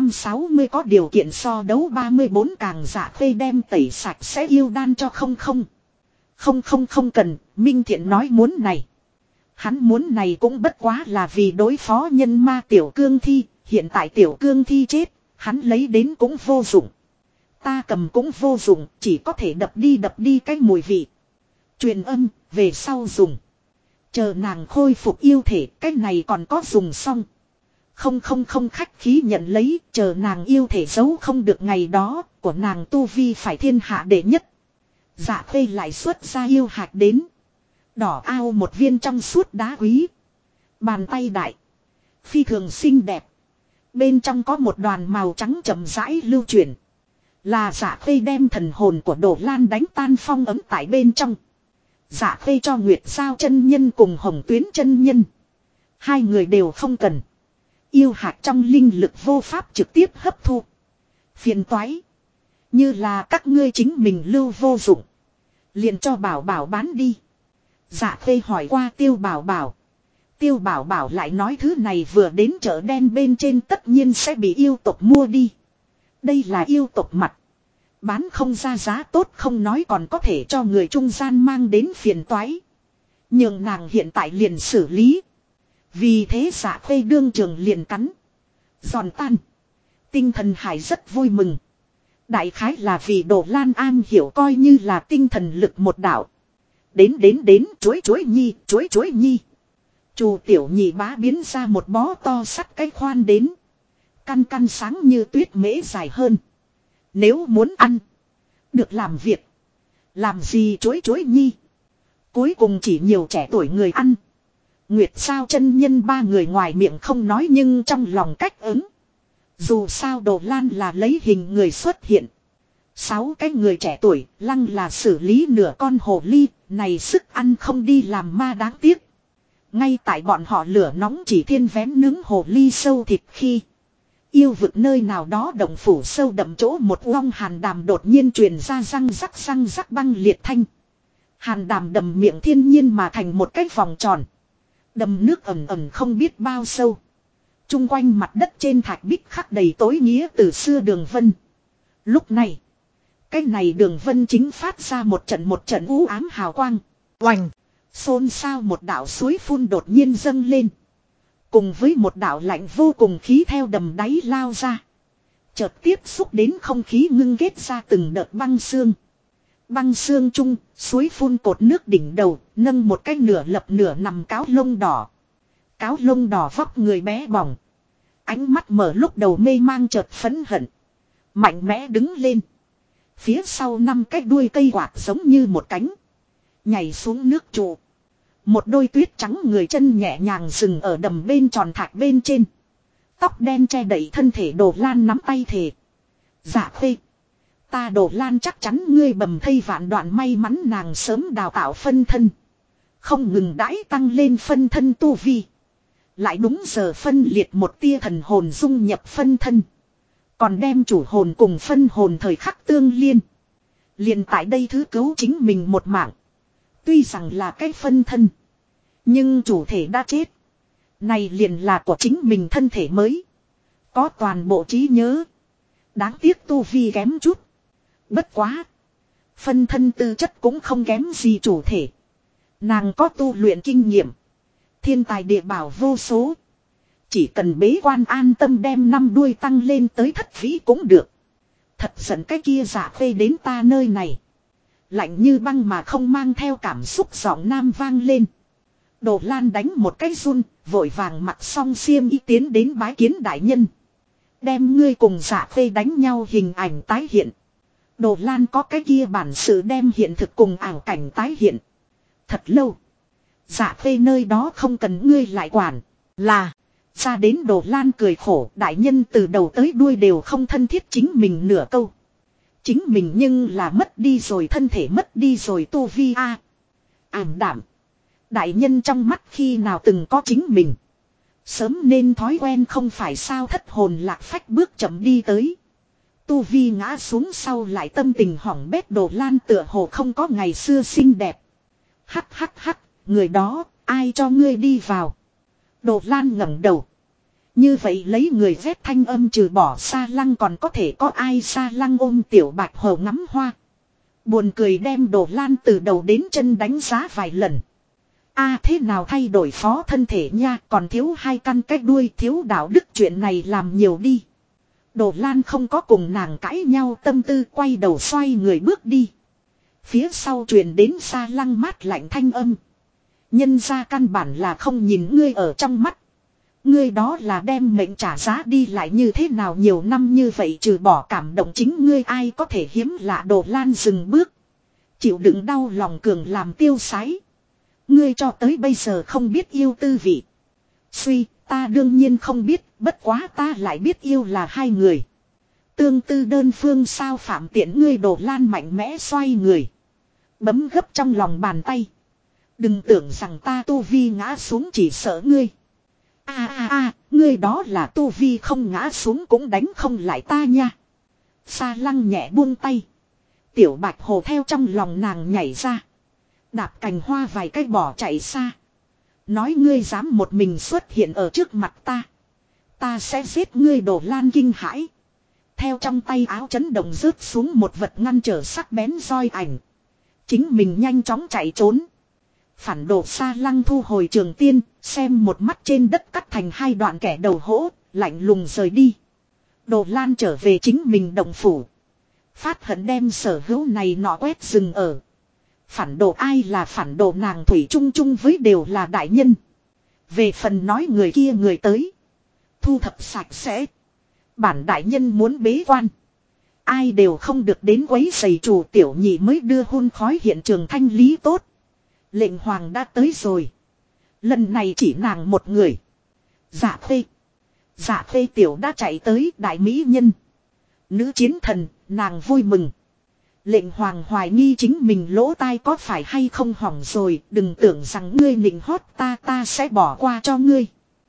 860 có điều kiện so đấu 34 càng. Dạ khê đem tẩy sạch sẽ yêu đan cho không không. Không cần, Minh Thiện nói muốn này. Hắn muốn này cũng bất quá là vì đối phó nhân ma tiểu cương thi, hiện tại tiểu cương thi chết, hắn lấy đến cũng vô dụng. Ta cầm cũng vô dụng, chỉ có thể đập đi cái mùi vị. Truyền âm, về sau dùng. Chờ nàng khôi phục yêu thể, cái này còn có dùng xong. Không khách khí nhận lấy, chờ nàng yêu thể giấu không được ngày đó, của nàng tu vi phải thiên hạ đệ nhất. Dạ Khê lại xuất ra yêu hạch đến. Đỏ ao một viên trong suốt đá quý. Bàn tay đại. Phi thường xinh đẹp. Bên trong có một đoàn màu trắng chậm rãi lưu chuyển. Là Dạ Khê đem thần hồn của Đồ Lan đánh tan phong ấm tại bên trong. Dạ Khê cho Nguyệt Giao chân nhân cùng Hồng Tuyến chân nhân. Hai người đều không cần. Yêu hạt trong linh lực vô pháp trực tiếp hấp thu. Phiền toái. Như là các ngươi chính mình lưu vô dụng. Liền cho Bảo Bảo bán đi. Dạ Khê hỏi qua Tiêu Bảo Bảo. Tiêu Bảo Bảo lại nói thứ này vừa đến chợ đen bên trên tất nhiên sẽ bị yêu tộc mua đi. Đây là yêu tộc mặt. Bán không ra giá tốt không nói còn có thể cho người trung gian mang đến phiền toái. Nhưng nàng hiện tại liền xử lý. Vì thế Dạ Khê đương trường liền cắn. Giòn tan. Tinh thần hải rất vui mừng. Đại khái là vì Đồ Lan An hiểu coi như là tinh thần lực một đạo. Đến chuối nhi. Chù tiểu nhị bá biến ra một bó to sắt cái khoan đến. Căn sáng như tuyết mễ dài hơn. Nếu muốn ăn. Được làm việc. Làm gì chuối nhi. Cuối cùng chỉ nhiều trẻ tuổi người ăn. Nguyệt Sao chân nhân ba người ngoài miệng không nói nhưng trong lòng cách ứng. Dù sao Đồ Lan là lấy hình người xuất hiện. 6 cái người trẻ tuổi lăng là xử lý nửa con hồ ly. Này sức ăn không đi làm ma đáng tiếc. Ngay tại bọn họ lửa nóng chỉ thiên vén nướng hồ ly sâu thịt khi. Yêu vực nơi nào đó động phủ sâu đậm chỗ một uong hàn đàm đột nhiên truyền ra răng rắc băng liệt thanh. Hàn đàm đầm miệng thiên nhiên mà thành một cái vòng tròn. Đầm nước ẩm ẩm không biết bao sâu. Trung quanh mặt đất trên thạch bích khắc đầy tối nghĩa từ xưa đường vân. Lúc này, cái này đường vân chính phát ra một trận u ám hào quang. Oành, xôn xao một đạo suối phun đột nhiên dâng lên. Cùng với một đạo lạnh vô cùng khí theo đầm đáy lao ra. Chợt tiếp xúc đến không khí ngưng kết ra từng đợt băng xương. Băng xương chung, suối phun cột nước đỉnh đầu, nâng một cái nửa lập nửa nằm cáo lông đỏ. Cáo lông đỏ vóc người bé bỏng. Ánh mắt mở lúc đầu mê mang chợt phẫn hận. Mạnh mẽ đứng lên. Phía sau 5 cái đuôi cây quạt giống như một cánh. Nhảy xuống nước trụ. Một đôi tuyết trắng người chân nhẹ nhàng dừng ở đầm bên tròn thạch bên trên. Tóc đen che đậy thân thể Đồ Lan nắm tay thề. Dạ Khê. Ta Đồ Lan chắc chắn ngươi bầm thây vạn đoạn may mắn nàng sớm đào tạo phân thân. Không ngừng đãi tăng lên phân thân tu vi. Lại đúng giờ phân liệt một tia thần hồn dung nhập phân thân. Còn đem chủ hồn cùng phân hồn thời khắc tương liên. Liền tại đây thứ cứu chính mình một mạng. Tuy rằng là cái phân thân. Nhưng chủ thể đã chết. Này liền là của chính mình thân thể mới. Có toàn bộ trí nhớ. Đáng tiếc tu vi kém chút. Bất quá. Phân thân tư chất cũng không kém gì chủ thể. Nàng có tu luyện kinh nghiệm. Thiên tài địa bảo vô số. Chỉ cần bế quan an tâm đem 5 đuôi tăng lên tới thất vĩ cũng được. Thật giận cái kia Dạ Khê đến ta nơi này. Lạnh như băng mà không mang theo cảm xúc giọng nam vang lên. Đồ Lan đánh một cái run, vội vàng mặc xong xiêm y tiến đến bái kiến đại nhân. Đem ngươi cùng Dạ Khê đánh nhau hình ảnh tái hiện. Đồ Lan có cái kia bản sự đem hiện thực cùng ảo cảnh tái hiện. Thật lâu. Dạ Khê nơi đó không cần ngươi lại quản. Là. Ra đến Đồ Lan cười khổ. Đại nhân từ đầu tới đuôi đều không thân thiết chính mình nửa câu. Chính mình nhưng là mất đi rồi thân thể mất đi rồi tu vi a. Ảm đạm. Đại nhân trong mắt khi nào từng có chính mình. Sớm nên thói quen không phải sao thất hồn lạc phách bước chậm đi tới. Tu vi ngã xuống sau lại tâm tình hỏng bét Đồ Lan tựa hồ không có ngày xưa xinh đẹp. Hắc, người đó, ai cho ngươi đi vào. Đồ Lan ngẩng đầu. Như vậy lấy người vét thanh âm trừ bỏ Sa Lăng còn có thể có ai Sa Lăng ôm tiểu bạch hầu ngắm hoa. Buồn cười đem Đồ Lan từ đầu đến chân đánh giá vài lần. Thế nào thay đổi phó thân thể nha còn thiếu 2 căn cái đuôi thiếu đạo đức chuyện này làm nhiều đi. Đồ Lan không có cùng nàng cãi nhau tâm tư quay đầu xoay người bước đi. Phía sau truyền đến Sa Lăng mát lạnh thanh âm. Nhân ra căn bản là không nhìn ngươi ở trong mắt. Ngươi đó là đem mệnh trả giá đi lại như thế nào nhiều năm như vậy trừ bỏ cảm động chính ngươi ai có thể hiếm lạ Đồ Lan dừng bước. Chịu đựng đau lòng cường làm tiêu sái. Ngươi cho tới bây giờ không biết yêu tư vị. Suy, ta đương nhiên không biết, bất quá ta lại biết yêu là hai người. Tương tư đơn phương sao phạm tiện ngươi Đồ Lan mạnh mẽ xoay người. Bấm gấp trong lòng bàn tay. Đừng tưởng rằng ta tu vi ngã xuống chỉ sợ ngươi. Ngươi đó là tu vi không ngã xuống cũng đánh không lại ta nha. Sa Lăng nhẹ buông tay. Tiểu Bạch Hồ theo trong lòng nàng nhảy ra. Đạp cành hoa vài cái bỏ chạy xa. Nói ngươi dám một mình xuất hiện ở trước mặt ta. Ta sẽ giết ngươi Đồ Lan kinh hãi. Theo trong tay áo chấn động rớt xuống một vật ngăn trở sắc bén roi ảnh. Chính mình nhanh chóng chạy trốn. Phản đồ Sa Lăng thu hồi trường tiên, xem một mắt trên đất cắt thành hai đoạn kẻ đầu hỗ, lạnh lùng rời đi. Đồ Lan trở về chính mình động phủ. Phát hận đem sở hữu này nọ quét rừng ở. Phản đồ ai là phản đồ nàng thủy chung chung với đều là đại nhân. Về phần nói người kia người tới. Thu thập sạch sẽ. Bản đại nhân muốn bế quan. Ai đều không được đến quấy giày chủ tiểu nhị mới đưa hôn khói hiện trường thanh lý tốt. Lệnh hoàng đã tới rồi. Lần này chỉ nàng một người. Dạ Khê. Dạ Khê tiểu đã chạy tới đại mỹ nhân. Nữ chiến thần, nàng vui mừng. Lệnh hoàng hoài nghi chính mình lỗ tai có phải hay không hỏng rồi. Đừng tưởng rằng ngươi nịnh hót ta sẽ bỏ qua cho ngươi.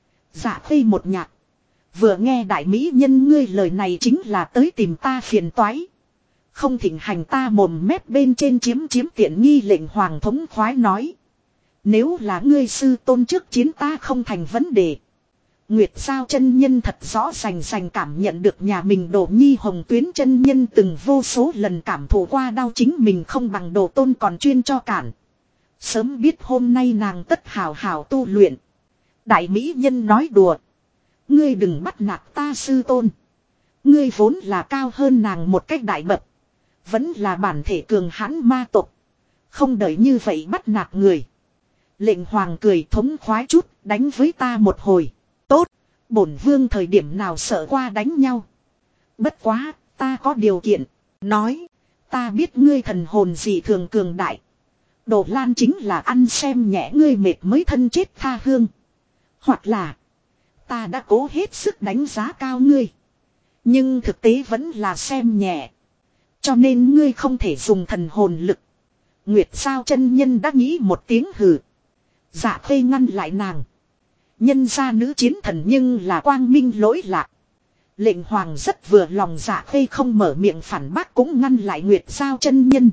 Dạ Khê một nhạc. Vừa nghe đại mỹ nhân ngươi lời này chính là tới tìm ta phiền toái. Không thịnh hành ta mồm mép bên trên chiếm tiện nghi lệnh hoàng thống khoái nói. Nếu là ngươi sư tôn trước chiến ta không thành vấn đề. Nguyệt Giao chân nhân thật rõ rành cảm nhận được nhà mình Đồ Nhi Hồng Tuyến chân nhân từng vô số lần cảm thụ qua đau chính mình không bằng Đồ Tôn còn chuyên cho cản. Sớm biết hôm nay nàng tất hào hào tu luyện. Đại mỹ nhân nói đùa. Ngươi đừng bắt nạt ta sư tôn. Ngươi vốn là cao hơn nàng một cách đại bậc. Vẫn là bản thể cường hãn ma tộc. Không đợi như vậy bắt nạt người. Lệnh hoàng cười thống khoái chút, đánh với ta một hồi. Tốt, bổn vương thời điểm nào sợ qua đánh nhau. Bất quá, ta có điều kiện. Nói, ta biết ngươi thần hồn gì thường cường đại. Đồ Lan chính là ăn xem nhẹ ngươi mệt mới thân chết tha hương. Hoặc là, ta đã cố hết sức đánh giá cao ngươi. Nhưng thực tế vẫn là xem nhẹ. Cho nên ngươi không thể dùng thần hồn lực. Nguyệt Giao chân nhân đã nghĩ một tiếng hừ. Dạ Khê ngăn lại nàng. Nhân gia nữ chiến thần nhưng là quang minh lỗi lạc. Lệnh hoàng rất vừa lòng Dạ Khê không mở miệng phản bác cũng ngăn lại Nguyệt Giao chân nhân.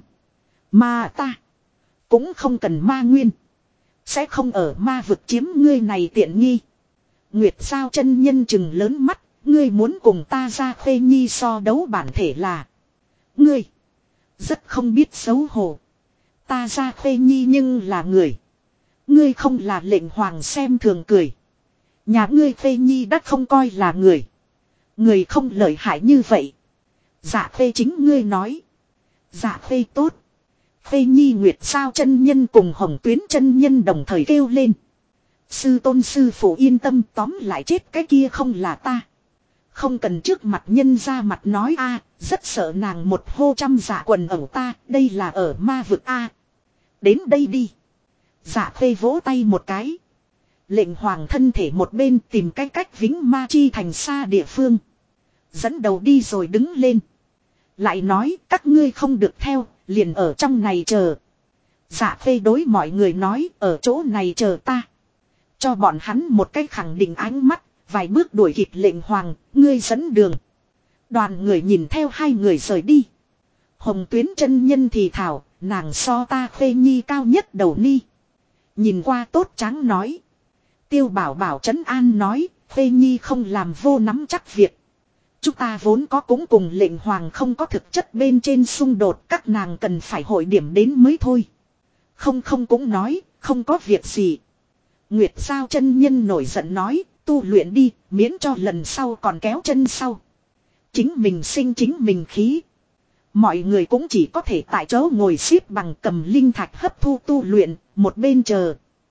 Mà ta cũng không cần ma nguyên. Sẽ không ở ma vực chiếm ngươi này tiện nghi. Nguyệt Giao chân nhân chừng lớn mắt. Ngươi muốn cùng ta Dạ Khê nhi so đấu bản thể là. Ngươi rất không biết xấu hổ. Ta Dạ Khê nhi nhưng là người. Ngươi không là lệnh hoàng xem thường cười. Nhà ngươi Khê nhi đã không coi là người. Người không lợi hại như vậy. Dạ Khê chính ngươi nói. Dạ Khê tốt. Khê nhi Nguyệt Giao chân nhân cùng Hồng Tuyến chân nhân đồng thời kêu lên. Sư tôn sư phụ yên tâm tóm lại chết cái kia không là ta. Không cần trước mặt nhân ra mặt nói a, rất sợ nàng một hô trăm dạ quần ẩu ta, đây là ở ma vực a. Đến đây đi. Dạ Khê vỗ tay một cái. Lệnh hoàng thân thể một bên tìm cái cách vĩnh ma chi thành xa địa phương. Dẫn đầu đi rồi đứng lên. Lại nói các ngươi không được theo, liền ở trong này chờ. Dạ Khê đối mọi người nói ở chỗ này chờ ta. Cho bọn hắn một cái khẳng định ánh mắt, vài bước đuổi kịp lệnh hoàng, ngươi dẫn đường. Đoàn người nhìn theo hai người rời đi. Hồng Tuyến chân nhân thì thảo, nàng so ta Khê nhi cao nhất đầu ni. Nhìn qua tốt trắng nói. Tiêu Bảo Bảo trấn an nói, Khê nhi không làm vô nắm chắc việc. Chúng ta vốn có cũng cùng lệnh hoàng không có thực chất bên trên xung đột, các nàng cần phải hội điểm đến mới thôi. Không cũng nói, không có việc gì. Nguyệt Giao chân nhân nổi giận nói, tu luyện đi, miễn cho lần sau còn kéo chân sau. Chính mình sinh chính mình khí. Mọi người cũng chỉ có thể tại chỗ ngồi xếp bằng cầm linh thạch hấp thu tu luyện, một bên chờ.